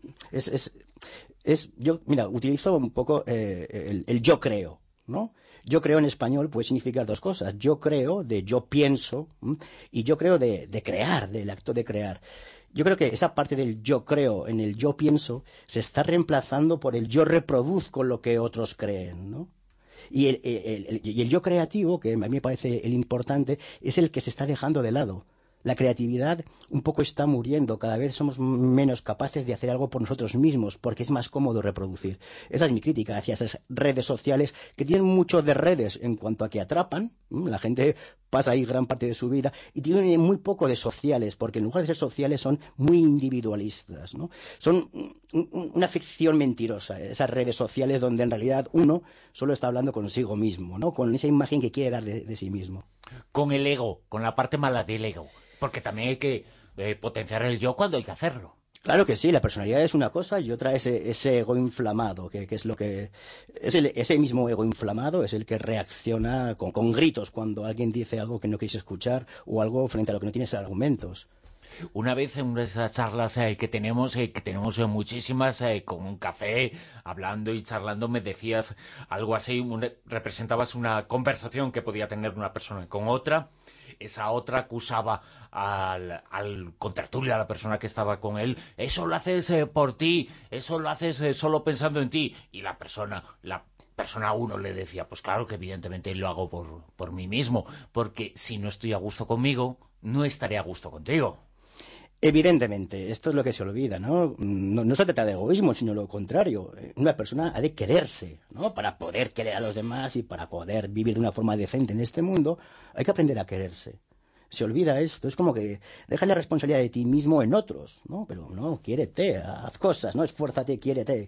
Yo, mira, utilizo un poco el yo creo, ¿no? Yo creo en español puede significar dos cosas. Yo creo de yo pienso y yo creo de crear, del acto de crear. Yo creo que esa parte del yo creo en el yo pienso se está reemplazando por el yo reproduzco lo que otros creen, ¿no? Y el yo creativo, que a mí me parece el importante, es el que se está dejando de lado. La creatividad un poco está muriendo, cada vez somos menos capaces de hacer algo por nosotros mismos, porque es más cómodo reproducir. Esa es mi crítica hacia esas redes sociales, que tienen mucho de redes en cuanto a que atrapan, la gente pasa ahí gran parte de su vida, y tienen muy poco de sociales, porque en lugar de ser sociales son muy individualistas, ¿no? Son una ficción mentirosa, esas redes sociales donde en realidad uno solo está hablando consigo mismo, ¿no? Con esa imagen que quiere dar de sí mismo. Con el ego, con la parte mala del ego. Porque también hay que potenciar el yo cuando hay que hacerlo. Claro que sí, la personalidad es una cosa y otra es ese ego inflamado, que es lo que... ese mismo ego inflamado es el que reacciona con gritos cuando alguien dice algo que no quieres escuchar o algo frente a lo que no tienes argumentos. Una vez en una de esas charlas que tenemos muchísimas, con un café, hablando y charlando, me decías algo así, representabas una conversación que podía tener una persona con otra. Esa otra acusaba al contertulio, a la persona que estaba con él, eso lo haces por ti, eso lo haces solo pensando en ti. Y la persona uno le decía, pues claro que evidentemente lo hago por mí mismo, porque si no estoy a gusto conmigo, no estaré a gusto contigo. Evidentemente, esto es lo que se olvida, ¿no? No se trata de egoísmo, sino lo contrario. Una persona ha de quererse, ¿no? Para poder querer a los demás y para poder vivir de una forma decente en este mundo, hay que aprender a quererse. Se olvida esto, es como que deja la responsabilidad de ti mismo en otros, ¿no? Pero no, quiérete, haz cosas, ¿no? Esfuérzate, quiérete.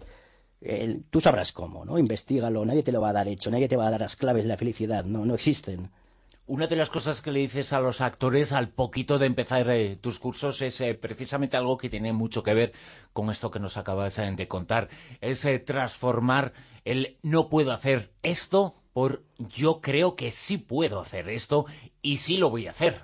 Tú sabrás cómo, ¿no? Investígalo, nadie te lo va a dar hecho, nadie te va a dar las claves de la felicidad, no existen. Una de las cosas que le dices a los actores al poquito de empezar tus cursos es precisamente algo que tiene mucho que ver con esto que nos acabas de contar. Es transformar el no puedo hacer esto por yo creo que sí puedo hacer esto y sí lo voy a hacer.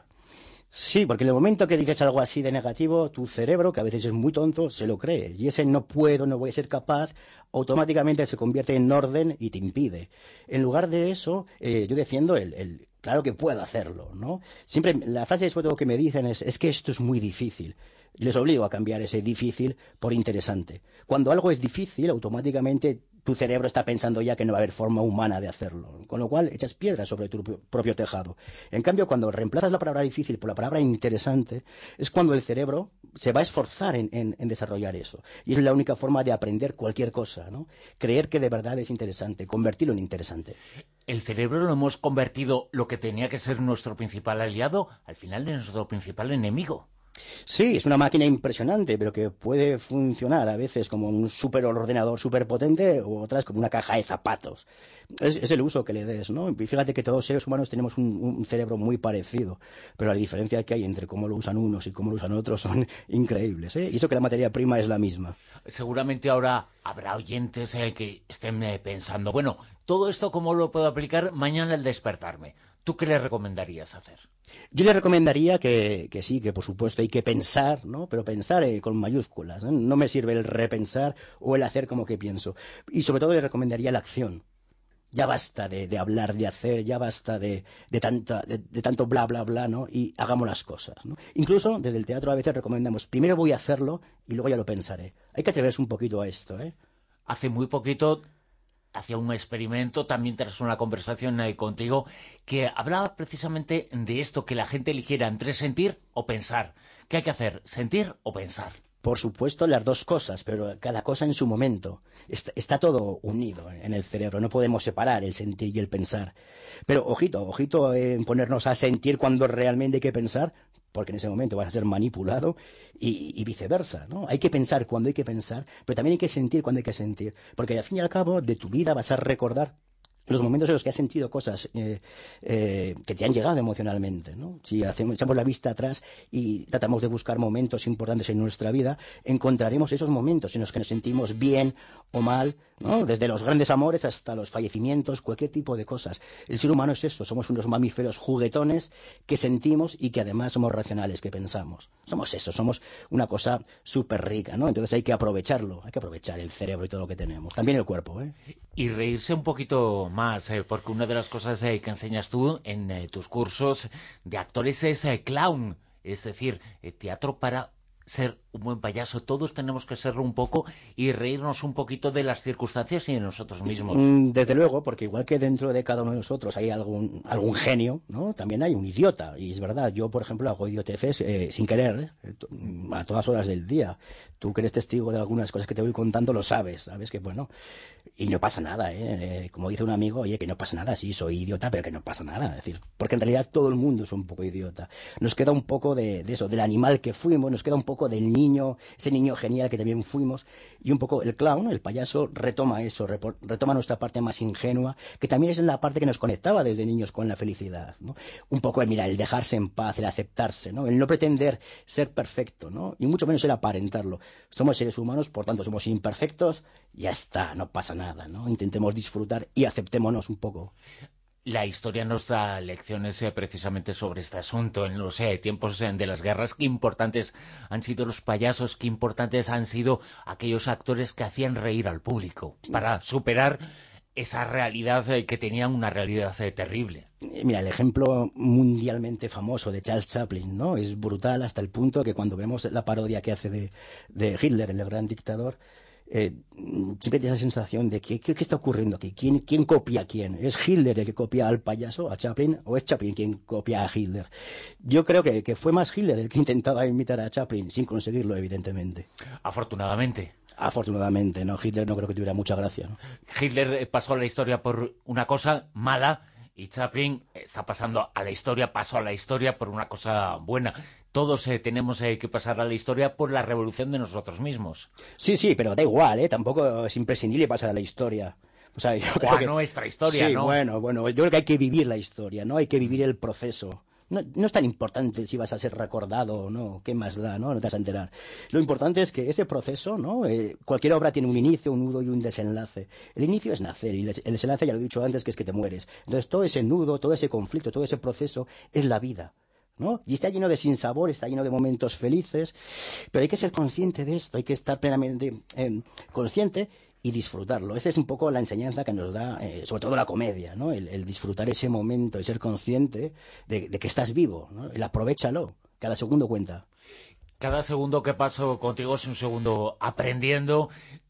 Sí, porque en el momento que dices algo así de negativo, tu cerebro, que a veces es muy tonto, se lo cree. Y ese no puedo, no voy a ser capaz, automáticamente se convierte en orden y te impide. En lugar de eso, yo defiendo el claro que puedo hacerlo, ¿no? Siempre la frase sobre todo que me dicen es que esto es muy difícil. Les obligo a cambiar ese difícil por interesante. Cuando algo es difícil, automáticamente tu cerebro está pensando ya que no va a haber forma humana de hacerlo, con lo cual echas piedras sobre tu propio tejado. En cambio, cuando reemplazas la palabra difícil por la palabra interesante, es cuando el cerebro se va a esforzar en desarrollar eso. Y es la única forma de aprender cualquier cosa, ¿no? Creer que de verdad es interesante, convertirlo en interesante. El cerebro lo hemos convertido, lo que tenía que ser nuestro principal aliado, al final de nuestro principal enemigo. Sí, es una máquina impresionante, pero que puede funcionar a veces como un superordenador superpotente o otras como una caja de zapatos. Es el uso que le des, ¿no? Y fíjate que todos los seres humanos tenemos un cerebro muy parecido, pero la diferencia que hay entre cómo lo usan unos y cómo lo usan otros son increíbles, ¿eh? Y eso que la materia prima es la misma. Seguramente ahora habrá oyentes que estén pensando, bueno, todo esto ¿cómo lo puedo aplicar mañana al despertarme? ¿Tú qué le recomendarías hacer? Yo le recomendaría que sí, que por supuesto hay que pensar, ¿no? Pero pensar con mayúsculas, ¿eh? No me sirve el repensar o el hacer como que pienso. Y sobre todo le recomendaría la acción. Ya basta de hablar, de hacer, ya basta de tanto bla, bla, bla, ¿no? Y hagamos las cosas, ¿no? Incluso desde el teatro a veces recomendamos, primero voy a hacerlo y luego ya lo pensaré. Hay que atreverse un poquito a esto, ¿eh? Hace muy poquito hacía un experimento también tras una conversación contigo que hablaba precisamente de esto, que la gente eligiera entre sentir o pensar. ¿Qué hay que hacer? ¿Sentir o pensar? Por supuesto, las dos cosas, pero cada cosa en su momento. Está todo unido en el cerebro, no podemos separar el sentir y el pensar. Pero ojito en ponernos a sentir cuando realmente hay que pensar, porque en ese momento vas a ser manipulado y viceversa, ¿no? Hay que pensar cuando hay que pensar, pero también hay que sentir cuando hay que sentir, porque al fin y al cabo de tu vida vas a recordar los momentos en los que has sentido cosas que te han llegado emocionalmente, ¿no? Si echamos la vista atrás y tratamos de buscar momentos importantes en nuestra vida, encontraremos esos momentos en los que nos sentimos bien o mal, ¿no? Desde los grandes amores hasta los fallecimientos, cualquier tipo de cosas. El ser humano es eso, somos unos mamíferos juguetones que sentimos y que además somos racionales, que pensamos. Somos eso, somos una cosa súper rica, ¿no? Entonces hay que aprovecharlo, hay que aprovechar el cerebro y todo lo que tenemos, también el cuerpo, ¿eh? Y reírse un poquito más, porque una de las cosas que enseñas tú en tus cursos de actores es clown, es decir, teatro para ser un buen payaso, todos tenemos que serlo un poco y reírnos un poquito de las circunstancias y de nosotros mismos. Desde luego, porque igual que dentro de cada uno de nosotros hay algún genio, ¿no? También hay un idiota, y es verdad, yo por ejemplo hago idioteces sin querer, a todas horas del día. Tú que eres testigo de algunas cosas que te voy contando lo sabes que bueno, y no pasa nada, como dice un amigo, oye, que no pasa nada, sí, soy idiota, pero que no pasa nada, es decir, porque en realidad todo el mundo es un poco idiota. Nos queda un poco de eso, del animal que fuimos, nos queda un poco del niño, ese niño genial que también fuimos, y un poco el clown, el payaso, retoma eso, retoma nuestra parte más ingenua, que también es la parte que nos conectaba desde niños con la felicidad, ¿no? Un poco el dejarse en paz, el aceptarse, ¿no? El no pretender ser perfecto, ¿no? Y mucho menos el aparentarlo. Somos seres humanos, por tanto somos imperfectos, ya está, no pasa nada, ¿no? Intentemos disfrutar y aceptémonos un poco. La historia nos da lecciones precisamente sobre este asunto. En los tiempos de las guerras, qué importantes han sido los payasos, qué importantes han sido aquellos actores que hacían reír al público para superar esa realidad que tenían una realidad terrible. Mira, el ejemplo mundialmente famoso de Charles Chaplin, ¿no? Es brutal hasta el punto que cuando vemos la parodia que hace de Hitler, el gran dictador, siempre tienes la sensación de que ¿qué está ocurriendo aquí? ¿Quién copia a quién? ¿Es Hitler el que copia al payaso, a Chaplin, o es Chaplin quien copia a Hitler? Yo creo que fue más Hitler el que intentaba imitar a Chaplin, sin conseguirlo, evidentemente. Afortunadamente, ¿no? Hitler no creo que tuviera mucha gracia, ¿no? Hitler pasó a la historia por una cosa mala, y Chaplin está pasando a la historia, pasó a la historia por una cosa buena. Todos tenemos que pasar a la historia por la revolución de nosotros mismos. Sí, pero da igual, tampoco es imprescindible pasar a la historia. O sea, yo creo que nuestra historia, sí, ¿no? Bueno, yo creo que hay que vivir la historia, ¿no? Hay que vivir el proceso. No es tan importante si vas a ser recordado o no, qué más da, ¿no? No te vas a enterar. Lo importante es que ese proceso, ¿no? Cualquier obra tiene un inicio, un nudo y un desenlace. El inicio es nacer y el desenlace, ya lo he dicho antes, que es que te mueres. Entonces todo ese nudo, todo ese conflicto, todo ese proceso es la vida, ¿no? Y está lleno de sinsabor, está lleno de momentos felices, pero hay que ser consciente de esto, hay que estar plenamente consciente y disfrutarlo. Esa es un poco la enseñanza que nos da, sobre todo la comedia, ¿no? El disfrutar ese momento, el ser consciente de que estás vivo, ¿no? El aprovechalo, cada segundo cuenta. Cada segundo que paso contigo es un segundo aprendiendo,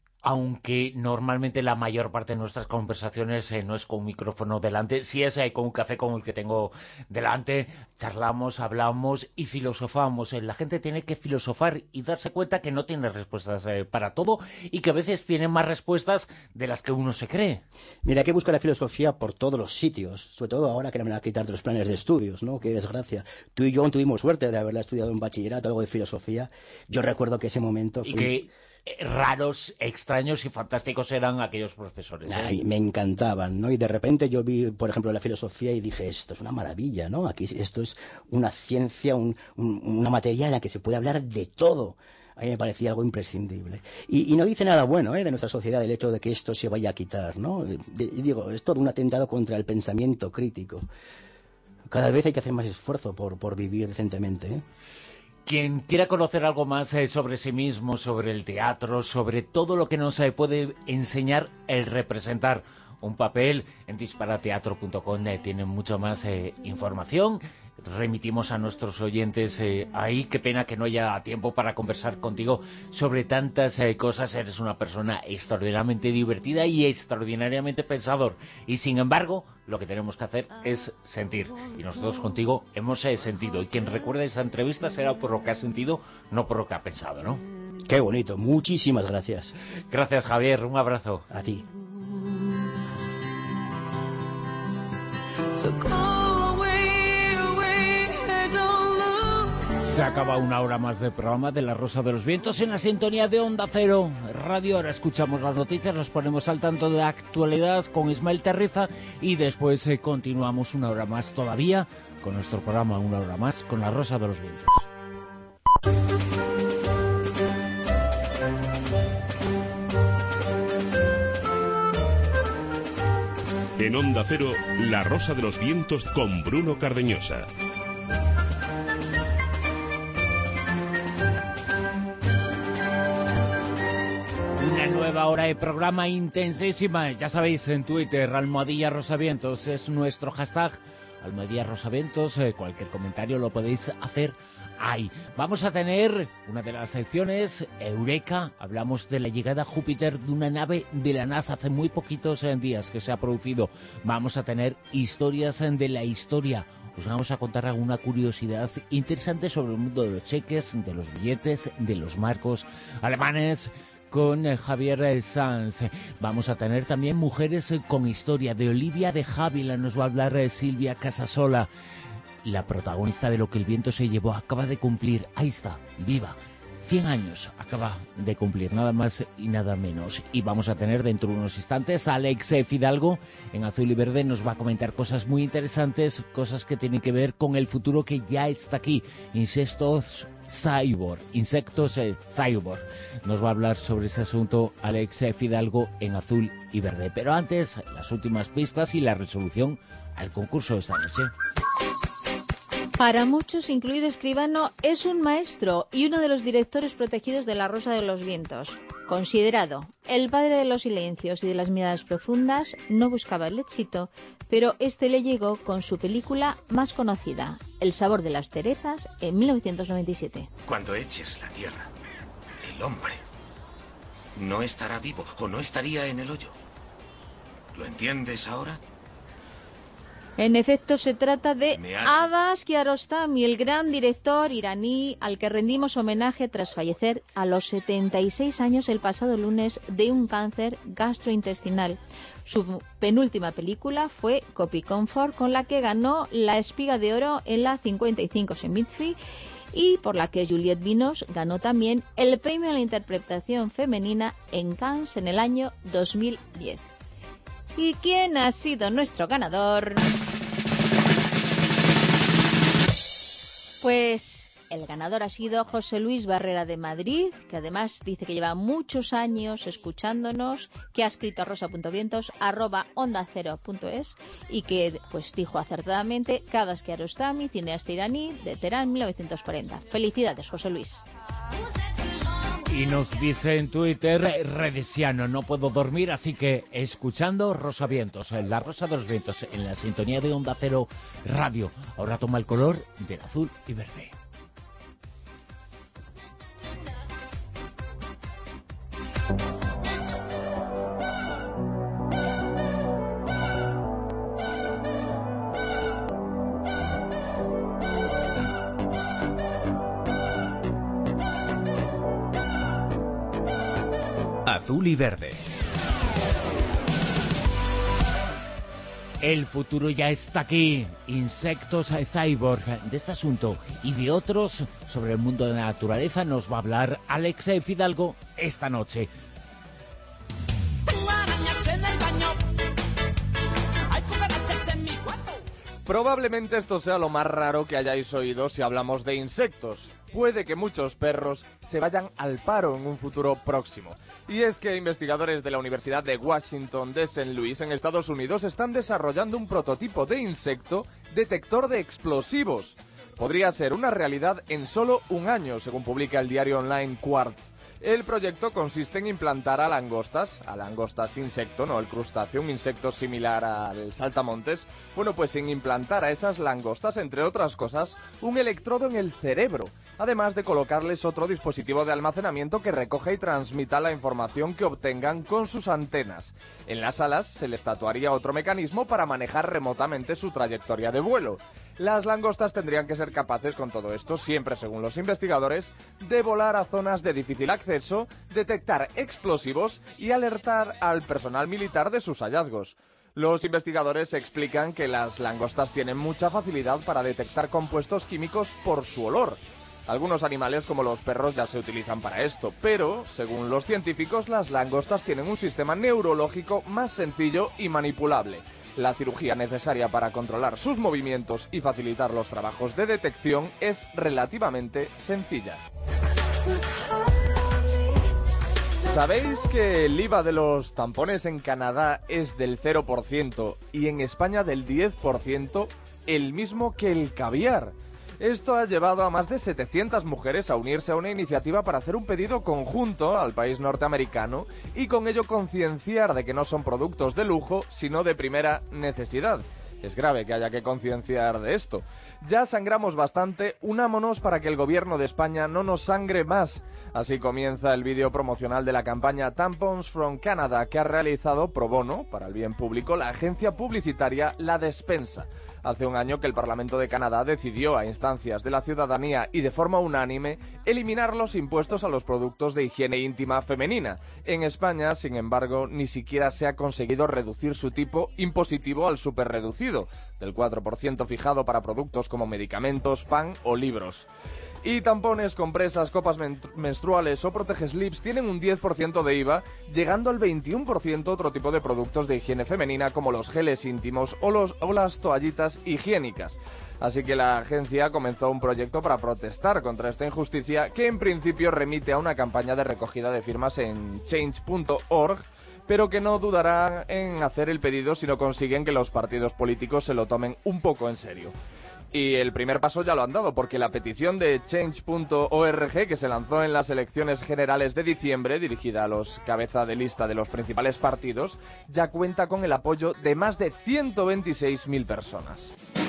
aunque normalmente la mayor parte de nuestras conversaciones no es con un micrófono delante, sí es con un café como el que tengo delante, charlamos, hablamos y filosofamos. La gente tiene que filosofar y darse cuenta que no tiene respuestas para todo y que a veces tiene más respuestas de las que uno se cree. Mira, hay que buscar la filosofía por todos los sitios, sobre todo ahora que me van a quitar de los planes de estudios, ¿no? Qué desgracia. Tú y yo tuvimos suerte de haberla estudiado en bachillerato, algo de filosofía. Yo recuerdo que ese momento fue... raros, extraños y fantásticos eran aquellos profesores. Ay, me encantaban, ¿no? Y de repente yo vi, por ejemplo, la filosofía y dije, esto es una maravilla, ¿no? Aquí esto es una ciencia, una materia en la que se puede hablar de todo. A mí me parecía algo imprescindible. Y no dice nada bueno, de nuestra sociedad el hecho de que esto se vaya a quitar, ¿no? Digo, es todo un atentado contra el pensamiento crítico. Cada vez hay que hacer más esfuerzo por vivir decentemente, ¿eh? Quien quiera conocer algo más sobre sí mismo, sobre el teatro, sobre todo lo que nos puede enseñar el representar un papel, en disparateatro.com tienen mucho más información. Remitimos a nuestros oyentes ahí. Qué pena que no haya tiempo para conversar contigo sobre tantas cosas. Eres una persona extraordinariamente divertida y extraordinariamente pensador. Y sin embargo, lo que tenemos que hacer es sentir. Y nosotros contigo hemos sentido. Y quien recuerde esta entrevista será por lo que ha sentido, no por lo que ha pensado, ¿no? Qué bonito. Muchísimas gracias. Gracias, Javier. Un abrazo. A ti. Se acaba una hora más del programa de La Rosa de los Vientos en la sintonía de Onda Cero Radio. Ahora escuchamos las noticias, nos ponemos al tanto de la actualidad con Ismael Terriza y después continuamos una hora más todavía con nuestro programa, una hora más con La Rosa de los Vientos. En Onda Cero, La Rosa de los Vientos con Bruno Cardeñosa. Una nueva hora de programa intensísima. Ya sabéis, en Twitter, @Rosavientos es nuestro hashtag. @Rosavientos. Cualquier comentario lo podéis hacer hay. Vamos a tener una de las secciones, Eureka. Hablamos de la llegada a Júpiter de una nave de la NASA hace muy poquitos días que se ha producido. Vamos a tener historias de la historia. Os vamos a contar alguna curiosidad interesante sobre el mundo de los cheques, de los billetes, de los marcos alemanes, con Javier Sanz. Vamos a tener también mujeres con historia. De Olivia de Jávila nos va a hablar Silvia Casasola. La protagonista de Lo que el viento se llevó acaba de cumplir, ahí está, viva, 100 años acaba de cumplir, nada más y nada menos. Y vamos a tener dentro de unos instantes a Alex Fidalgo en Azul y Verde. Nos va a comentar cosas muy interesantes, cosas que tienen que ver con el futuro que ya está aquí. Insectos cyborg. Nos va a hablar sobre ese asunto Alex Fidalgo en Azul y Verde. Pero antes, las últimas pistas y la resolución al concurso de esta noche. Para muchos, incluido Escribano, es un maestro y uno de los directores protegidos de La Rosa de los Vientos. Considerado el padre de los silencios y de las miradas profundas, no buscaba el éxito, pero este le llegó con su película más conocida, El sabor de las cerezas, en 1997. Cuando eches la tierra, el hombre no estará vivo o no estaría en el hoyo. ¿Lo entiendes ahora? En efecto, se trata de Abbas Kiarostami, el gran director iraní al que rendimos homenaje tras fallecer a los 76 años el pasado lunes de un cáncer gastrointestinal. Su penúltima película fue Copy Comfort, con la que ganó la Espiga de Oro en la 55 Semitfi y por la que Juliette Binoche ganó también el premio a la interpretación femenina en Cannes en el año 2010. ¿Y quién ha sido nuestro ganador? Pues el ganador ha sido José Luis Barrera de Madrid, que además dice que lleva muchos años escuchándonos, que ha escrito a rosa.vientos@ondacero.es y que pues dijo acertadamente que Abbas Kiarostami, cineasta iraní de Teherán, 1940. Felicidades, José Luis. Y nos dice en Twitter, Redesiano, no puedo dormir, así que escuchando Rosa Vientos, La Rosa de los Vientos, en la sintonía de Onda Cero Radio. Ahora toma el color del azul y verde. Azul y Verde. El futuro ya está aquí. Insectos cyborg. De este asunto y de otros sobre el mundo de la naturaleza nos va a hablar Alex Fidalgo esta noche. Probablemente esto sea lo más raro que hayáis oído si hablamos de insectos. Puede que muchos perros se vayan al paro en un futuro próximo. Y es que investigadores de la Universidad de Washington de St. Louis en Estados Unidos están desarrollando un prototipo de insecto detector de explosivos. Podría ser una realidad en solo un año, según publica el diario online Quartz. El proyecto consiste en implantar a langostas insecto, no el crustáceo, un insecto similar al saltamontes. Bueno, pues en implantar a esas langostas, entre otras cosas, un electrodo en el cerebro, además de colocarles otro dispositivo de almacenamiento que recoja y transmita la información que obtengan con sus antenas. En las alas se les tatuaría otro mecanismo para manejar remotamente su trayectoria de vuelo. Las langostas tendrían que ser capaces con todo esto, siempre según los investigadores, de volar a zonas de difícil acceso, detectar explosivos y alertar al personal militar de sus hallazgos. Los investigadores explican que las langostas tienen mucha facilidad para detectar compuestos químicos por su olor. Algunos animales como los perros ya se utilizan para esto, pero, según los científicos, las langostas tienen un sistema neurológico más sencillo y manipulable. La cirugía necesaria para controlar sus movimientos y facilitar los trabajos de detección es relativamente sencilla. ¿Sabéis que el IVA de los tampones en Canadá es del 0% y en España del 10%, el mismo que el caviar? Esto ha llevado a más de 700 mujeres a unirse a una iniciativa para hacer un pedido conjunto al país norteamericano y con ello concienciar de que no son productos de lujo, sino de primera necesidad. Es grave que haya que concienciar de esto. Ya sangramos bastante, unámonos para que el gobierno de España no nos sangre más. Así comienza el vídeo promocional de la campaña Tampons from Canada, que ha realizado pro bono, para el bien público, la agencia publicitaria La Despensa. Hace un año que el Parlamento de Canadá decidió, a instancias de la ciudadanía y de forma unánime, eliminar los impuestos a los productos de higiene íntima femenina. En España, sin embargo, ni siquiera se ha conseguido reducir su tipo impositivo al superreducido, del 4% fijado para productos como medicamentos, pan o libros. Y tampones, compresas, copas menstruales o protegeslips tienen un 10% de IVA, llegando al 21% otro tipo de productos de higiene femenina como los geles íntimos o las toallitas higiénicas. Así que la agencia comenzó un proyecto para protestar contra esta injusticia, que en principio remite a una campaña de recogida de firmas en change.org, pero que no dudarán en hacer el pedido si no consiguen que los partidos políticos se lo tomen un poco en serio. Y el primer paso ya lo han dado, porque la petición de change.org, que se lanzó en las elecciones generales de diciembre, dirigida a los cabeza de lista de los principales partidos, ya cuenta con el apoyo de más de 126.000 personas.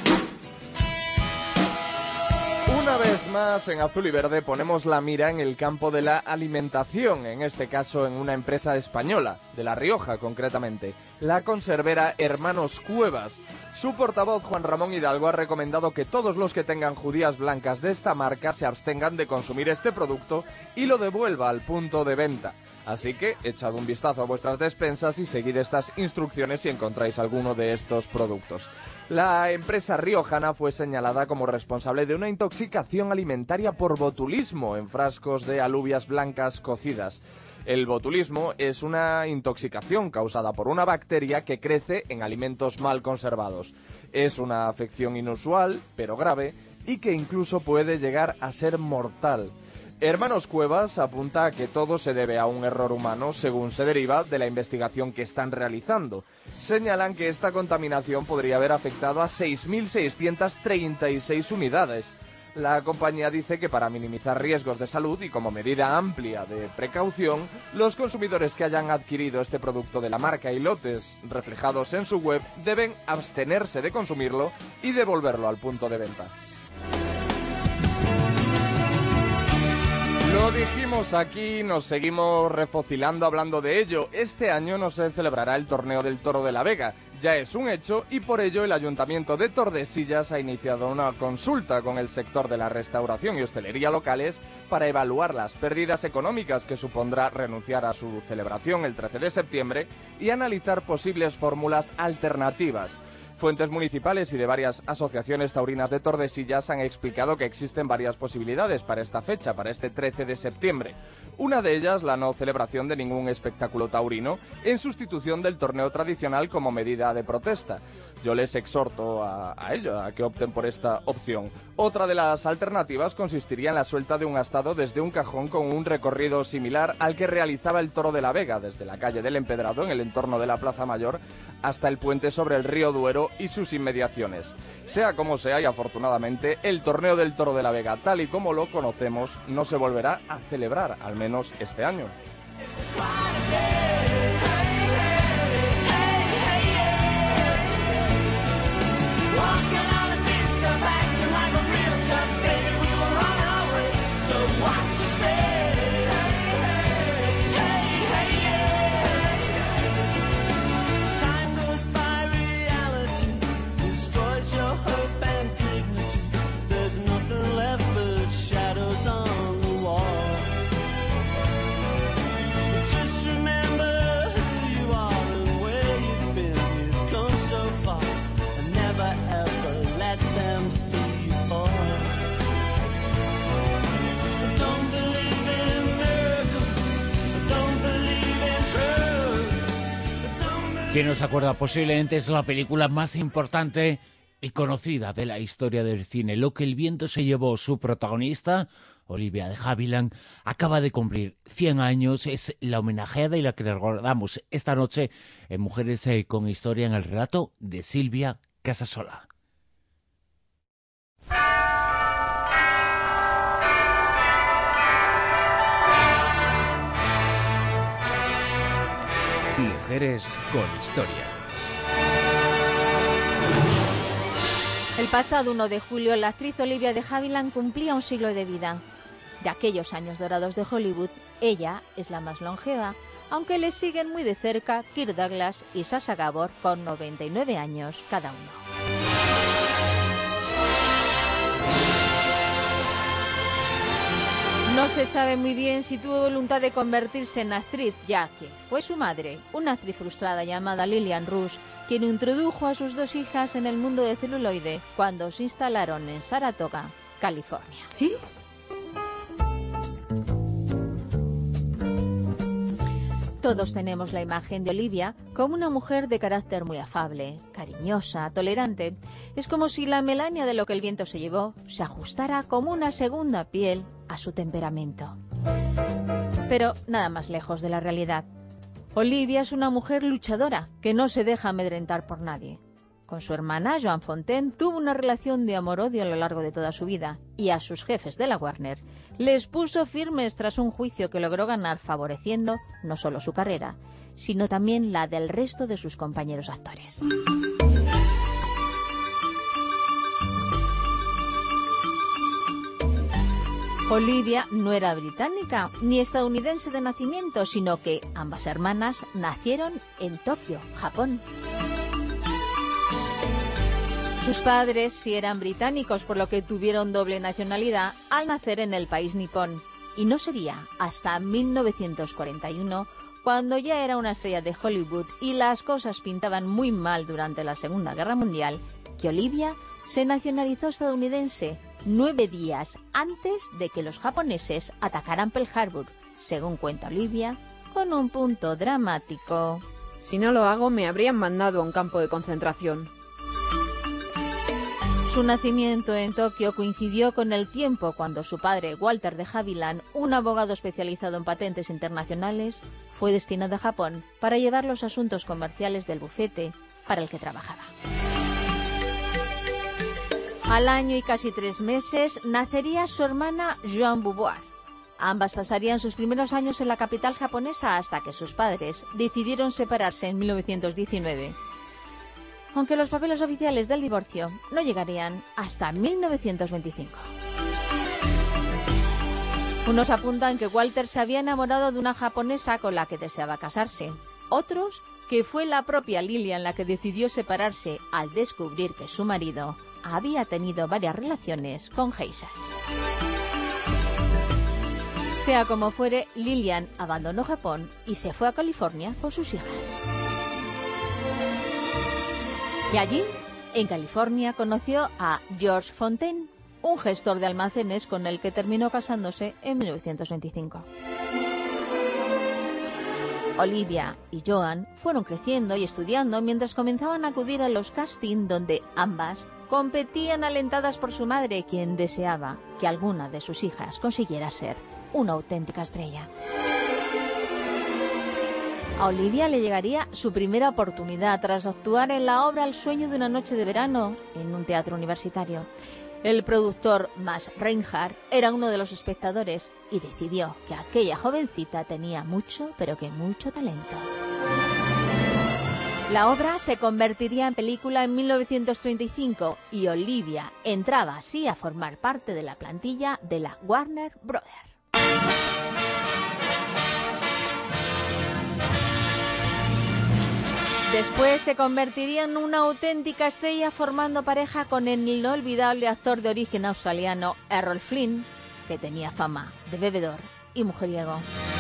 Una vez más, en Azul y Verde ponemos la mira en el campo de la alimentación, en este caso en una empresa española, de La Rioja concretamente, la conservera Hermanos Cuevas. Su portavoz, Juan Ramón Hidalgo, ha recomendado que todos los que tengan judías blancas de esta marca se abstengan de consumir este producto y lo devuelva al punto de venta. Así que echad un vistazo a vuestras despensas y seguid estas instrucciones si encontráis alguno de estos productos. La empresa riojana fue señalada como responsable de una intoxicación alimentaria por botulismo en frascos de alubias blancas cocidas. El botulismo es una intoxicación causada por una bacteria que crece en alimentos mal conservados. Es una afección inusual, pero grave, y que incluso puede llegar a ser mortal. Hermanos Cuevas apunta a que todo se debe a un error humano, según se deriva de la investigación que están realizando. Señalan que esta contaminación podría haber afectado a 6.636 unidades. La compañía dice que para minimizar riesgos de salud y como medida amplia de precaución, los consumidores que hayan adquirido este producto de la marca y lotes reflejados en su web deben abstenerse de consumirlo y devolverlo al punto de venta. Lo dijimos aquí, nos seguimos refocilando hablando de ello. Este año no se celebrará el Torneo del Toro de la Vega. Ya es un hecho y por ello el Ayuntamiento de Tordesillas ha iniciado una consulta con el sector de la restauración y hostelería locales para evaluar las pérdidas económicas que supondrá renunciar a su celebración el 13 de septiembre y analizar posibles fórmulas alternativas. Fuentes municipales y de varias asociaciones taurinas de Tordesillas han explicado que existen varias posibilidades para esta fecha, para este 13 de septiembre. Una de ellas, la no celebración de ningún espectáculo taurino en sustitución del torneo tradicional como medida de protesta. Yo les exhorto a ello, a que opten por esta opción. Otra de las alternativas consistiría en la suelta de un astado desde un cajón con un recorrido similar al que realizaba el Toro de la Vega, desde la calle del Empedrado, en el entorno de la Plaza Mayor, hasta el puente sobre el río Duero y sus inmediaciones. Sea como sea, y afortunadamente, el Torneo del Toro de la Vega, tal y como lo conocemos, no se volverá a celebrar, al menos este año. ¿Quién nos acuerda? Posiblemente es la película más importante y conocida de la historia del cine. Lo que el viento se llevó. Su protagonista, Olivia de Havilland, acaba de cumplir 100 años. Es la homenajeada y la que recordamos esta noche en Mujeres con Historia, en el relato de Silvia Casasola. Mujeres con Historia. El pasado 1 de julio, la actriz Olivia de Havilland cumplía un siglo de vida. De aquellos años dorados de Hollywood, ella es la más longeva, aunque le siguen muy de cerca Kirk Douglas y Sasha Gabor con 99 años cada uno. No se sabe muy bien si tuvo voluntad de convertirse en actriz, ya que fue su madre, una actriz frustrada llamada Lillian Rush, quien introdujo a sus 2 hijas en el mundo del celuloide cuando se instalaron en Saratoga, California. ¿Sí? Todos tenemos la imagen de Olivia como una mujer de carácter muy afable, cariñosa, tolerante. Es como si la Melania de Lo que el viento se llevó se ajustara como una segunda piel a su temperamento. Pero nada más lejos de la realidad. Olivia es una mujer luchadora que no se deja amedrentar por nadie. Con su hermana, Joan Fontaine, tuvo una relación de amor-odio a lo largo de toda su vida, y a sus jefes de la Warner les puso firmes tras un juicio que logró ganar, favoreciendo no solo su carrera, sino también la del resto de sus compañeros actores. Olivia no era británica ni estadounidense de nacimiento, sino que ambas hermanas nacieron en Tokio, Japón. Sus padres sí eran británicos, por lo que tuvieron doble nacionalidad al nacer en el país nipón. Y no sería hasta 1941, cuando ya era una estrella de Hollywood y las cosas pintaban muy mal durante la Segunda Guerra Mundial, que Olivia se nacionalizó estadounidense 9 días antes de que los japoneses atacaran Pearl Harbor, según cuenta Olivia, con un punto dramático. Si no lo hago, me habrían mandado a un campo de concentración. Su nacimiento en Tokio coincidió con el tiempo cuando su padre, Walter de Havilland, un abogado especializado en patentes internacionales, fue destinado a Japón para llevar los asuntos comerciales del bufete para el que trabajaba. Al año y casi 3 meses nacería su hermana Joan Beauvoir. Ambas pasarían sus primeros años en la capital japonesa hasta que sus padres decidieron separarse en 1919. Aunque los papeles oficiales del divorcio no llegarían hasta 1925. Unos apuntan que Walter se había enamorado de una japonesa con la que deseaba casarse. Otros, que fue la propia Lillian la que decidió separarse al descubrir que su marido había tenido varias relaciones con geishas. Sea como fuere, Lillian abandonó Japón y se fue a California con sus hijas. Y allí, en California, conoció a George Fontaine, un gestor de almacenes con el que terminó casándose en 1925. Olivia y Joan fueron creciendo y estudiando mientras comenzaban a acudir a los castings donde ambas competían alentadas por su madre, quien deseaba que alguna de sus hijas consiguiera ser una auténtica estrella. A Olivia le llegaría su primera oportunidad tras actuar en la obra El sueño de una noche de verano en un teatro universitario. El productor Max Reinhardt era uno de los espectadores y decidió que aquella jovencita tenía mucho, pero que mucho talento. La obra se convertiría en película en 1935 y Olivia entraba así a formar parte de la plantilla de la Warner Brothers. Después se convertiría en una auténtica estrella formando pareja con el inolvidable actor de origen australiano Errol Flynn, que tenía fama de bebedor y mujeriego.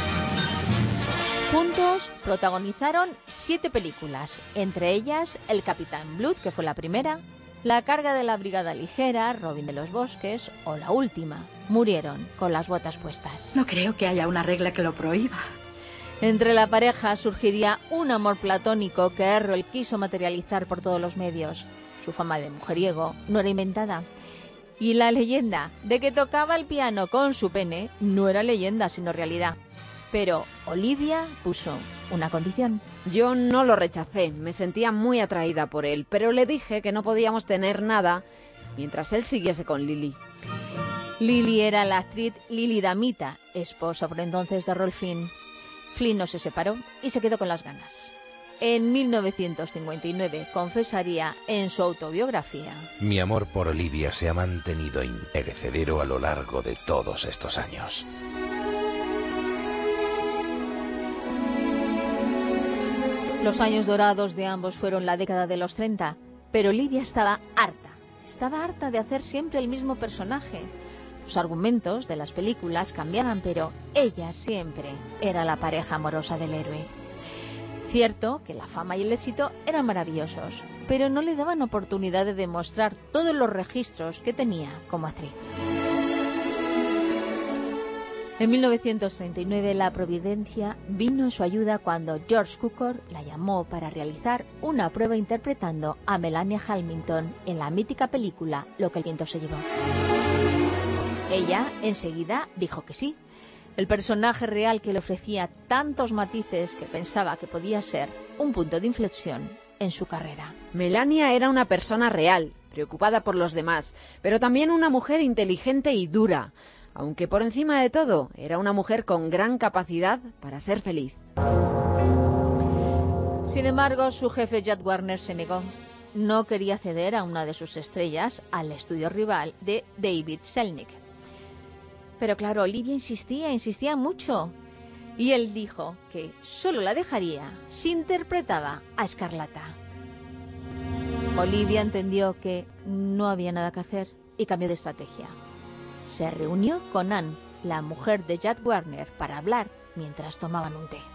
Juntos protagonizaron 7 películas, entre ellas El Capitán Blood, que fue la primera, La carga de la Brigada Ligera, Robin de los Bosques o la última, Murieron con las botas puestas. No creo que haya una regla que lo prohíba. Entre la pareja surgiría un amor platónico que Errol quiso materializar por todos los medios. Su fama de mujeriego no era inventada. Y la leyenda de que tocaba el piano con su pene no era leyenda, sino realidad. Pero Olivia puso una condición. Yo no lo rechacé, me sentía muy atraída por él, pero le dije que no podíamos tener nada mientras él siguiese con Lily. Lily era la actriz Lily Damita, esposa por entonces de Errol Flynn. Flynn no se separó y se quedó con las ganas. En 1959 confesaría en su autobiografía: mi amor por Olivia se ha mantenido imperecedero a lo largo de todos estos años. Los años dorados de ambos fueron la década de los 30, pero Olivia estaba harta de hacer siempre el mismo personaje. Los argumentos de las películas cambiaban, pero ella siempre era la pareja amorosa del héroe. Cierto que la fama y el éxito eran maravillosos, pero no le daban oportunidad de demostrar todos los registros que tenía como actriz. En 1939 la providencia vino en su ayuda cuando George Cukor la llamó para realizar una prueba interpretando a Melania Hamilton en la mítica película Lo que el viento se llevó. Ella enseguida dijo que sí. El personaje real que le ofrecía tantos matices que pensaba que podía ser un punto de inflexión en su carrera. Melania era una persona real, preocupada por los demás, pero también una mujer inteligente y dura, aunque por encima de todo era una mujer con gran capacidad para ser feliz. Sin embargo, su jefe Jack Warner se negó. No quería ceder a una de sus estrellas al estudio rival de David Selznick. Pero claro, Olivia insistía mucho. Y él dijo que solo la dejaría si interpretaba a Escarlata. Olivia entendió que no había nada que hacer y cambió de estrategia. Se reunió con Anne, la mujer de Jack Warner, para hablar mientras tomaban un té.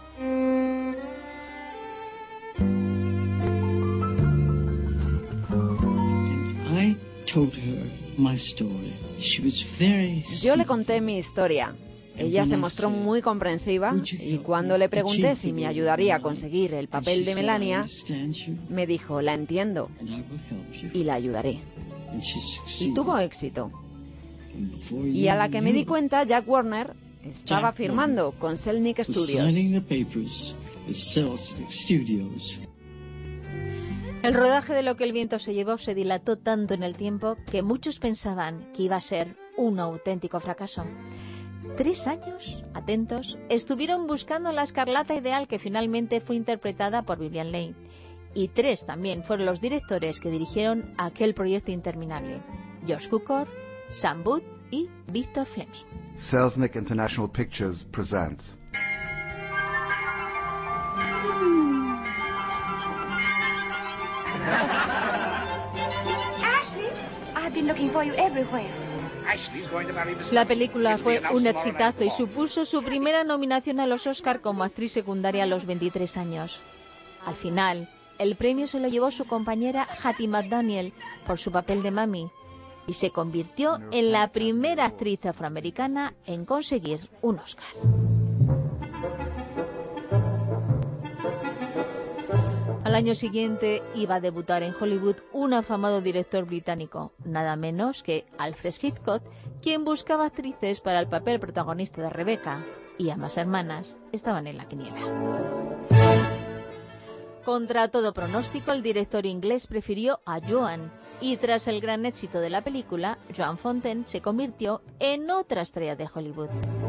Yo le conté mi historia. Ella se mostró muy comprensiva y cuando le pregunté si me ayudaría a conseguir el papel de Melania, me dijo: la entiendo y la ayudaré. Y tuvo éxito. Y a la que me di cuenta, Jack Warner estaba firmando con Selznick Studios. El rodaje de Lo que el viento se llevó se dilató tanto en el tiempo que muchos pensaban que iba a ser un auténtico fracaso. 3 años, atentos, estuvieron buscando la Escarlata ideal que finalmente fue interpretada por Vivien Leigh. Y 3 también fueron los directores que dirigieron aquel proyecto interminable: George Cukor, Sam Booth y Victor Fleming. Selznick International Pictures presents. Ashley, I've been looking for you everywhere. La película fue un exitazo y supuso su primera nominación a los Oscar como actriz secundaria a los 23 años. Al final, el premio se lo llevó su compañera Hattie McDaniel por su papel de Mami y se convirtió en la primera actriz afroamericana en conseguir un Oscar. Al año siguiente iba a debutar en Hollywood un afamado director británico, nada menos que Alfred Hitchcock, quien buscaba actrices para el papel protagonista de Rebecca, y ambas hermanas estaban en la quiniela. Contra todo pronóstico, el director inglés prefirió a Joan, y tras el gran éxito de la película, Joan Fontaine se convirtió en otra estrella de Hollywood.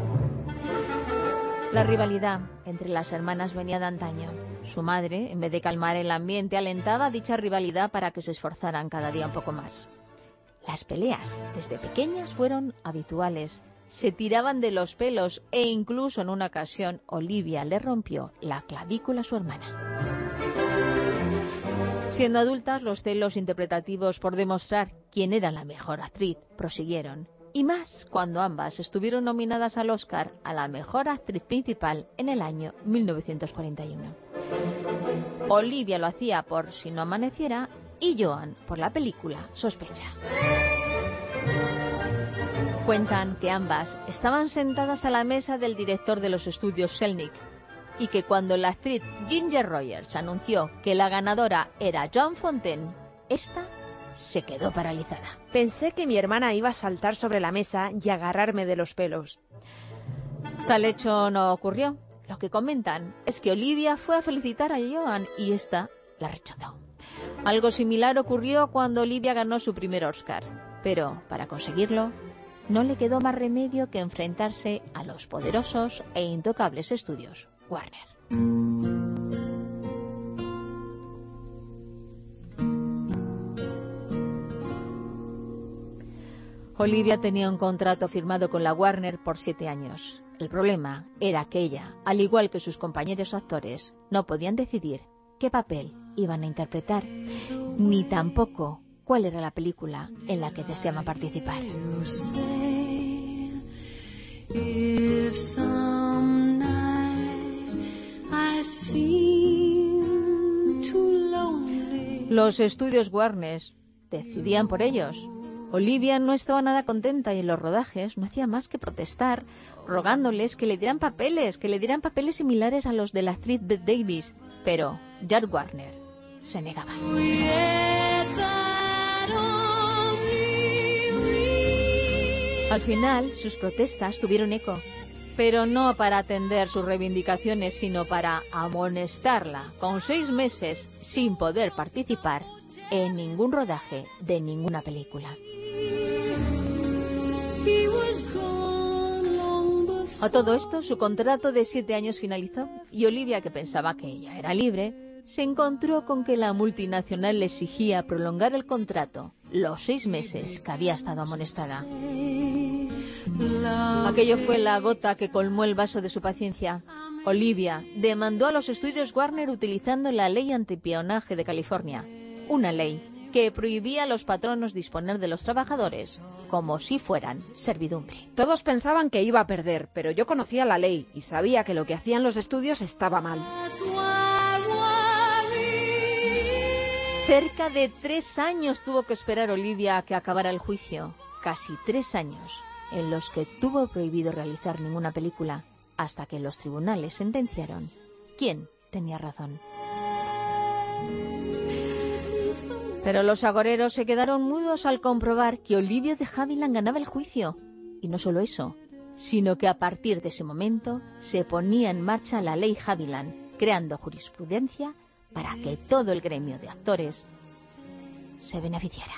La rivalidad entre las hermanas venía de antaño. Su madre, en vez de calmar el ambiente, alentaba dicha rivalidad para que se esforzaran cada día un poco más. Las peleas desde pequeñas fueron habituales. Se tiraban de los pelos e incluso en una ocasión Olivia le rompió la clavícula a su hermana. Siendo adultas, los celos interpretativos por demostrar quién era la mejor actriz prosiguieron. Y más cuando ambas estuvieron nominadas al Oscar a la mejor actriz principal en el año 1941. Olivia lo hacía por Si no amaneciera y Joan por la película Sospecha. Cuentan que ambas estaban sentadas a la mesa del director de los estudios Selznick y que cuando la actriz Ginger Rogers anunció que la ganadora era Joan Fontaine, esta se quedó paralizada. Pensé que mi hermana iba a saltar sobre la mesa y agarrarme de los pelos. Tal hecho no ocurrió. Lo que comentan es que Olivia fue a felicitar a Joan y ésta la rechazó. Algo similar ocurrió cuando Olivia ganó su primer Oscar, pero para conseguirlo no le quedó más remedio que enfrentarse a los poderosos e intocables estudios Warner. Olivia tenía un contrato firmado con la Warner por 7 años. El problema era que ella, al igual que sus compañeros actores, no podían decidir qué papel iban a interpretar, ni tampoco cuál era la película en la que deseaban participar. Los estudios Warner decidían por ellos. Olivia no estaba nada contenta y en los rodajes no hacía más que protestar, rogándoles que le dieran papeles similares a los de la actriz Bette Davis, pero Jack Warner se negaba. Al final, sus protestas tuvieron eco, pero no para atender sus reivindicaciones, sino para amonestarla con 6 meses sin poder participar en ningún rodaje de ninguna película. A todo esto, su contrato de 7 años finalizó y Olivia, que pensaba que ella era libre, se encontró con que la multinacional le exigía prolongar el contrato los 6 meses que había estado amonestada. Aquello fue la gota que colmó el vaso de su paciencia. Olivia demandó a los estudios Warner utilizando la ley antiespionaje de California, una ley que prohibía a los patronos disponer de los trabajadores como si fueran servidumbre. Todos pensaban que iba a perder, pero yo conocía la ley y sabía que lo que hacían los estudios estaba mal. Cerca de 3 años tuvo que esperar Olivia a que acabara el juicio. Casi 3 años en los que tuvo prohibido realizar ninguna película, hasta que los tribunales sentenciaron quién tenía razón. Pero los agoreros se quedaron mudos al comprobar que Olivia de Havilland ganaba el juicio. Y no solo eso, sino que a partir de ese momento se ponía en marcha la ley Havilland, creando jurisprudencia para que todo el gremio de actores se beneficiara.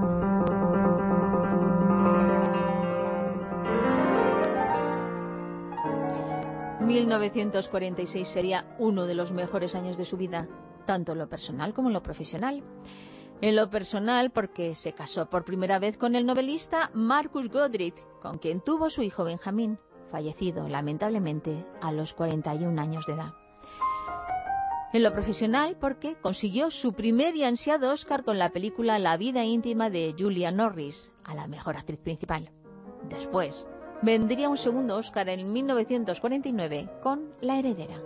1946 sería uno de los mejores años de su vida, tanto en lo personal como en lo profesional. En lo personal, porque se casó por primera vez con el novelista Marcus Goodrich, con quien tuvo su hijo Benjamín, fallecido lamentablemente a los 41 años de edad. En lo profesional, porque consiguió su primer y ansiado Oscar con la película La vida íntima de Julia Norris, a la mejor actriz principal. Después, vendría un segundo Oscar en 1949 con La heredera.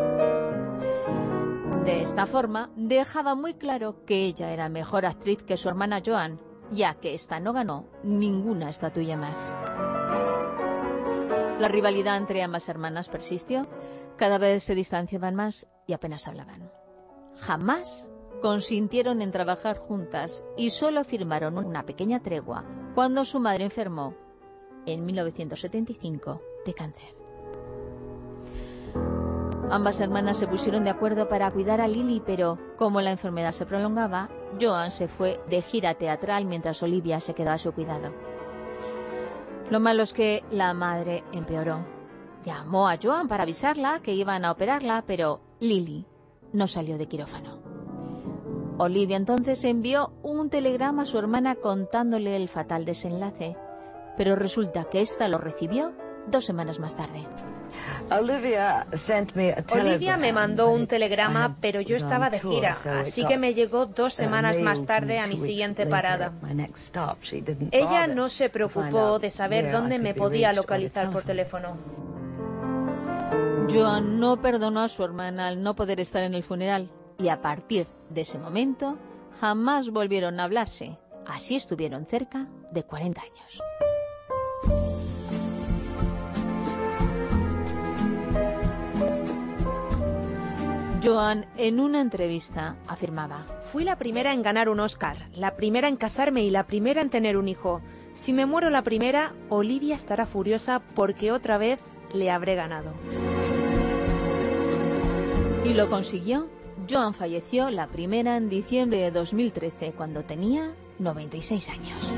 De esta forma, dejaba muy claro que ella era mejor actriz que su hermana Joan, ya que ésta no ganó ninguna estatuilla más. La rivalidad entre ambas hermanas persistió, cada vez se distanciaban más y apenas hablaban. Jamás consintieron en trabajar juntas y solo firmaron una pequeña tregua cuando su madre enfermó en 1975 de cáncer. Ambas hermanas se pusieron de acuerdo para cuidar a Lily, pero como la enfermedad se prolongaba, Joan se fue de gira teatral mientras Olivia se quedó a su cuidado. Lo malo es que la madre empeoró. Llamó a Joan para avisarla que iban a operarla, pero Lily no salió de quirófano. Olivia entonces envió un telegrama a su hermana contándole el fatal desenlace, pero resulta que ésta lo recibió 2 semanas más tarde. Olivia me mandó un telegrama, pero yo estaba de gira, así que me llegó 2 semanas más tarde a mi siguiente parada. Ella no se preocupó de saber dónde me podía localizar por teléfono. Joan no perdonó a su hermana al no poder estar en el funeral, y a partir de ese momento jamás volvieron a hablarse. Así estuvieron cerca de 40 años. Joan, en una entrevista, afirmaba: fui la primera en ganar un Oscar, la primera en casarme y la primera en tener un hijo. Si me muero la primera, Olivia estará furiosa porque otra vez le habré ganado. Y lo consiguió. Joan falleció la primera en diciembre de 2013, cuando tenía 96 años.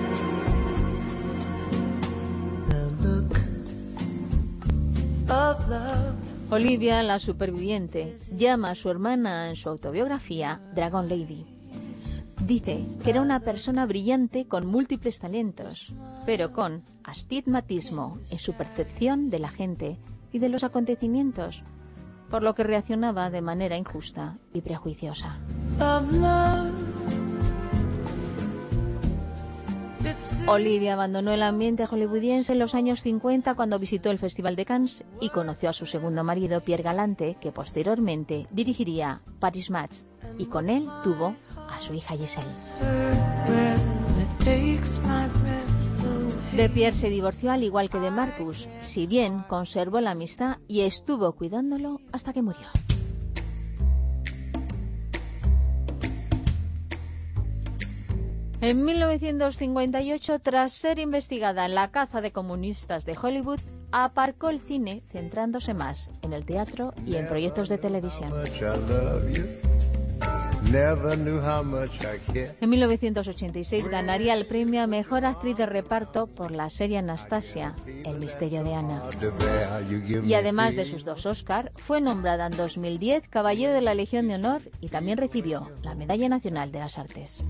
Olivia, la superviviente, llama a su hermana en su autobiografía Dragon Lady. Dice que era una persona brillante con múltiples talentos, pero con astigmatismo en su percepción de la gente y de los acontecimientos, por lo que reaccionaba de manera injusta y prejuiciosa. Olivia abandonó el ambiente hollywoodiense en los años 50 cuando visitó el Festival de Cannes y conoció a su segundo marido, Pierre Galante, que posteriormente dirigiría Paris Match, y con él tuvo a su hija Giselle. De Pierre se divorció al igual que de Marcus, si bien conservó la amistad y estuvo cuidándolo hasta que murió. En 1958, tras ser investigada en la caza de comunistas de Hollywood, aparcó el cine, centrándose más en el teatro y en proyectos de televisión. En 1986 ganaría el premio a Mejor Actriz de Reparto por la serie Anastasia, El misterio de Ana. Y además de sus 2 Oscar, fue nombrada en 2010 Caballero de la Legión de Honor y también recibió la Medalla Nacional de las Artes.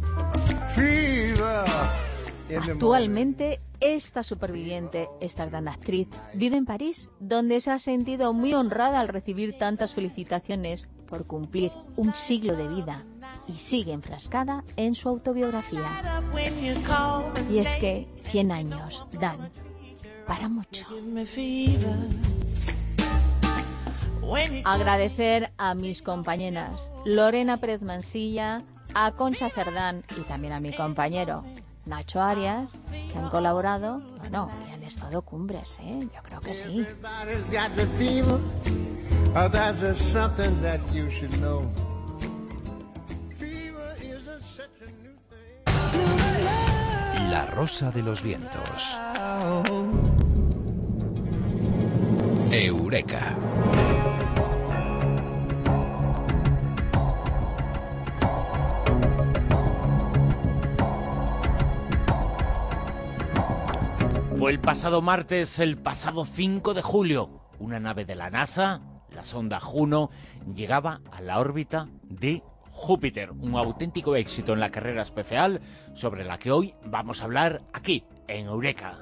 Actualmente, esta superviviente, esta gran actriz, vive en París, donde se ha sentido muy honrada al recibir tantas felicitaciones por cumplir un siglo de vida, y sigue enfrascada en su autobiografía. Y es que 100 años dan para mucho. Agradecer a mis compañeras Lorena Pérez Mansilla, a Concha Cerdán y también a mi compañero Nacho Arias, que han colaborado, bueno, y han estado cumbres, yo creo que sí. La Rosa de los Vientos. Eureka. Fue el pasado martes, el pasado 5 de julio, una nave de la NASA, la sonda Juno, llegaba a la órbita de Júpiter, un auténtico éxito en la carrera espacial sobre la que hoy vamos a hablar aquí, en Eureka.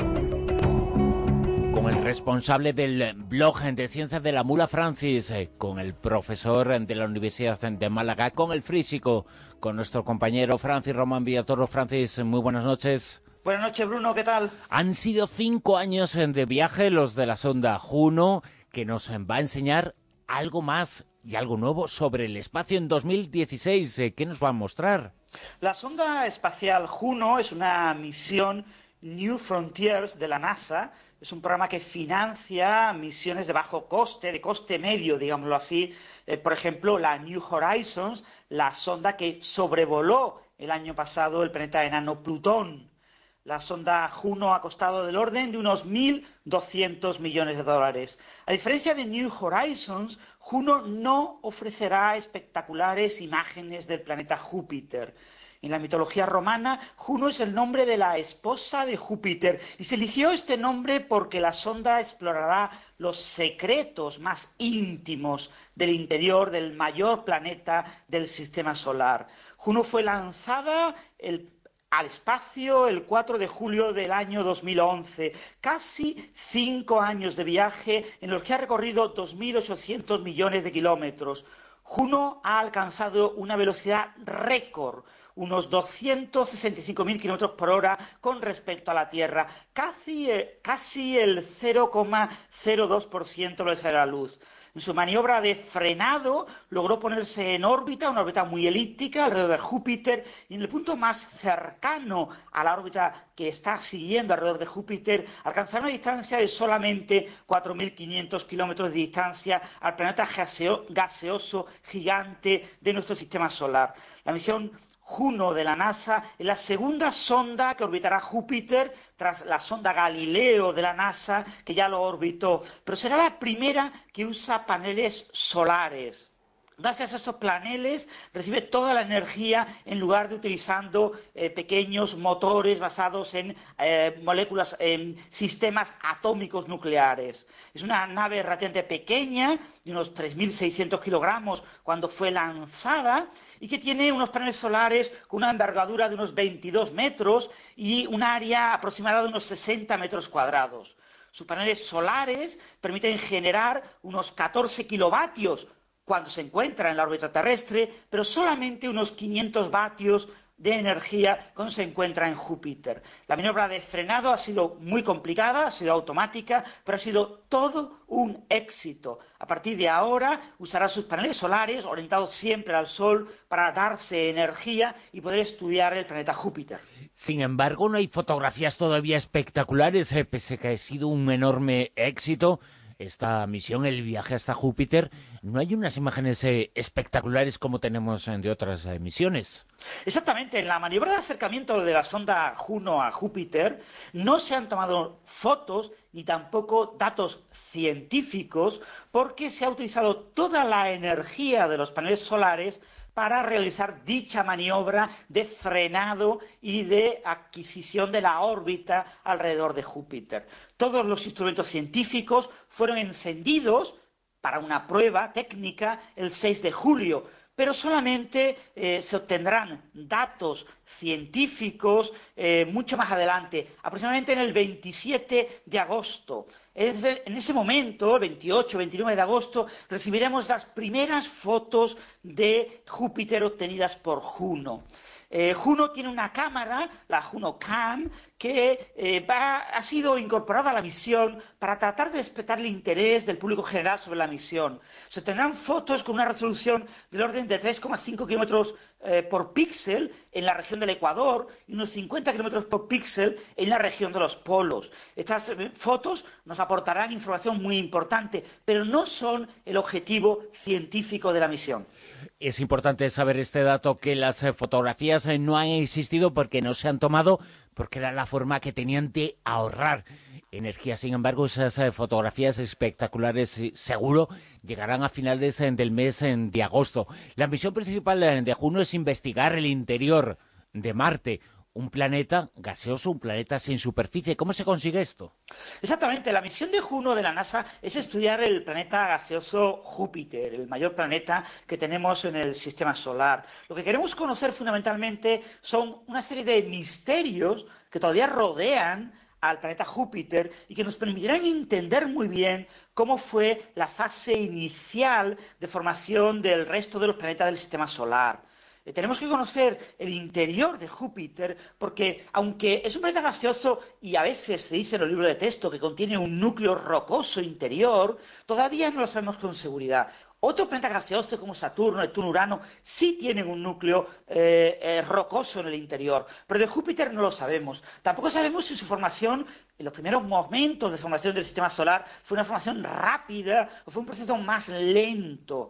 Con el responsable del blog de Ciencias de la Mula, Francis, con el profesor de la Universidad de Málaga, con el físico, con nuestro compañero Francis Román Villatoro. Francis, muy buenas noches. Buenas noches, Bruno, ¿qué tal? Han sido 5 años de viaje los de la sonda Juno, que nos va a enseñar algo más y algo nuevo sobre el espacio en 2016. ¿Qué nos va a mostrar? La sonda espacial Juno es una misión New Frontiers de la NASA. Es un programa que financia misiones de bajo coste, de coste medio, digámoslo así. Por ejemplo, la New Horizons, la sonda que sobrevoló el año pasado el planeta enano Plutón. La sonda Juno ha costado del orden de unos 1.200 millones de dólares. A diferencia de New Horizons, Juno no ofrecerá espectaculares imágenes del planeta Júpiter. En la mitología romana, Juno es el nombre de la esposa de Júpiter y se eligió este nombre porque la sonda explorará los secretos más íntimos del interior del mayor planeta del sistema solar. Juno fue lanzada al espacio el 4 de julio del año 2011. Casi 5 años de viaje en los que ha recorrido 2.800 millones de kilómetros. Juno ha alcanzado una velocidad récord, unos 265.000 kilómetros por hora con respecto a la Tierra, casi el 0,02% de la velocidad de la luz. En su maniobra de frenado logró ponerse en órbita, una órbita muy elíptica alrededor de Júpiter, y en el punto más cercano a la órbita que está siguiendo alrededor de Júpiter, alcanzar una distancia de solamente 4.500 kilómetros de distancia al planeta gaseoso gigante de nuestro sistema solar. La misión Juno de la NASA es la segunda sonda que orbitará Júpiter tras la sonda Galileo de la NASA, que ya lo orbitó, pero será la primera que usa paneles solares. Gracias a estos paneles recibe toda la energía en lugar de utilizando pequeños motores basados en moléculas, en sistemas atómicos nucleares. Es una nave relativamente pequeña, de unos 3.600 kilogramos cuando fue lanzada, y que tiene unos paneles solares con una envergadura de unos 22 metros y un área aproximada de unos 60 metros cuadrados. Sus paneles solares permiten generar unos 14 kilovatios cuando se encuentra en la órbita terrestre, pero solamente unos 500 vatios de energía cuando se encuentra en Júpiter. La maniobra de frenado ha sido muy complicada, ha sido automática, pero ha sido todo un éxito. A partir de ahora usará sus paneles solares orientados siempre al Sol para darse energía y poder estudiar el planeta Júpiter. Sin embargo, no hay fotografías todavía espectaculares, pese a que ha sido un enorme éxito esta misión, el viaje hasta Júpiter. No hay unas imágenes espectaculares como tenemos de otras misiones. Exactamente, en la maniobra de acercamiento de la sonda Juno a Júpiter no se han tomado fotos ni tampoco datos científicos, porque se ha utilizado toda la energía de los paneles solares para realizar dicha maniobra de frenado y de adquisición de la órbita alrededor de Júpiter. Todos los instrumentos científicos fueron encendidos para una prueba técnica el 6 de julio, pero solamente se obtendrán datos científicos mucho más adelante, aproximadamente en el 27 de agosto. En ese momento, el 28-29 de agosto, recibiremos las primeras fotos de Júpiter obtenidas por Juno. Juno tiene una cámara, la Juno Cam, que ha sido incorporada a la misión para tratar de despertar el interés del público general sobre la misión. Se tendrán fotos con una resolución del orden de 3,5 kilómetros por píxel en la región del Ecuador y unos 50 kilómetros por píxel en la región de los polos. Estas fotos nos aportarán información muy importante, pero no son el objetivo científico de la misión. Es importante saber este dato, que las fotografías no han existido porque no se han tomado, porque era la forma que tenían de ahorrar energía. Sin embargo, esas fotografías espectaculares seguro llegarán a finales del mes de agosto. La misión principal de Juno es investigar el interior de Marte, un planeta gaseoso, un planeta sin superficie. ¿Cómo se consigue esto? Exactamente, la misión de Juno de la NASA es estudiar el planeta gaseoso Júpiter, el mayor planeta que tenemos en el sistema solar. Lo que queremos conocer fundamentalmente son una serie de misterios que todavía rodean al planeta Júpiter y que nos permitirán entender muy bien cómo fue la fase inicial de formación del resto de los planetas del sistema solar. Tenemos que conocer el interior de Júpiter porque, aunque es un planeta gaseoso y a veces se dice en los libros de texto que contiene un núcleo rocoso interior, todavía no lo sabemos con seguridad. Otros planetas gaseosos como Saturno, Neptuno, Urano sí tienen un núcleo rocoso en el interior, pero de Júpiter no lo sabemos. Tampoco sabemos si su formación, en los primeros momentos de formación del sistema solar, fue una formación rápida o fue un proceso más lento.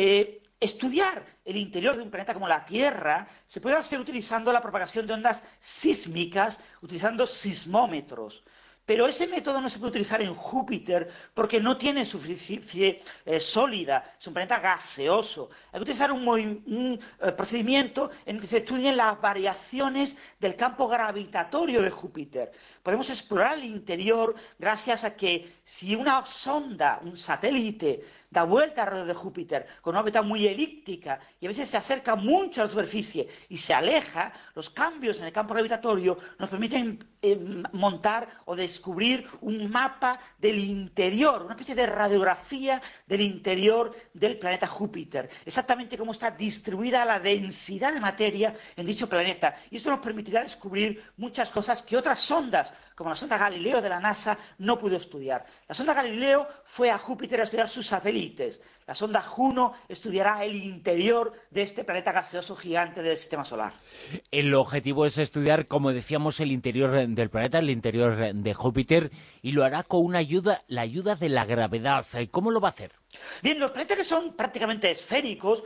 Estudiar el interior de un planeta como la Tierra se puede hacer utilizando la propagación de ondas sísmicas, utilizando sismómetros. Pero ese método no se puede utilizar en Júpiter porque no tiene superficie sólida, es un planeta gaseoso. Hay que utilizar un procedimiento en el que se estudien las variaciones del campo gravitatorio de Júpiter. Podemos explorar el interior gracias a que si una sonda, un satélite, da vuelta alrededor de Júpiter con una órbita muy elíptica y a veces se acerca mucho a la superficie y se aleja, los cambios en el campo gravitatorio nos permiten montar o descubrir un mapa del interior, una especie de radiografía del interior del planeta Júpiter, exactamente cómo está distribuida la densidad de materia en dicho planeta. Y esto nos permitirá descubrir muchas cosas que otras sondas, como la sonda Galileo de la NASA, no pudo estudiar. La sonda Galileo fue a Júpiter a estudiar sus satélites. La sonda Juno estudiará el interior de este planeta gaseoso gigante del sistema solar. El objetivo es estudiar, como decíamos, el interior del planeta, el interior de Júpiter, y lo hará con la ayuda de la gravedad. ¿Cómo lo va a hacer? Bien, los planetas que son prácticamente esféricos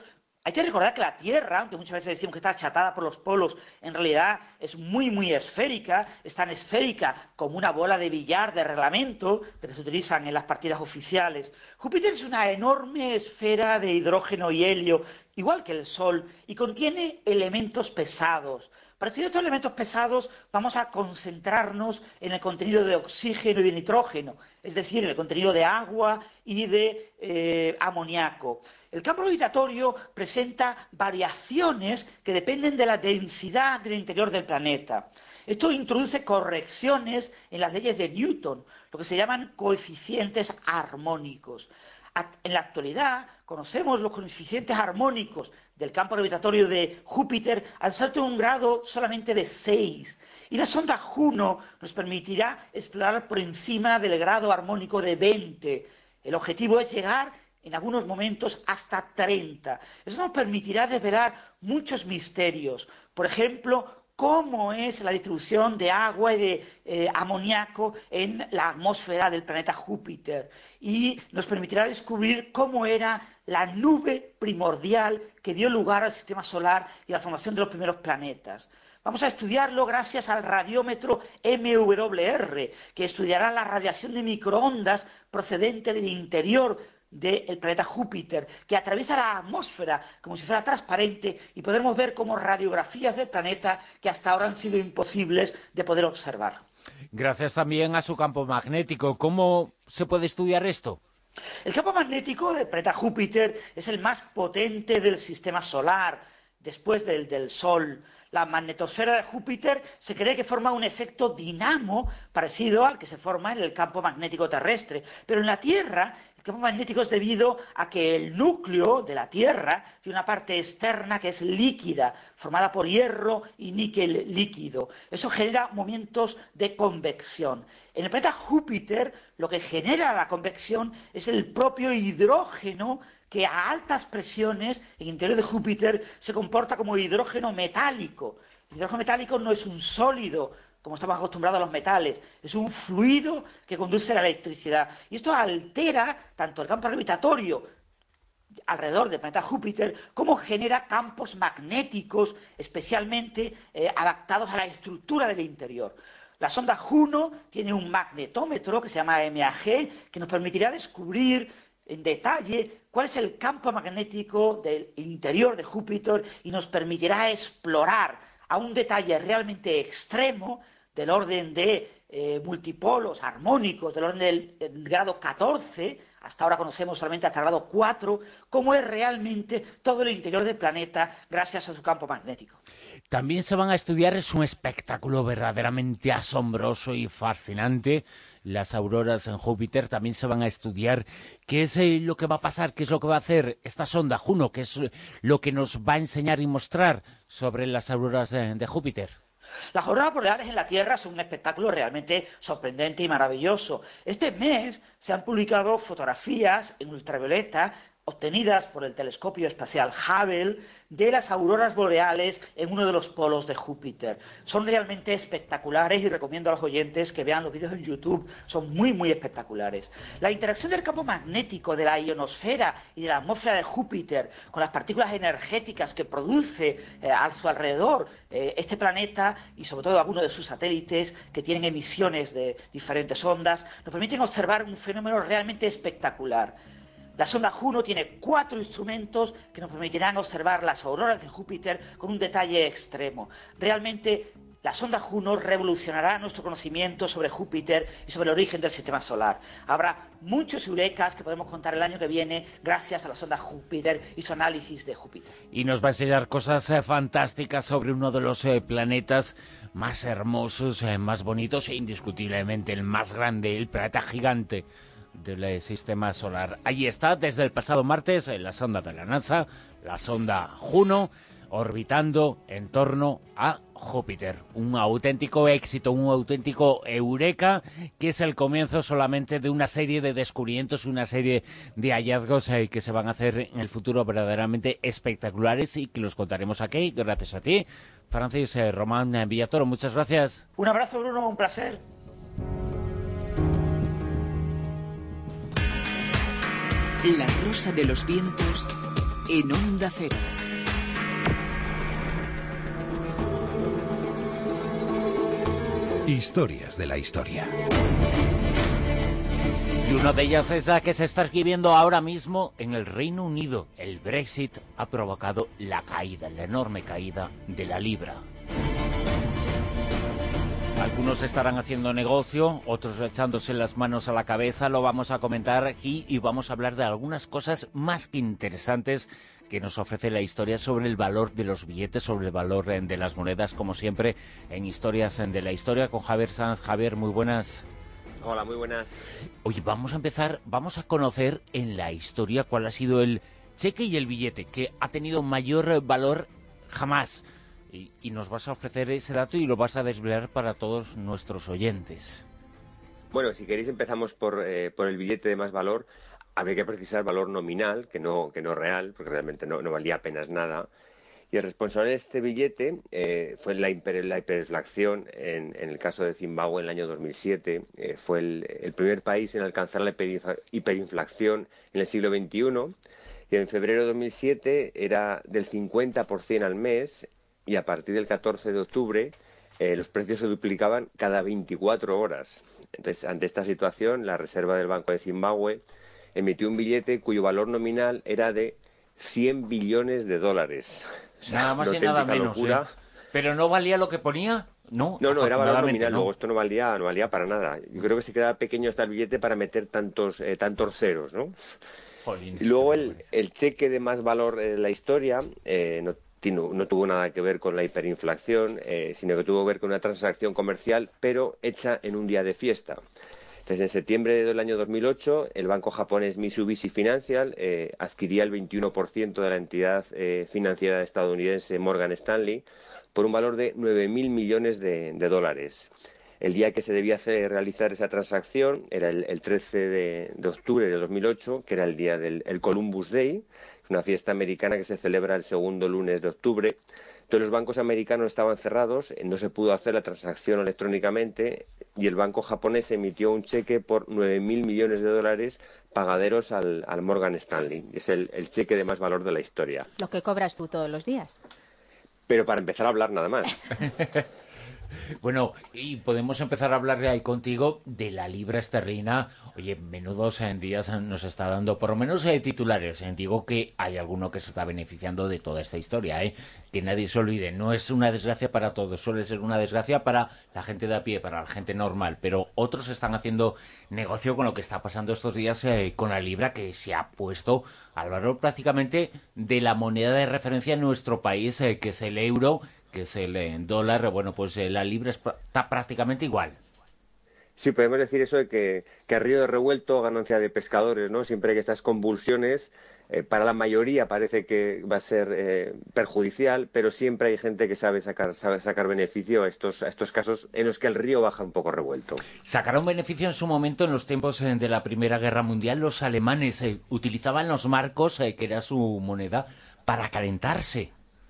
Hay que recordar que la Tierra, aunque muchas veces decimos que está achatada por los polos, en realidad es muy, muy esférica, es tan esférica como una bola de billar de reglamento que se utilizan en las partidas oficiales. Júpiter es una enorme esfera de hidrógeno y helio, igual que el Sol, y contiene elementos pesados. Para estudiar estos elementos pesados vamos a concentrarnos en el contenido de oxígeno y de nitrógeno, es decir, en el contenido de agua y de amoníaco. El campo gravitatorio presenta variaciones que dependen de la densidad del interior del planeta. Esto introduce correcciones en las leyes de Newton, lo que se llaman coeficientes armónicos. En la actualidad conocemos los coeficientes armónicos del campo gravitatorio de Júpiter al ser de un grado solamente de 6. Y la sonda Juno nos permitirá explorar por encima del grado armónico de 20. El objetivo es llegar en algunos momentos hasta 30. Eso nos permitirá desvelar muchos misterios. Por ejemplo, cómo es la distribución de agua y de amoníaco en la atmósfera del planeta Júpiter. Y nos permitirá descubrir cómo era la nube primordial que dio lugar al sistema solar y a la formación de los primeros planetas. Vamos a estudiarlo gracias al radiómetro MWR, que estudiará la radiación de microondas procedente del interior del planeta Júpiter, que atraviesa la atmósfera como si fuera transparente y podremos ver como radiografías del planeta que hasta ahora han sido imposibles de poder observar. Gracias también a su campo magnético. ¿Cómo se puede estudiar esto? El campo magnético del planeta Júpiter es el más potente del sistema solar, después del Sol. La magnetosfera de Júpiter se cree que forma un efecto dinamo parecido al que se forma en el campo magnético terrestre. Pero en la Tierra, el campo magnético es debido a que el núcleo de la Tierra tiene una parte externa que es líquida, formada por hierro y níquel líquido. Eso genera movimientos de convección. En el planeta Júpiter, lo que genera la convección es el propio hidrógeno que a altas presiones en el interior de Júpiter se comporta como hidrógeno metálico. El hidrógeno metálico no es un sólido, como estamos acostumbrados a los metales, es un fluido que conduce a la electricidad. Y esto altera tanto el campo gravitatorio alrededor del planeta Júpiter, como genera campos magnéticos especialmente adaptados a la estructura del interior. La sonda Juno tiene un magnetómetro que se llama MAG, que nos permitirá descubrir en detalle cuál es el campo magnético del interior de Júpiter y nos permitirá explorar a un detalle realmente extremo del orden de multipolos armónicos, del orden del grado 14, hasta ahora conocemos solamente hasta el grado 4, cómo es realmente todo el interior del planeta gracias a su campo magnético. También se van a estudiar, es un espectáculo verdaderamente asombroso y fascinante, las auroras en Júpiter. También se van a estudiar qué es lo que va a pasar, qué es lo que va a hacer esta sonda Juno, qué es lo que nos va a enseñar y mostrar sobre las auroras de Júpiter. Las auroras boreales en la Tierra son un espectáculo realmente sorprendente y maravilloso. Este mes se han publicado fotografías en ultravioleta obtenidas por el telescopio espacial Hubble de las auroras boreales en uno de los polos de Júpiter. Son realmente espectaculares y recomiendo a los oyentes que vean los vídeos en YouTube, son muy, muy espectaculares. La interacción del campo magnético de la ionosfera y de la atmósfera de Júpiter con las partículas energéticas que produce a su alrededor este planeta y sobre todo algunos de sus satélites que tienen emisiones de diferentes ondas, nos permiten observar un fenómeno realmente espectacular. La sonda Juno tiene 4 instrumentos que nos permitirán observar las auroras de Júpiter con un detalle extremo. Realmente, la sonda Juno revolucionará nuestro conocimiento sobre Júpiter y sobre el origen del sistema solar. Habrá muchos eurekas que podemos contar el año que viene gracias a la sonda Júpiter y su análisis de Júpiter. Y nos va a enseñar cosas fantásticas sobre uno de los planetas más hermosos, más bonitos e indiscutiblemente el más grande, el planeta gigante del sistema solar. Allí está, desde el pasado martes, la sonda de la NASA, la sonda Juno, orbitando en torno a Júpiter. Un auténtico éxito, un auténtico eureka, que es el comienzo solamente de una serie de descubrimientos, una serie de hallazgos que se van a hacer en el futuro verdaderamente espectaculares y que los contaremos aquí, gracias a ti, Francis Román Villatoro. Muchas gracias. Un abrazo, Bruno, un placer. La rosa de los vientos en Onda Cero. Historias de la historia. Y una de ellas es la que se está escribiendo ahora mismo en el Reino Unido. El Brexit ha provocado la caída, la enorme caída de la libra. Algunos estarán haciendo negocio, otros echándose las manos a la cabeza. Lo vamos a comentar aquí y vamos a hablar de algunas cosas más que interesantes que nos ofrece la historia sobre el valor de los billetes, sobre el valor de las monedas, como siempre, en Historias de la Historia, con Javier Sanz. Javier, muy buenas. Hola, muy buenas. Oye, vamos a empezar, vamos a conocer en la historia cuál ha sido el cheque y el billete que ha tenido mayor valor jamás. Y nos vas a ofrecer ese dato y lo vas a desvelar para todos nuestros oyentes. Bueno, si queréis empezamos por el billete de más valor. Habría que precisar valor nominal, que no real, porque realmente no valía apenas nada. Y el responsable de este billete fue la hiperinflación en el caso de Zimbabue en el año 2007. Fue el primer país en alcanzar la hiperinflación en el siglo XXI. Y en febrero de 2007 era del 50% al mes. Y a partir del 14 de octubre los precios se duplicaban cada 24 horas. Entonces, ante esta situación, la Reserva del Banco de Zimbabue emitió un billete cuyo valor nominal era de 100 billones de dólares. O sea, nada más y nada menos. ¿Pero no valía lo que ponía? No, era valor nominal. ¿no? Luego esto no valía para nada. Yo creo que se quedaba pequeño hasta el billete para meter tantos ceros, ¿no? Jolín, y luego el cheque de más valor de la historia no tuvo nada que ver con la hiperinflación, sino que tuvo que ver con una transacción comercial, pero hecha en un día de fiesta. Entonces, en septiembre del año 2008, el banco japonés Mitsubishi Financial adquiría el 21% de la entidad financiera estadounidense Morgan Stanley por un valor de 9.000 millones de dólares. El día que se debía realizar esa transacción era el 13 de octubre de 2008, que era el día del Columbus Day, una fiesta americana que se celebra el segundo lunes de octubre. Entonces los bancos americanos estaban cerrados, no se pudo hacer la transacción electrónicamente y el banco japonés emitió un cheque por 9.000 millones de dólares pagaderos al Morgan Stanley. Es el cheque de más valor de la historia. Lo que cobras tú todos los días. Pero para empezar a hablar nada más. Bueno, y podemos empezar a hablar ahí contigo de la libra esterlina. Oye, menudos días nos está dando, por lo menos titulares. Digo que hay alguno que se está beneficiando de toda esta historia, que nadie se olvide. No es una desgracia para todos, suele ser una desgracia para la gente de a pie, para la gente normal. Pero otros están haciendo negocio con lo que está pasando estos días con la libra, que se ha puesto al valor prácticamente de la moneda de referencia en nuestro país, que es el euro, que es el dólar. Bueno, pues la libra está prácticamente igual. Sí, podemos decir eso de que a río de revuelto, ganancia de pescadores, ¿no? Siempre que estas convulsiones, para la mayoría parece que va a ser perjudicial, pero siempre hay gente que sabe sacar beneficio a estos casos en los que el río baja un poco revuelto. Sacaron beneficio en su momento en los tiempos de la Primera Guerra Mundial. Los alemanes utilizaban los marcos, que era su moneda, para calentarse.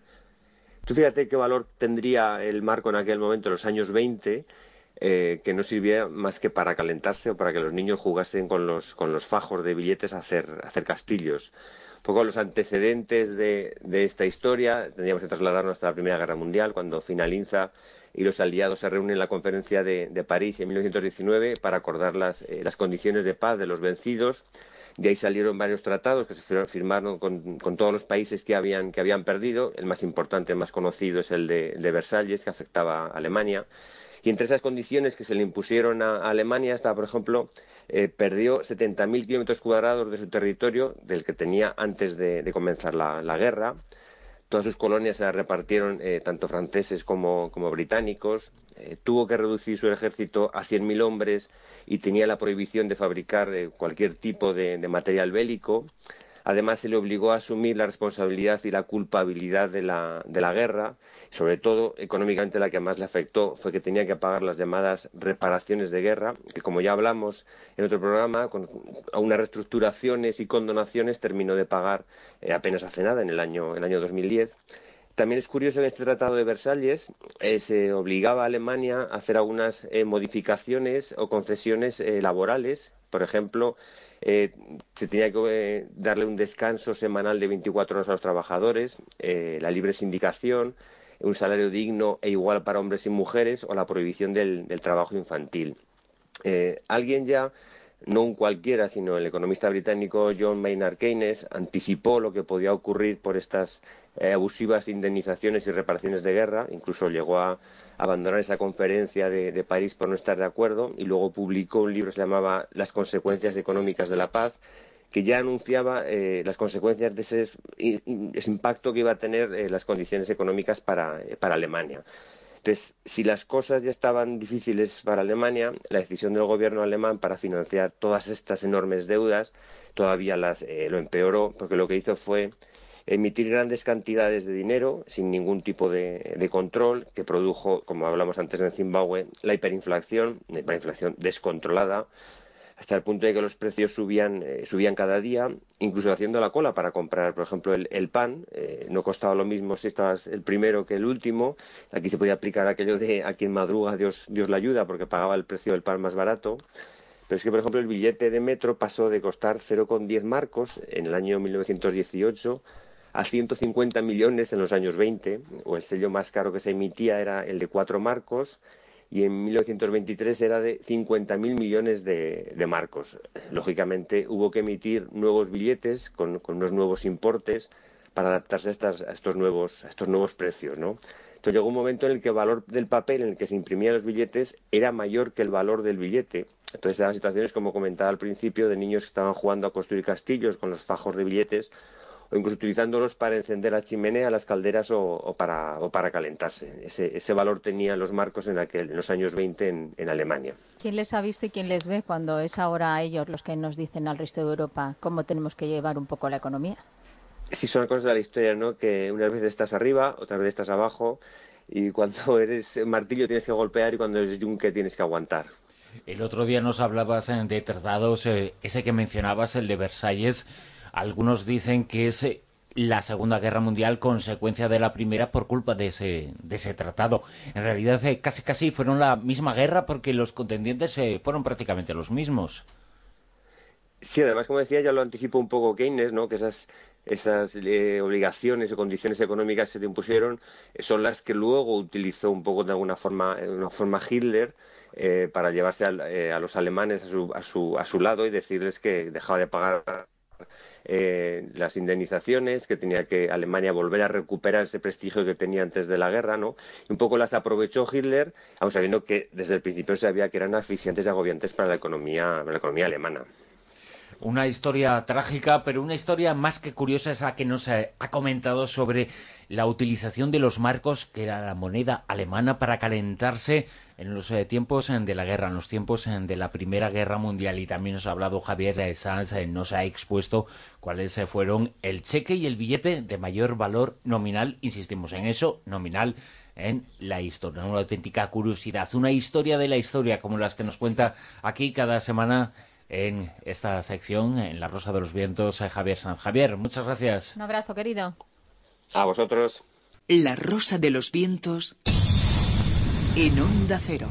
Tú fíjate qué valor tendría el marco en aquel momento, en los años 20, que no sirvía más que para calentarse o para que los niños jugasen con los fajos de billetes a hacer castillos. Un poco los antecedentes de esta historia tendríamos que trasladarnos hasta la Primera Guerra Mundial, cuando finaliza y los aliados se reúnen en la conferencia de París en 1919 para acordar las condiciones de paz de los vencidos. De ahí salieron varios tratados que se firmaron con todos los países que habían perdido. El más importante, el más conocido, es el de Versalles, que afectaba a Alemania. Y entre esas condiciones que se le impusieron a Alemania estaba, por ejemplo, perdió 70.000 kilómetros cuadrados de su territorio, del que tenía antes de comenzar la guerra. Todas sus colonias se las repartieron tanto franceses como británicos. Tuvo que reducir su ejército a 100.000 hombres y tenía la prohibición de fabricar cualquier tipo de material bélico. Además, se le obligó a asumir la responsabilidad y la culpabilidad de la guerra. Sobre todo, económicamente, la que más le afectó fue que tenía que pagar las llamadas reparaciones de guerra, que, como ya hablamos en otro programa, con unas reestructuraciones y condonaciones terminó de pagar apenas hace nada, en el año 2010. También es curioso que en este Tratado de Versalles se obligaba a Alemania a hacer algunas modificaciones o concesiones laborales. Por ejemplo, se tenía que darle un descanso semanal de 24 horas a los trabajadores, la libre sindicación, un salario digno e igual para hombres y mujeres o la prohibición del trabajo infantil. Alguien ya, no un cualquiera, sino el economista británico John Maynard Keynes, anticipó lo que podía ocurrir por estas abusivas indemnizaciones y reparaciones de guerra, incluso llegó a abandonar esa conferencia de París por no estar de acuerdo, y luego publicó un libro que se llamaba Las consecuencias económicas de la paz, que ya anunciaba las consecuencias de ese impacto que iba a tener las condiciones económicas para Alemania. Entonces, si las cosas ya estaban difíciles para Alemania, la decisión del gobierno alemán para financiar todas estas enormes deudas todavía lo empeoró, porque lo que hizo fue emitir grandes cantidades de dinero sin ningún tipo de control, que produjo, como hablamos antes en Zimbabue, la hiperinflación descontrolada, hasta el punto de que los precios subían cada día, incluso haciendo la cola para comprar, por ejemplo, el pan. No costaba lo mismo si estabas el primero que el último. Aquí se podía aplicar aquello de a quien madruga Dios le ayuda, porque pagaba el precio del pan más barato. Pero es que, por ejemplo, el billete de metro pasó de costar 0,10 marcos en el año 1918 a 150 millones en los años 20, o el sello más caro que se emitía era el de 4 marcos, y en 1923 era de 50.000 millones de marcos. Lógicamente hubo que emitir nuevos billetes con unos nuevos importes para adaptarse a estos nuevos precios, ¿no? Entonces llegó un momento en el que el valor del papel en el que se imprimían los billetes era mayor que el valor del billete. Entonces se daban situaciones, como comentaba al principio, de niños que estaban jugando a construir castillos con los fajos de billetes, o incluso utilizándolos para encender la chimenea, las calderas o para calentarse. Ese valor tenían los marcos en los años 20 en Alemania. ¿Quién les ha visto y quién les ve cuando es ahora ellos los que nos dicen al resto de Europa cómo tenemos que llevar un poco la economía? Sí, son cosas de la historia, ¿no? Que unas veces estás arriba, otras veces estás abajo, y cuando eres martillo tienes que golpear y cuando eres yunque tienes que aguantar. El otro día nos hablabas de tratados, ese que mencionabas, el de Versalles. Algunos dicen que es la Segunda Guerra Mundial consecuencia de la Primera por culpa de ese tratado. En realidad casi fueron la misma guerra porque los contendientes fueron prácticamente los mismos. Sí, además, como decía, ya lo anticipó un poco Keynes, ¿no? Que esas obligaciones o condiciones económicas que se te impusieron son las que luego utilizó un poco de alguna forma Hitler para llevarse a los alemanes a su lado y decirles que dejaba de pagar las indemnizaciones, que tenía que Alemania volver a recuperar ese prestigio que tenía antes de la guerra, ¿no? Y un poco las aprovechó Hitler, aun sabiendo que desde el principio se sabía que eran asfixiantes y agobiantes para la economía alemana. Una historia trágica, pero una historia más que curiosa es la que nos ha comentado sobre la utilización de los marcos, que era la moneda alemana, para calentarse en los tiempos de la guerra, en los tiempos de la Primera Guerra Mundial. Y también nos ha hablado Javier Sanz, nos ha expuesto cuáles fueron el cheque y el billete de mayor valor nominal, insistimos en eso, nominal, en la historia. Una auténtica curiosidad, una historia de la historia, como las que nos cuenta aquí cada semana en esta sección, en La Rosa de los Vientos, Javier Sanz. Javier, muchas gracias. Un abrazo, querido. A vosotros. La Rosa de los Vientos en Onda Cero.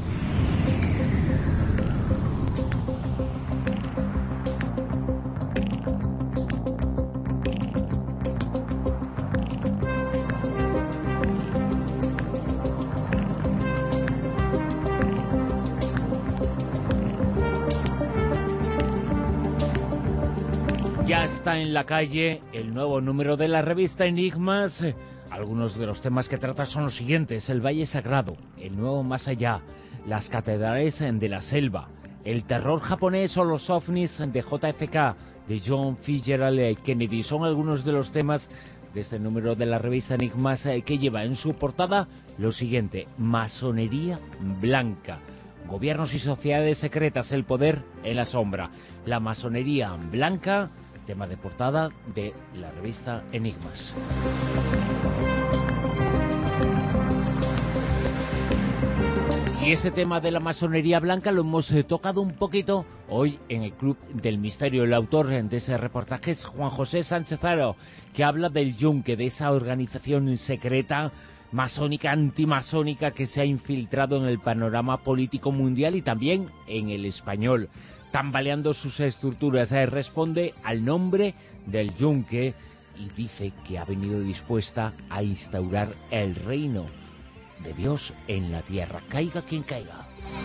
Ya está en la calle el nuevo número de la revista Enigmas. Algunos de los temas que trata son los siguientes: el Valle Sagrado, el nuevo Más Allá, las catedrales de la selva, el terror japonés o los ovnis de JFK, de John Fitzgerald Kennedy. Son algunos de los temas de este número de la revista Enigmas que lleva en su portada lo siguiente: masonería blanca. Gobiernos y sociedades secretas, el poder en la sombra. La masonería blanca, tema de portada de la revista Enigmas. Y ese tema de la masonería blanca lo hemos tocado un poquito hoy en el Club del Misterio. El autor de ese reportaje es Juan José Sánchez Aro, que habla del Yunque, de esa organización secreta masónica, antimasónica, que se ha infiltrado en el panorama político mundial y también en el español, tambaleando sus estructuras. Responde al nombre del Yunque y dice que ha venido dispuesta a instaurar el reino de Dios en la tierra, caiga quien caiga.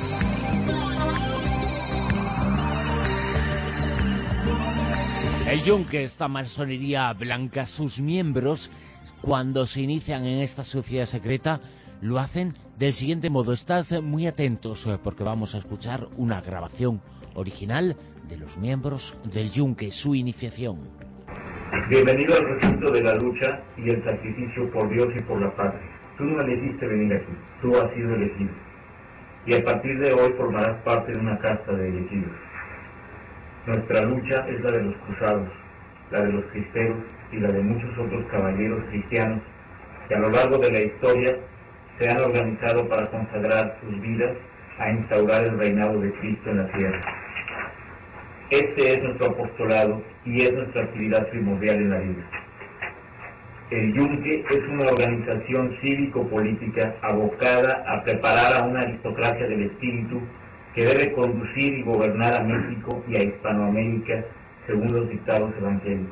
El Yunque, esta masonería blanca, sus miembros, cuando se inician en esta sociedad secreta, lo hacen del siguiente modo. Estad muy atentos porque vamos a escuchar una grabación original de los miembros del Yunque, su iniciación. Bienvenido al recinto de la lucha y el sacrificio por Dios y por la patria. Tú no elegiste venir aquí, tú has sido elegido. Y a partir de hoy formarás parte de una casta de elegidos. Nuestra lucha es la de los cruzados, la de los cristeros y la de muchos otros caballeros cristianos que a lo largo de la historia se han organizado para consagrar sus vidas a instaurar el reinado de Cristo en la tierra. Este es nuestro apostolado y es nuestra actividad primordial en la vida. El Yunque es una organización cívico-política abocada a preparar a una aristocracia del espíritu que debe conducir y gobernar a México y a Hispanoamérica según los dictados evangélicos.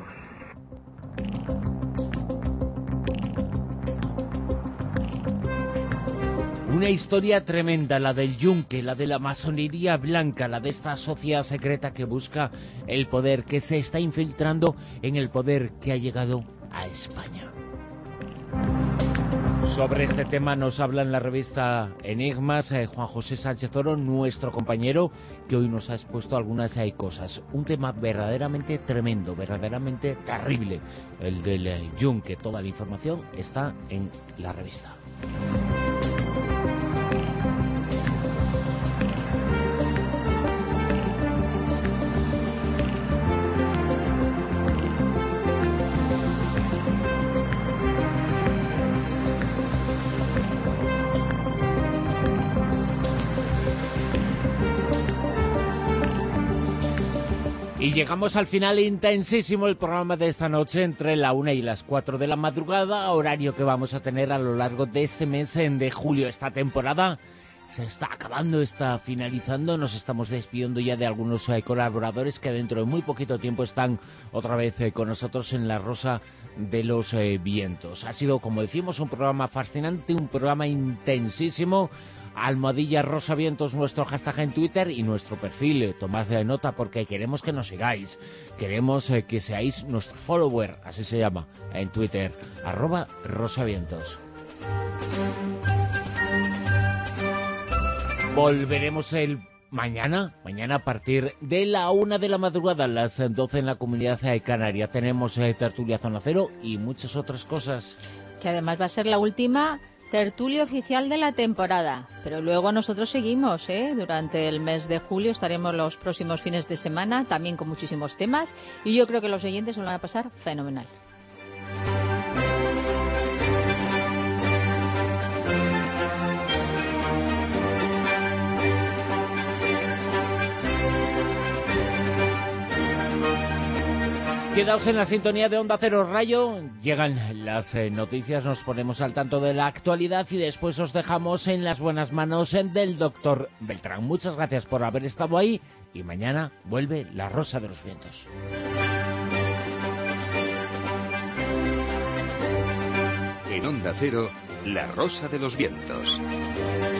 Una historia tremenda, la del Yunque, la de la masonería blanca, la de esta sociedad secreta que busca el poder, que se está infiltrando en el poder que ha llegado a España. Sobre este tema nos habla en la revista Enigmas Juan José Sánchez Oro, nuestro compañero, que hoy nos ha expuesto algunas cosas. Un tema verdaderamente tremendo, verdaderamente terrible, el del Yunque. Toda la información está en la revista. Y llegamos al final intensísimo el programa de esta noche, entre la 1 y las 4 de la madrugada, horario que vamos a tener a lo largo de este mes de julio. Esta temporada se está acabando, está finalizando, nos estamos despidiendo ya de algunos colaboradores que dentro de muy poquito tiempo están otra vez con nosotros en La Rosa de los Vientos. Ha sido, como decimos, un programa fascinante, un programa intensísimo. Almohadilla Rosa Vientos, nuestro hashtag en Twitter y nuestro perfil. Tomad nota porque queremos que nos sigáis. Queremos que seáis nuestro follower, así se llama, en Twitter, @rosavientos. Volveremos el mañana a partir de la 1 de la madrugada, a las 12 en la Comunidad Canaria. Tenemos tertulia Zona Cero y muchas otras cosas. Que además va a ser la última tertulia oficial de la temporada, pero luego nosotros seguimos, durante el mes de julio estaremos los próximos fines de semana, también con muchísimos temas, y yo creo que los oyentes se lo van a pasar fenomenal. Quedaos en la sintonía de Onda Cero Rayo. Llegan las noticias, nos ponemos al tanto de la actualidad y después os dejamos en las buenas manos del doctor Beltrán. Muchas gracias por haber estado ahí y mañana vuelve La Rosa de los Vientos. En Onda Cero, La Rosa de los Vientos.